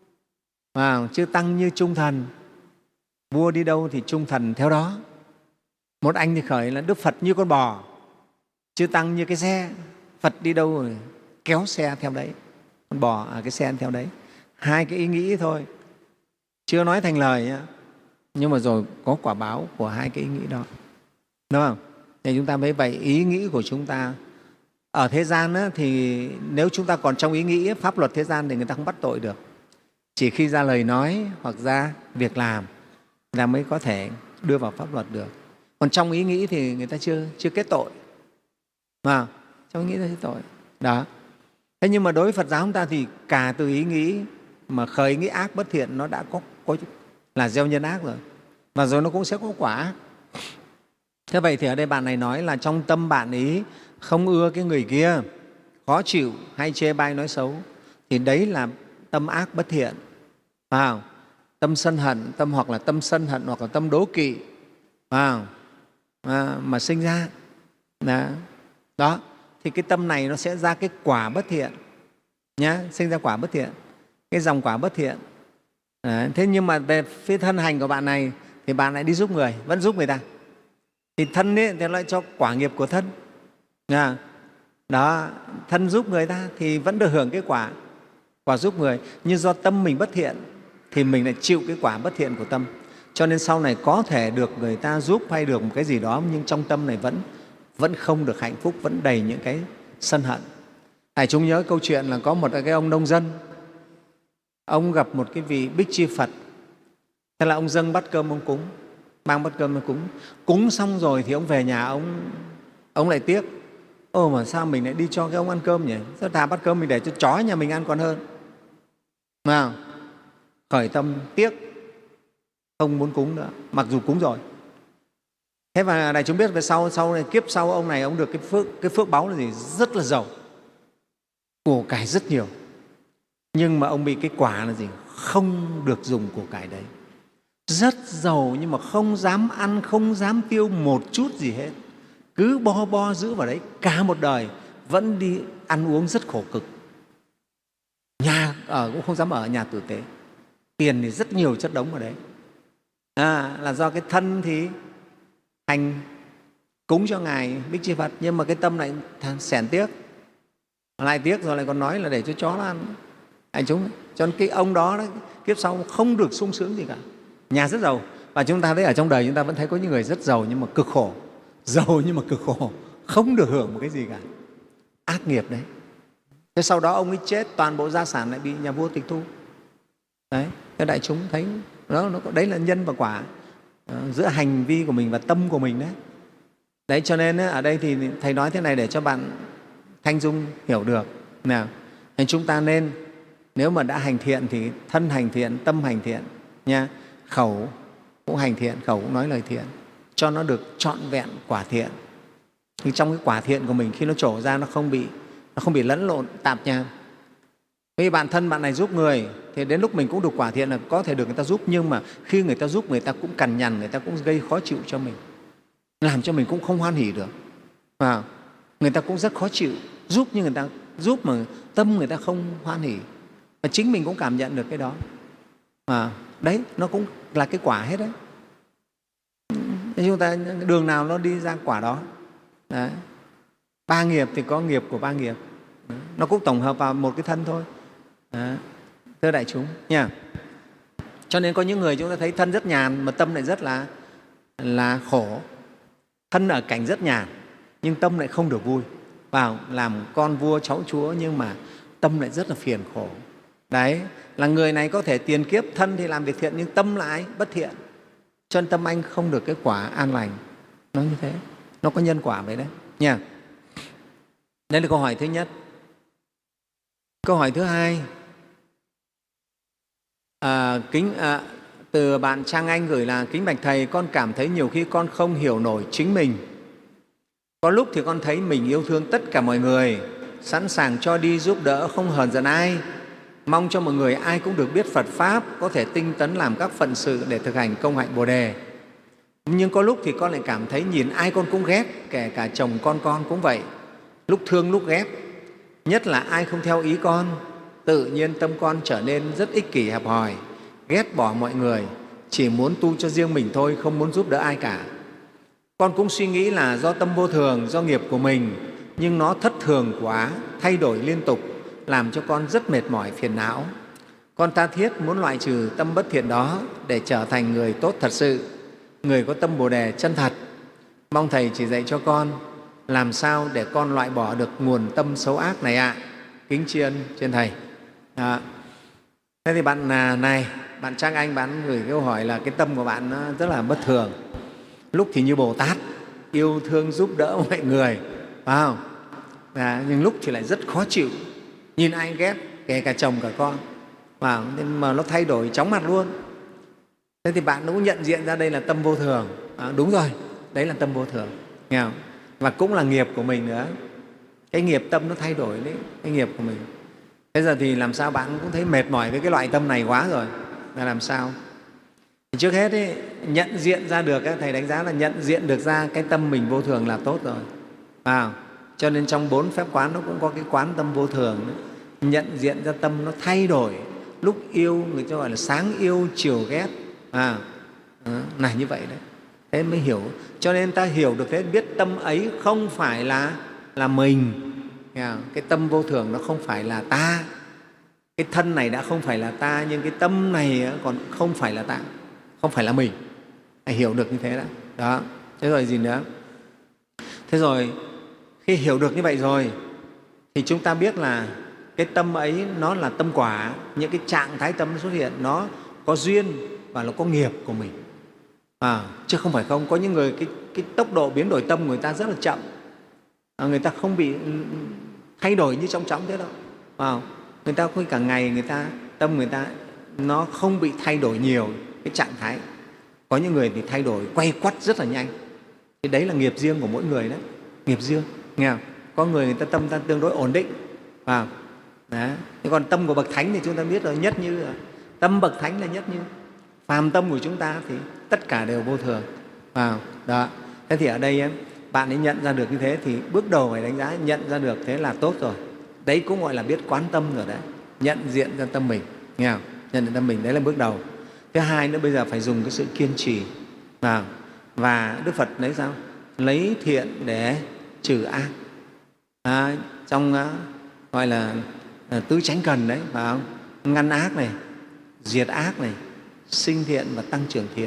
à, chư Tăng như trung thần. Vua đi đâu thì trung thần theo đó. Một anh thì khởi là Đức Phật như con bò, chư Tăng như cái xe. Phật đi đâu rồi kéo xe theo đấy, con bò à, cái xe theo đấy. Hai cái ý nghĩ thôi, chưa nói thành lời nhá, nhưng mà rồi có quả báo của hai cái ý nghĩ đó, đúng không? Thì chúng ta mới vậy, ý nghĩ của chúng ta ở thế gian á, thì nếu chúng ta còn trong ý nghĩ pháp luật thế gian thì người ta không bắt tội được. Chỉ khi ra lời nói hoặc ra việc làm là mới có thể đưa vào pháp luật được. Còn trong ý nghĩ thì người ta chưa chưa kết tội, mà trong ý nghĩ ta kết tội đó. Thế nhưng mà đối với Phật giáo chúng ta thì cả từ ý nghĩ mà khởi ý nghĩ ác bất thiện nó đã có, có là gieo nhân ác rồi, và rồi nó cũng sẽ có quả ác. Thế vậy thì ở đây bạn này nói là trong tâm bạn ấy không ưa cái người kia, khó chịu hay chê bai nói xấu, thì đấy là tâm ác bất thiện, phải không? Tâm sân hận, tâm hoặc là tâm sân hận hoặc là tâm đố kỵ, phải không? À, mà sinh ra đó. đó thì cái tâm này nó sẽ ra cái quả bất thiện nhá, sinh ra quả bất thiện, cái dòng quả bất thiện. Đấy. Thế nhưng mà về phía thân hành của bạn này thì bạn lại đi giúp người, vẫn giúp người ta, thì thân ấy thì lại cho quả nghiệp của thân. Nha. Đó, thân giúp người ta thì vẫn được hưởng cái quả quả giúp người, nhưng do tâm mình bất thiện thì mình lại chịu cái quả bất thiện của tâm. Cho nên sau này có thể được người ta giúp hay được một cái gì đó, nhưng trong tâm này vẫn vẫn không được hạnh phúc, vẫn đầy những cái sân hận. Đại chúng nhớ câu chuyện là có một cái ông nông dân, ông gặp một cái vị Bích Chi Phật. Thế là ông dâng bát cơm ông cúng, mang bát cơm ông cúng. Cúng xong rồi thì ông về nhà, ông ông lại tiếc. Ồ, mà sao mình lại đi cho cái ông ăn cơm nhỉ? Sao thà bát cơm mình để cho chó nhà mình ăn còn hơn. Nào, khởi tâm tiếc, không muốn cúng nữa, mặc dù cúng rồi. Thế và đại chúng biết về sau, sau này, kiếp sau ông này ông được cái phước, cái phước báu là gì? Rất là giàu, của cải rất nhiều. Nhưng mà ông bị cái quả là gì? Không được dùng của cải đấy. Rất giàu nhưng mà không dám ăn, không dám tiêu một chút gì hết. Cứ bo bo giữ vào đấy cả một đời, vẫn đi ăn uống rất khổ cực. Nhà ở cũng không dám ở nhà tử tế. Tiền thì rất nhiều chất đống ở đấy. À, là do cái thân thì hành cúng cho Ngài Bích Chi Phật, nhưng mà cái tâm lại xẻn tiếc, lại tiếc rồi lại còn nói là để cho chó nó ăn. Anh chúng, cho nên cái ông đó, đó kiếp sau không được sung sướng gì cả, nhà rất giàu. Và chúng ta thấy ở trong đời chúng ta vẫn thấy có những người rất giàu nhưng mà cực khổ, giàu nhưng mà cực khổ, không được hưởng một cái gì cả. Ác nghiệp đấy. Thế sau đó ông ấy chết, toàn bộ gia sản lại bị nhà vua tịch thu. Đấy, thế đại chúng thấy đó, nó, đấy là nhân và quả đó, giữa hành vi của mình và tâm của mình đấy. Đấy, cho nên ở đây thì Thầy nói thế này để cho bạn Thanh Dung hiểu được. Nào, nên chúng ta nên, nếu mà đã hành thiện thì thân hành thiện, tâm hành thiện nha, khẩu cũng hành thiện, khẩu cũng nói lời thiện, cho nó được trọn vẹn quả thiện. Thì trong cái quả thiện của mình khi nó trổ ra nó không bị nó không bị lẫn lộn tạp nham. Khi bạn thân bạn này giúp người thì đến lúc mình cũng được quả thiện là có thể được người ta giúp, nhưng mà khi người ta giúp người ta cũng cằn nhằn, người ta cũng gây khó chịu cho mình, làm cho mình cũng không hoan hỉ được. À, người ta cũng rất khó chịu, giúp nhưng người ta giúp mà tâm người ta không hoan hỉ, và chính mình cũng cảm nhận được cái đó. À, đấy, nó cũng là cái quả hết đấy. Chúng ta đường nào nó đi ra quả đó. Đấy. Ba nghiệp thì có nghiệp của ba nghiệp, nó cũng tổng hợp vào một cái thân thôi. Đó. Thưa đại chúng nha. Cho nên có những người chúng ta thấy thân rất nhàn mà tâm lại rất là là khổ. Thân ở cảnh rất nhàn nhưng tâm lại không được vui, vào làm con vua cháu chúa nhưng mà tâm lại rất là phiền khổ. Đấy, là người này có thể tiền kiếp thân thì làm việc thiện nhưng tâm lại bất thiện, cho nên tâm anh không được cái quả an lành. Nó như thế, nó có nhân quả vậy đấy nha. Đây là câu hỏi thứ nhất. Câu hỏi thứ hai, à, kính à, từ bạn Trang Anh gửi là: kính bạch Thầy, con cảm thấy nhiều khi con không hiểu nổi chính mình. Có lúc thì con thấy mình yêu thương tất cả mọi người, sẵn sàng cho đi giúp đỡ, không hờn giận ai, mong cho mọi người ai cũng được biết Phật Pháp, có thể tinh tấn làm các phận sự để thực hành công hạnh Bồ Đề. Nhưng có lúc thì con lại cảm thấy nhìn ai con cũng ghét, kể cả chồng con con cũng vậy, lúc thương lúc ghét. Nhất là ai không theo ý con, tự nhiên tâm con trở nên rất ích kỷ hẹp hòi, ghét bỏ mọi người, chỉ muốn tu cho riêng mình thôi, không muốn giúp đỡ ai cả. Con cũng suy nghĩ là do tâm vô thường, do nghiệp của mình, nhưng nó thất thường quá, thay đổi liên tục, làm cho con rất mệt mỏi, phiền não. Con tha thiết muốn loại trừ tâm bất thiện đó để trở thành người tốt thật sự, người có tâm Bồ Đề chân thật. Mong Thầy chỉ dạy cho con làm sao để con loại bỏ được nguồn tâm xấu ác này ạ. À. Kính tri ân trên Thầy. Đó. Thế thì bạn này, bạn Trang Anh, bạn gửi câu hỏi là cái tâm của bạn nó rất là bất thường. Lúc thì như Bồ Tát, yêu thương giúp đỡ mọi người, phải không? À, nhưng lúc thì lại rất khó chịu, nhìn ai ghét, kể cả chồng cả con, à, nhưng mà nó thay đổi chóng mặt luôn. Thế thì bạn cũng nhận diện ra đây là tâm vô thường. À, đúng rồi, đấy là tâm vô thường, nghe không? Và cũng là nghiệp của mình nữa. Cái nghiệp tâm nó thay đổi đấy, cái nghiệp của mình. Thế giờ thì làm sao bạn cũng thấy mệt mỏi với cái loại tâm này quá rồi, là làm sao? Thì trước hết ấy, nhận diện ra được, Thầy đánh giá là nhận diện được ra cái tâm mình vô thường là tốt rồi. À, cho nên trong bốn phép quán nó cũng có cái quán tâm vô thường đấy. Nhận diện ra tâm nó thay đổi, lúc yêu người ta gọi là sáng yêu chiều ghét, à, là như vậy đấy. Thế mới hiểu. Cho nên ta hiểu được thế, biết tâm ấy không phải là là mình. Cái tâm vô thường nó không phải là ta. Cái thân này đã không phải là ta, nhưng cái tâm này còn không phải là ta, không phải là mình. Hãy hiểu được như thế đã. Đó. Thế rồi gì nữa? Thế rồi khi hiểu được như vậy rồi thì chúng ta biết là cái tâm ấy nó là tâm quả. Những cái trạng thái tâm xuất hiện nó có duyên và nó có nghiệp của mình. À, chứ không phải không. Có những người cái, cái tốc độ biến đổi tâm của người ta rất là chậm, à, người ta không bị thay đổi như trong chóng thế đâu. À, người ta có cả ngày người ta tâm người ta nó không bị thay đổi nhiều cái trạng thái. Có những người thì thay đổi quay quắt rất là nhanh. Thì đấy là nghiệp riêng của mỗi người đấy, nghiệp riêng, nghe không? Có người người ta tâm ta tương đối ổn định. À, đấy. Thế còn tâm của bậc thánh thì chúng ta biết rồi, nhất như tâm bậc thánh là nhất như. Phàm tâm của chúng ta thì tất cả đều vô thường. À, đó. Thế thì ở đây ấy, bạn ấy nhận ra được như thế thì bước đầu phải đánh giá nhận ra được thế là tốt rồi. Đấy cũng gọi là biết quán tâm rồi đấy, nhận diện ra tâm mình, nghe không? Nhận diện tâm mình, đấy là bước đầu. Thứ hai nữa, bây giờ phải dùng cái sự kiên trì. À, và Đức Phật lấy sao? Lấy thiện để trừ ác. À, trong uh, gọi là uh, tứ chánh cần đấy, phải không? Ngăn ác này, diệt ác này, sinh thiện và tăng trưởng thiện.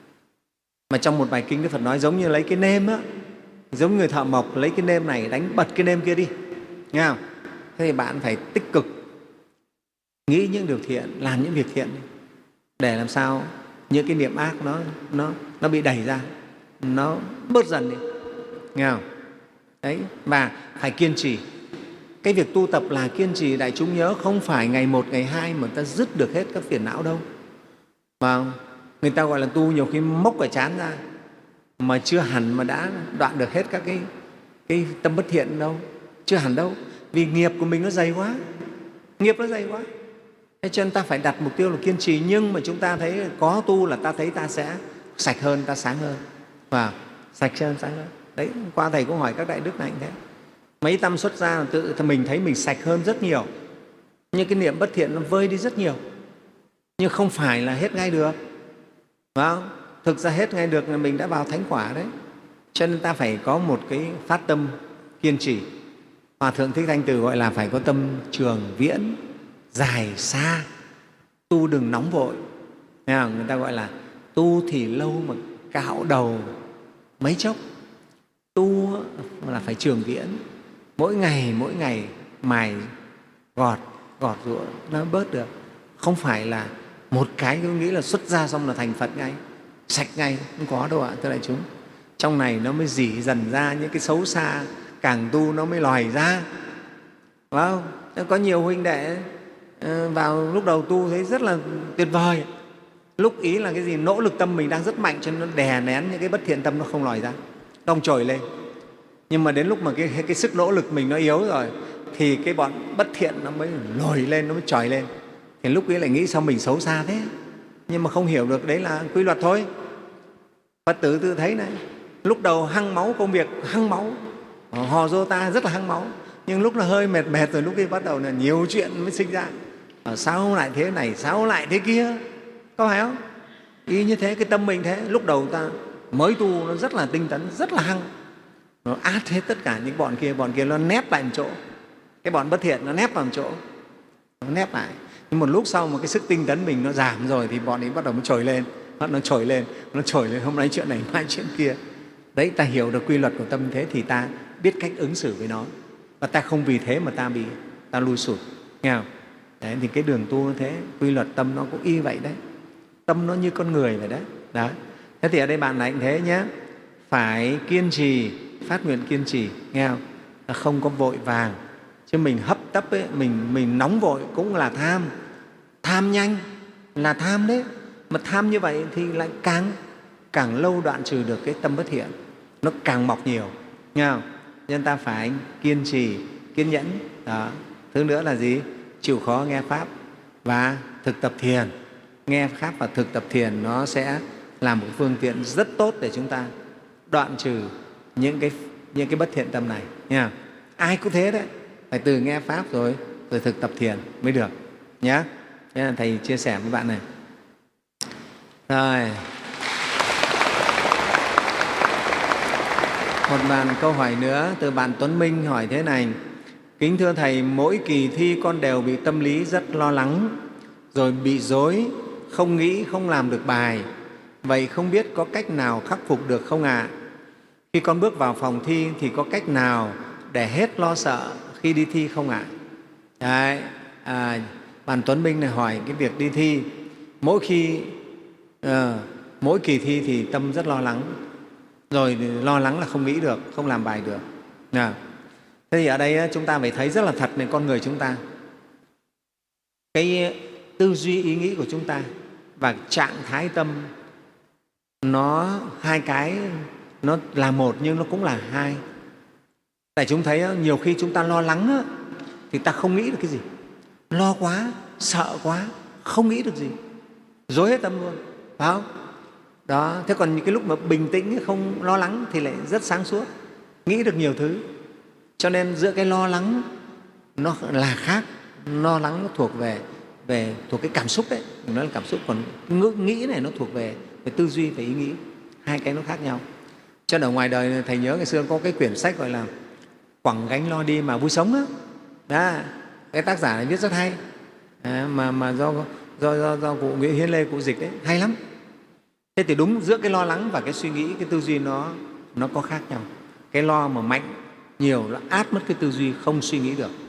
Mà trong một bài kinh Đức Phật nói giống như lấy cái nêm á, giống người thợ mộc lấy cái nêm này đánh bật cái nêm kia đi, nghe không? Thế thì bạn phải tích cực nghĩ những điều thiện, làm những việc thiện đi, để làm sao những cái niệm ác nó nó nó bị đẩy ra, nó bớt dần đi, nghe không? Đấy, và phải kiên trì. Cái việc tu tập là kiên trì, đại chúng nhớ, không phải ngày một ngày hai mà ta dứt được hết các phiền não đâu. Và người ta gọi là tu nhiều khi móc cái chán ra mà chưa hẳn mà đã đoạn được hết các cái, cái tâm bất thiện đâu, chưa hẳn đâu, vì nghiệp của mình nó dày quá, nghiệp nó dày quá. Thế cho nên ta phải đặt mục tiêu là kiên trì, nhưng mà chúng ta thấy có tu là ta thấy ta sẽ sạch hơn, ta sáng hơn, và sạch hơn, sáng hơn. Đấy, qua Thầy cũng hỏi các đại đức này thế. Mấy tâm xuất ra tự mình thấy mình sạch hơn rất nhiều, nhưng cái niệm bất thiện nó vơi đi rất nhiều, nhưng không phải là hết ngay được, phải không? Thực ra hết ngay được là mình đã vào thánh quả đấy. Cho nên ta phải có một cái phát tâm kiên trì. Hòa Thượng Thích Thanh Từ gọi là phải có tâm trường viễn, dài xa, tu đừng nóng vội. Nghe không? Người ta gọi là tu thì lâu mà cạo đầu mấy chốc. Tu là phải trường viễn, mỗi ngày mỗi ngày mài gọt gọt rũa nó bớt được, không phải là một cái cứ nghĩ là xuất ra xong là thành Phật ngay, sạch ngay, không có đâu ạ. Thưa đại chúng, trong này nó mới rỉ dần ra những cái xấu xa, càng tu nó mới lòi ra, phải không? Có nhiều huynh đệ vào lúc đầu tu thấy rất là tuyệt vời, lúc ý là cái gì nỗ lực tâm mình đang rất mạnh cho nên nó đè nén những cái bất thiện tâm, nó không lòi ra, nó không trồi lên. Nhưng mà đến lúc mà cái, cái sức nỗ lực mình nó yếu rồi thì cái bọn bất thiện nó mới lồi lên, nó mới trồi lên. Thì lúc ấy lại nghĩ sao mình xấu xa thế, nhưng mà không hiểu được đấy là quy luật thôi. Phật tử tự thấy này, lúc đầu hăng máu công việc, hăng máu, hò dô ta rất là hăng máu, nhưng lúc là hơi mệt mệt rồi, lúc ấy bắt đầu là nhiều chuyện mới sinh ra. À, sao lại thế này, sao lại thế kia, có phải không? Y như thế, cái tâm mình thế, lúc đầu ta mới tu nó rất là tinh tấn, rất là hăng, nó át hết tất cả những bọn kia, bọn kia nó nép lại một chỗ, cái bọn bất thiện nó nép vào một chỗ, nó nép lại. Nhưng một lúc sau một cái sức tinh tấn mình nó giảm rồi thì bọn ấy bắt đầu nó trồi lên, nó trồi lên, nó trồi lên, hôm nay chuyện này, mai chuyện kia. Đấy, ta hiểu được quy luật của tâm thế thì ta biết cách ứng xử với nó, và ta không vì thế mà ta bị ta lui sụt, nghe không? Đấy, thì cái đường tu như thế, quy luật tâm nó cũng y vậy đấy, tâm nó như con người vậy đấy. Đó. Thế thì ở đây bạn này cũng thế nhé, phải kiên trì, phát nguyện kiên trì, nghe không? Là không có vội vàng, chứ mình hấp tấp ấy, mình mình nóng vội cũng là tham, tham nhanh là tham đấy, mà tham như vậy thì lại càng càng lâu đoạn trừ được cái tâm bất thiện, nó càng mọc nhiều, nghe không? Nên ta phải kiên trì, kiên nhẫn. Đó. Thứ nữa là gì? Chịu khó nghe pháp và thực tập thiền. Nghe pháp và thực tập thiền nó sẽ là một phương tiện rất tốt để chúng ta đoạn trừ những cái những cái bất thiện tâm này, nha. Ai cũng thế đấy, phải từ nghe pháp rồi rồi thực tập thiền mới được nhé. Thế là Thầy chia sẻ với bạn này. Rồi, một bạn câu hỏi nữa từ bạn Tuấn Minh hỏi thế này: kính thưa Thầy, mỗi kỳ thi con đều bị tâm lý rất lo lắng, rồi bị rối, không nghĩ, không làm được bài. Vậy không biết có cách nào khắc phục được không ạ? À? Khi con bước vào phòng thi thì có cách nào để hết lo sợ khi đi thi không ạ? À? Đấy, à, bạn Tuấn Minh này hỏi cái việc đi thi, mỗi khi à, mỗi kỳ thi thì tâm rất lo lắng, rồi lo lắng là không nghĩ được, không làm bài được. À, thế thì ở đây chúng ta phải thấy rất là thật này, con người chúng ta, cái tư duy ý nghĩ của chúng ta và trạng thái tâm nó hai cái, nó là một nhưng nó cũng là hai. Tại chúng thấy nhiều khi chúng ta lo lắng thì ta không nghĩ được cái gì, lo quá, sợ quá, không nghĩ được gì, rối hết tâm luôn, phải không? Đó. Thế còn những cái lúc mà bình tĩnh, không lo lắng thì lại rất sáng suốt, nghĩ được nhiều thứ. Cho nên giữa cái lo lắng nó là khác, lo lắng nó thuộc về về thuộc cái cảm xúc đấy, nó là cảm xúc, còn nghĩ này nó thuộc về về tư duy, về ý nghĩ, hai cái nó khác nhau. Cho nên ở ngoài đời Thầy nhớ ngày xưa có cái quyển sách gọi là Quẳng gánh lo đi mà vui sống đó. Đó, cái tác giả này viết rất hay, à, mà mà do do, do, do cụ Nguyễn Hiến Lê cụ dịch đấy, hay lắm. Thế thì đúng, giữa cái lo lắng và cái suy nghĩ, cái tư duy nó, nó có khác nhau. Cái lo mà mạnh nhiều nó át mất cái tư duy, không suy nghĩ được.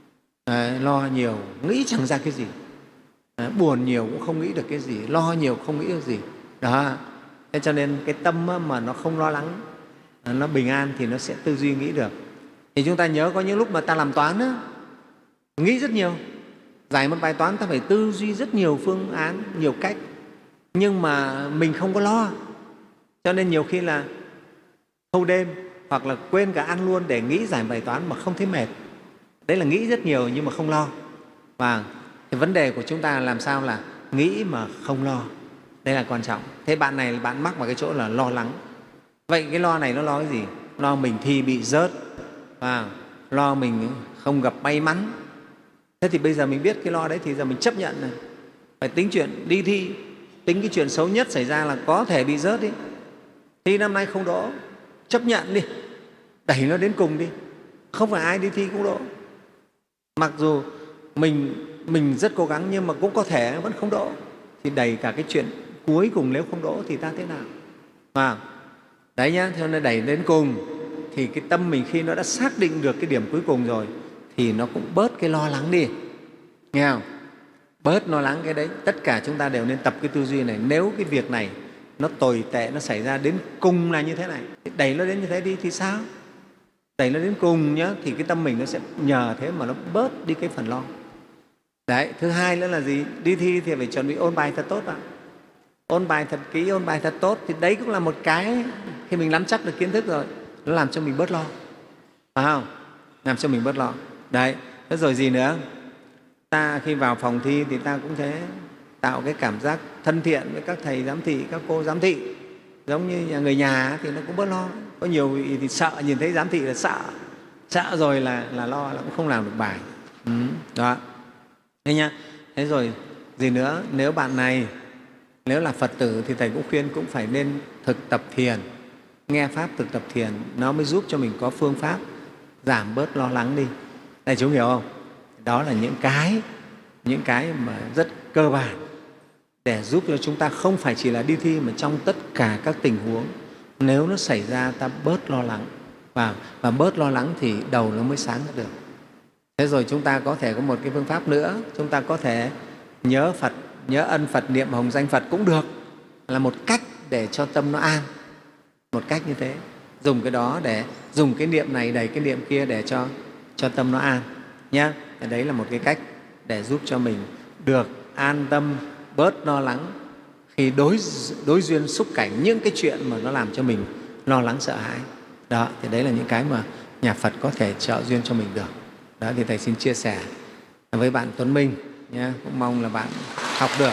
À, lo nhiều nghĩ chẳng ra cái gì, à, buồn nhiều cũng không nghĩ được cái gì, lo nhiều không nghĩ được gì đó. Thế cho nên cái tâm mà nó không lo lắng, nó bình an thì nó sẽ tư duy nghĩ được. Thì chúng ta nhớ có những lúc mà ta làm toán đó, nghĩ rất nhiều, giải một bài toán ta phải tư duy rất nhiều phương án, nhiều cách, nhưng mà mình không có lo, cho nên nhiều khi là thâu đêm hoặc là quên cả ăn luôn để nghĩ giải bài toán mà không thấy mệt. Đấy là nghĩ rất nhiều nhưng mà không lo. Và cái vấn đề của chúng ta làm sao là nghĩ mà không lo, đây là quan trọng. Thế bạn này bạn mắc vào cái chỗ là lo lắng. Vậy cái lo này nó lo cái gì? Lo mình thi bị rớt, và lo mình không gặp may mắn. Thế thì bây giờ mình biết cái lo đấy thì giờ mình chấp nhận này, phải tính chuyện đi thi, tính cái chuyện xấu nhất xảy ra là có thể bị rớt đi, thi năm nay không đỗ, chấp nhận đi, đẩy nó đến cùng đi, không phải ai đi thi cũng đỗ. Mặc dù mình mình rất cố gắng nhưng mà cũng có thể vẫn không đỗ, thì đẩy cả cái chuyện cuối cùng nếu không đỗ thì ta thế nào? À, đấy nhá, cho nên đẩy đến cùng thì cái tâm mình khi nó đã xác định được cái điểm cuối cùng rồi thì nó cũng bớt cái lo lắng đi, nghe không? Bớt lo lắng cái đấy. Tất cả chúng ta đều nên tập cái tư duy này. Nếu cái việc này nó tồi tệ, nó xảy ra đến cùng là như thế này, đẩy nó đến như thế đi thì sao? Đẩy nó đến cùng nhá, thì cái tâm mình nó sẽ nhờ thế mà nó bớt đi cái phần lo. Đấy, thứ hai nữa là gì? Đi thi thì phải chuẩn bị ôn bài thật tốt ạ. Ôn bài thật kỹ, ôn bài thật tốt, thì đấy cũng là một cái khi mình nắm chắc được kiến thức rồi, nó làm cho mình bớt lo, phải không? Làm cho mình bớt lo. Đấy, thế rồi gì nữa? Ta khi vào phòng thi thì ta cũng thế, tạo cái cảm giác thân thiện với các thầy giám thị, các cô giám thị, giống như nhà người nhà thì nó cũng bớt lo. Có nhiều vị thì sợ, nhìn thấy giám thị là sợ, sợ rồi là, là lo, là cũng không làm được bài. Ừ, đó. Thế nhá. Thế rồi gì nữa? Nếu bạn này nếu là Phật tử thì thầy cũng khuyên cũng phải nên thực tập thiền, nghe pháp thực tập thiền, nó mới giúp cho mình có phương pháp giảm bớt lo lắng đi. Này chúng hiểu không? Đó là những cái những cái mà rất cơ bản để giúp cho chúng ta không phải chỉ là đi thi mà trong tất cả các tình huống nếu nó xảy ra ta bớt lo lắng, và, và bớt lo lắng thì đầu nó mới sáng được. Thế rồi chúng ta có thể có một cái phương pháp nữa, chúng ta có thể nhớ Phật, nhớ ân Phật, niệm hồng danh Phật cũng được, là một cách để cho tâm nó an. Một cách như thế, dùng cái đó để dùng cái niệm này đẩy cái niệm kia để cho cho tâm nó an nhé. Đấy là một cái cách để giúp cho mình được an tâm, bớt lo lắng khi đối đối duyên xúc cảnh những cái chuyện mà nó làm cho mình lo lắng sợ hãi. Đó, thì đấy là những cái mà nhà Phật có thể trợ duyên cho mình được. Đó thì thầy xin chia sẻ với bạn Tuấn Minh nhé. Cũng mong là bạn học được.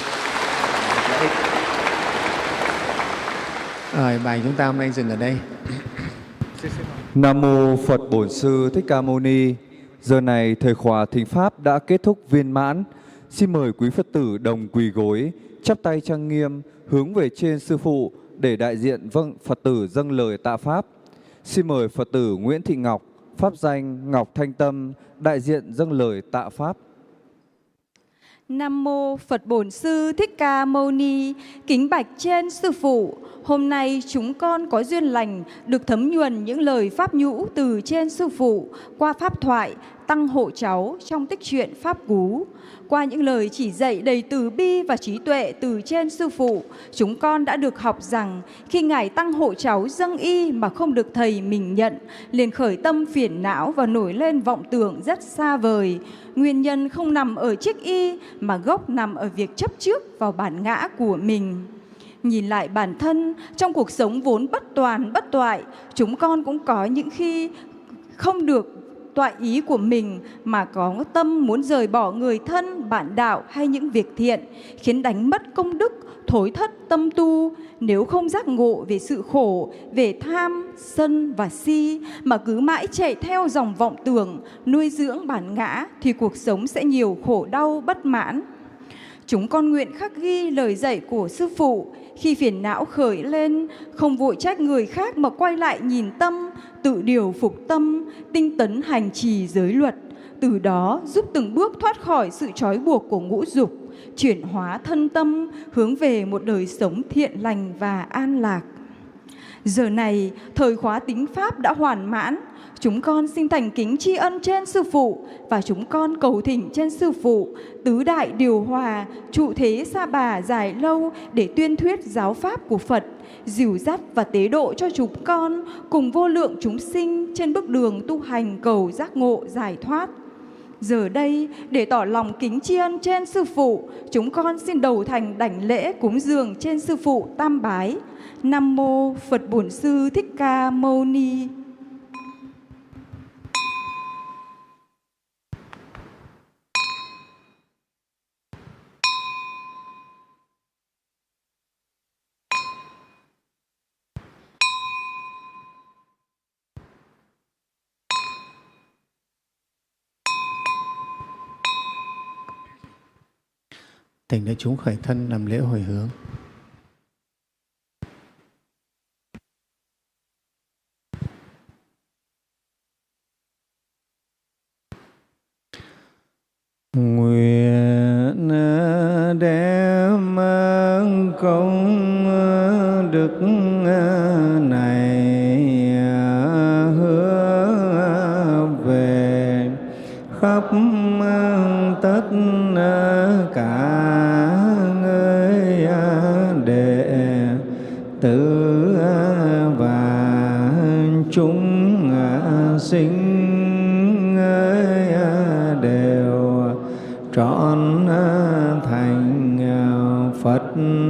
Rồi, bài chúng ta hôm nay dừng ở đây. Nam mô Phật Bổn Sư Thích Ca Mâu Ni. Giờ này thời khóa thính pháp đã kết thúc viên mãn. Xin mời quý Phật tử đồng quỳ gối, chắp tay trang nghiêm hướng về trên sư phụ để đại diện vâng Phật tử dâng lời tạ pháp. Xin mời Phật tử Nguyễn Thị Ngọc, pháp danh Ngọc Thanh Tâm, đại diện dâng lời tạ pháp. Nam mô Phật Bổn Sư Thích Ca Mâu Ni. Kính bạch trên sư phụ, hôm nay chúng con có duyên lành được thấm nhuần những lời pháp nhũ từ trên sư phụ qua pháp thoại tăng hộ cháu trong tích truyện pháp cú. Qua những lời chỉ dạy đầy từ bi và trí tuệ từ trên sư phụ, chúng con đã được học rằng khi Ngài tăng hộ cháu dâng y mà không được thầy mình nhận, liền khởi tâm phiền não và nổi lên vọng tưởng rất xa vời. Nguyên nhân không nằm ở chiếc y mà gốc nằm ở việc chấp trước vào bản ngã của mình. Nhìn lại bản thân, trong cuộc sống vốn bất toàn, bất toại, chúng con cũng có những khi không được toại ý của mình mà có tâm muốn rời bỏ người thân, bạn đạo hay những việc thiện, khiến đánh mất công đức, thối thất tâm tu. Nếu không giác ngộ về sự khổ, về tham, sân và si mà cứ mãi chạy theo dòng vọng tưởng, nuôi dưỡng bản ngã thì cuộc sống sẽ nhiều khổ đau bất mãn. Chúng con nguyện khắc ghi lời dạy của sư phụ, khi phiền não khởi lên, không vội trách người khác mà quay lại nhìn tâm, tự điều phục tâm, tinh tấn hành trì giới luật, từ đó giúp từng bước thoát khỏi sự trói buộc của ngũ dục, chuyển hóa thân tâm hướng về một đời sống thiện lành và an lạc. Giờ này, thời khóa tính Pháp đã hoàn mãn, chúng con xin thành kính tri ân trên Sư Phụ và chúng con cầu thỉnh trên Sư Phụ tứ đại điều hòa, trụ thế Sa Bà dài lâu để tuyên thuyết giáo pháp của Phật, dìu dắt và tế độ cho chúng con cùng vô lượng chúng sinh trên bước đường tu hành cầu giác ngộ giải thoát. Giờ đây, để tỏ lòng kính tri ân trên Sư Phụ, chúng con xin đầu thành đảnh lễ cúng dường trên Sư Phụ tam bái. Nam mô Phật Bổn Sư Thích Ca Mâu Ni. Thỉnh đại chúng khởi thân làm lễ hồi hướng. Nguyện đem công đức này hướng về khắp tất cả người đệ tử và chúng sinh đều trọn thành Phật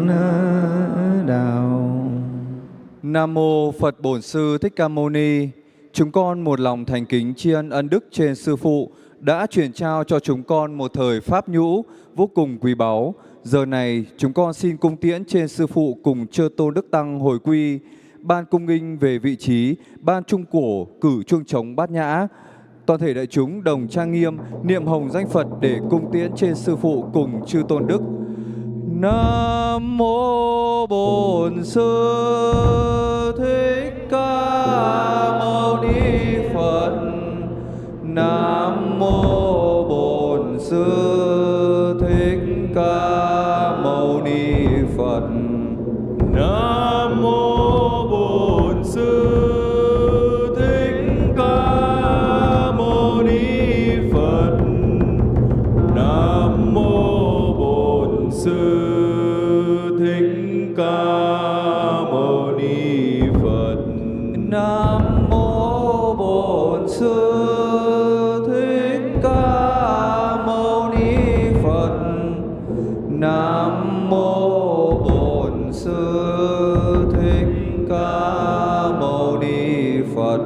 đạo. Nam mô Phật Bổn Sư Thích Ca Mâu Ni. Chúng con một lòng thành kính tri ân ân đức trên Sư Phụ đã truyền trao cho chúng con một thời pháp nhũ vô cùng quý báu. Giờ này chúng con xin cung tiễn trên Sư Phụ cùng chư tôn đức tăng hồi quy, ban cung nghinh về vị trí, ban trung cổ cử chuông trống bát nhã. Toàn thể đại chúng đồng trang nghiêm niệm hồng danh Phật để cung tiễn trên Sư Phụ cùng chư tôn đức. Nam mô Bổn Sư Thích Ca Mâu Ni Phật. Nam mô Bổn Sư Thích Ca Mâu Ni Phật. Nam mô Bổn Sư Thích Ca Mâu Ni Phật. Nam mô Bổn Sư Thích Ca Mâu Ni Phật. Nam mô Bổn Sư Thích Ca Mâu Ni Phật. Nam mô Bổn Sư Thích Ca Mâu Ni Phật.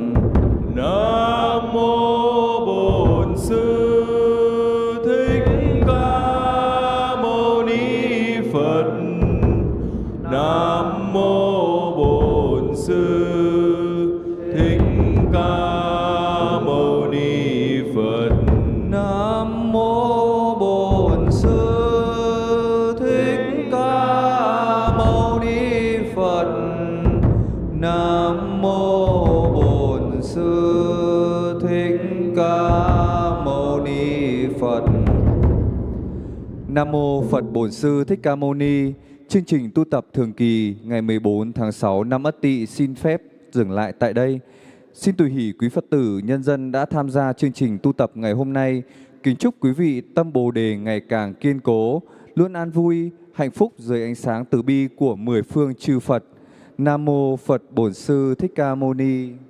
Nam mô Bổn Sư Thích Ca Mâu Ni Phật. Nam mô Bổn Sư Thích Ca Mâu Ni Phật. Nam mô Bổn Sư Thích Ca Mâu Ni Phật. Nam mô Bổn Sư Thích Ca Mâu Ni Phật. Nam mô Phật Bổn Sư Thích Ca Mâu Ni. Chương trình tu tập thường kỳ ngày mười bốn tháng sáu năm Ất Tỵ xin phép dừng lại tại đây. Xin tùy hỷ quý Phật tử nhân dân đã tham gia chương trình tu tập ngày hôm nay. Kính chúc quý vị tâm Bồ Đề ngày càng kiên cố, luôn an vui, hạnh phúc dưới ánh sáng từ bi của mười phương chư Phật. Nam mô Phật Bổn Sư Thích Ca Mâu Ni.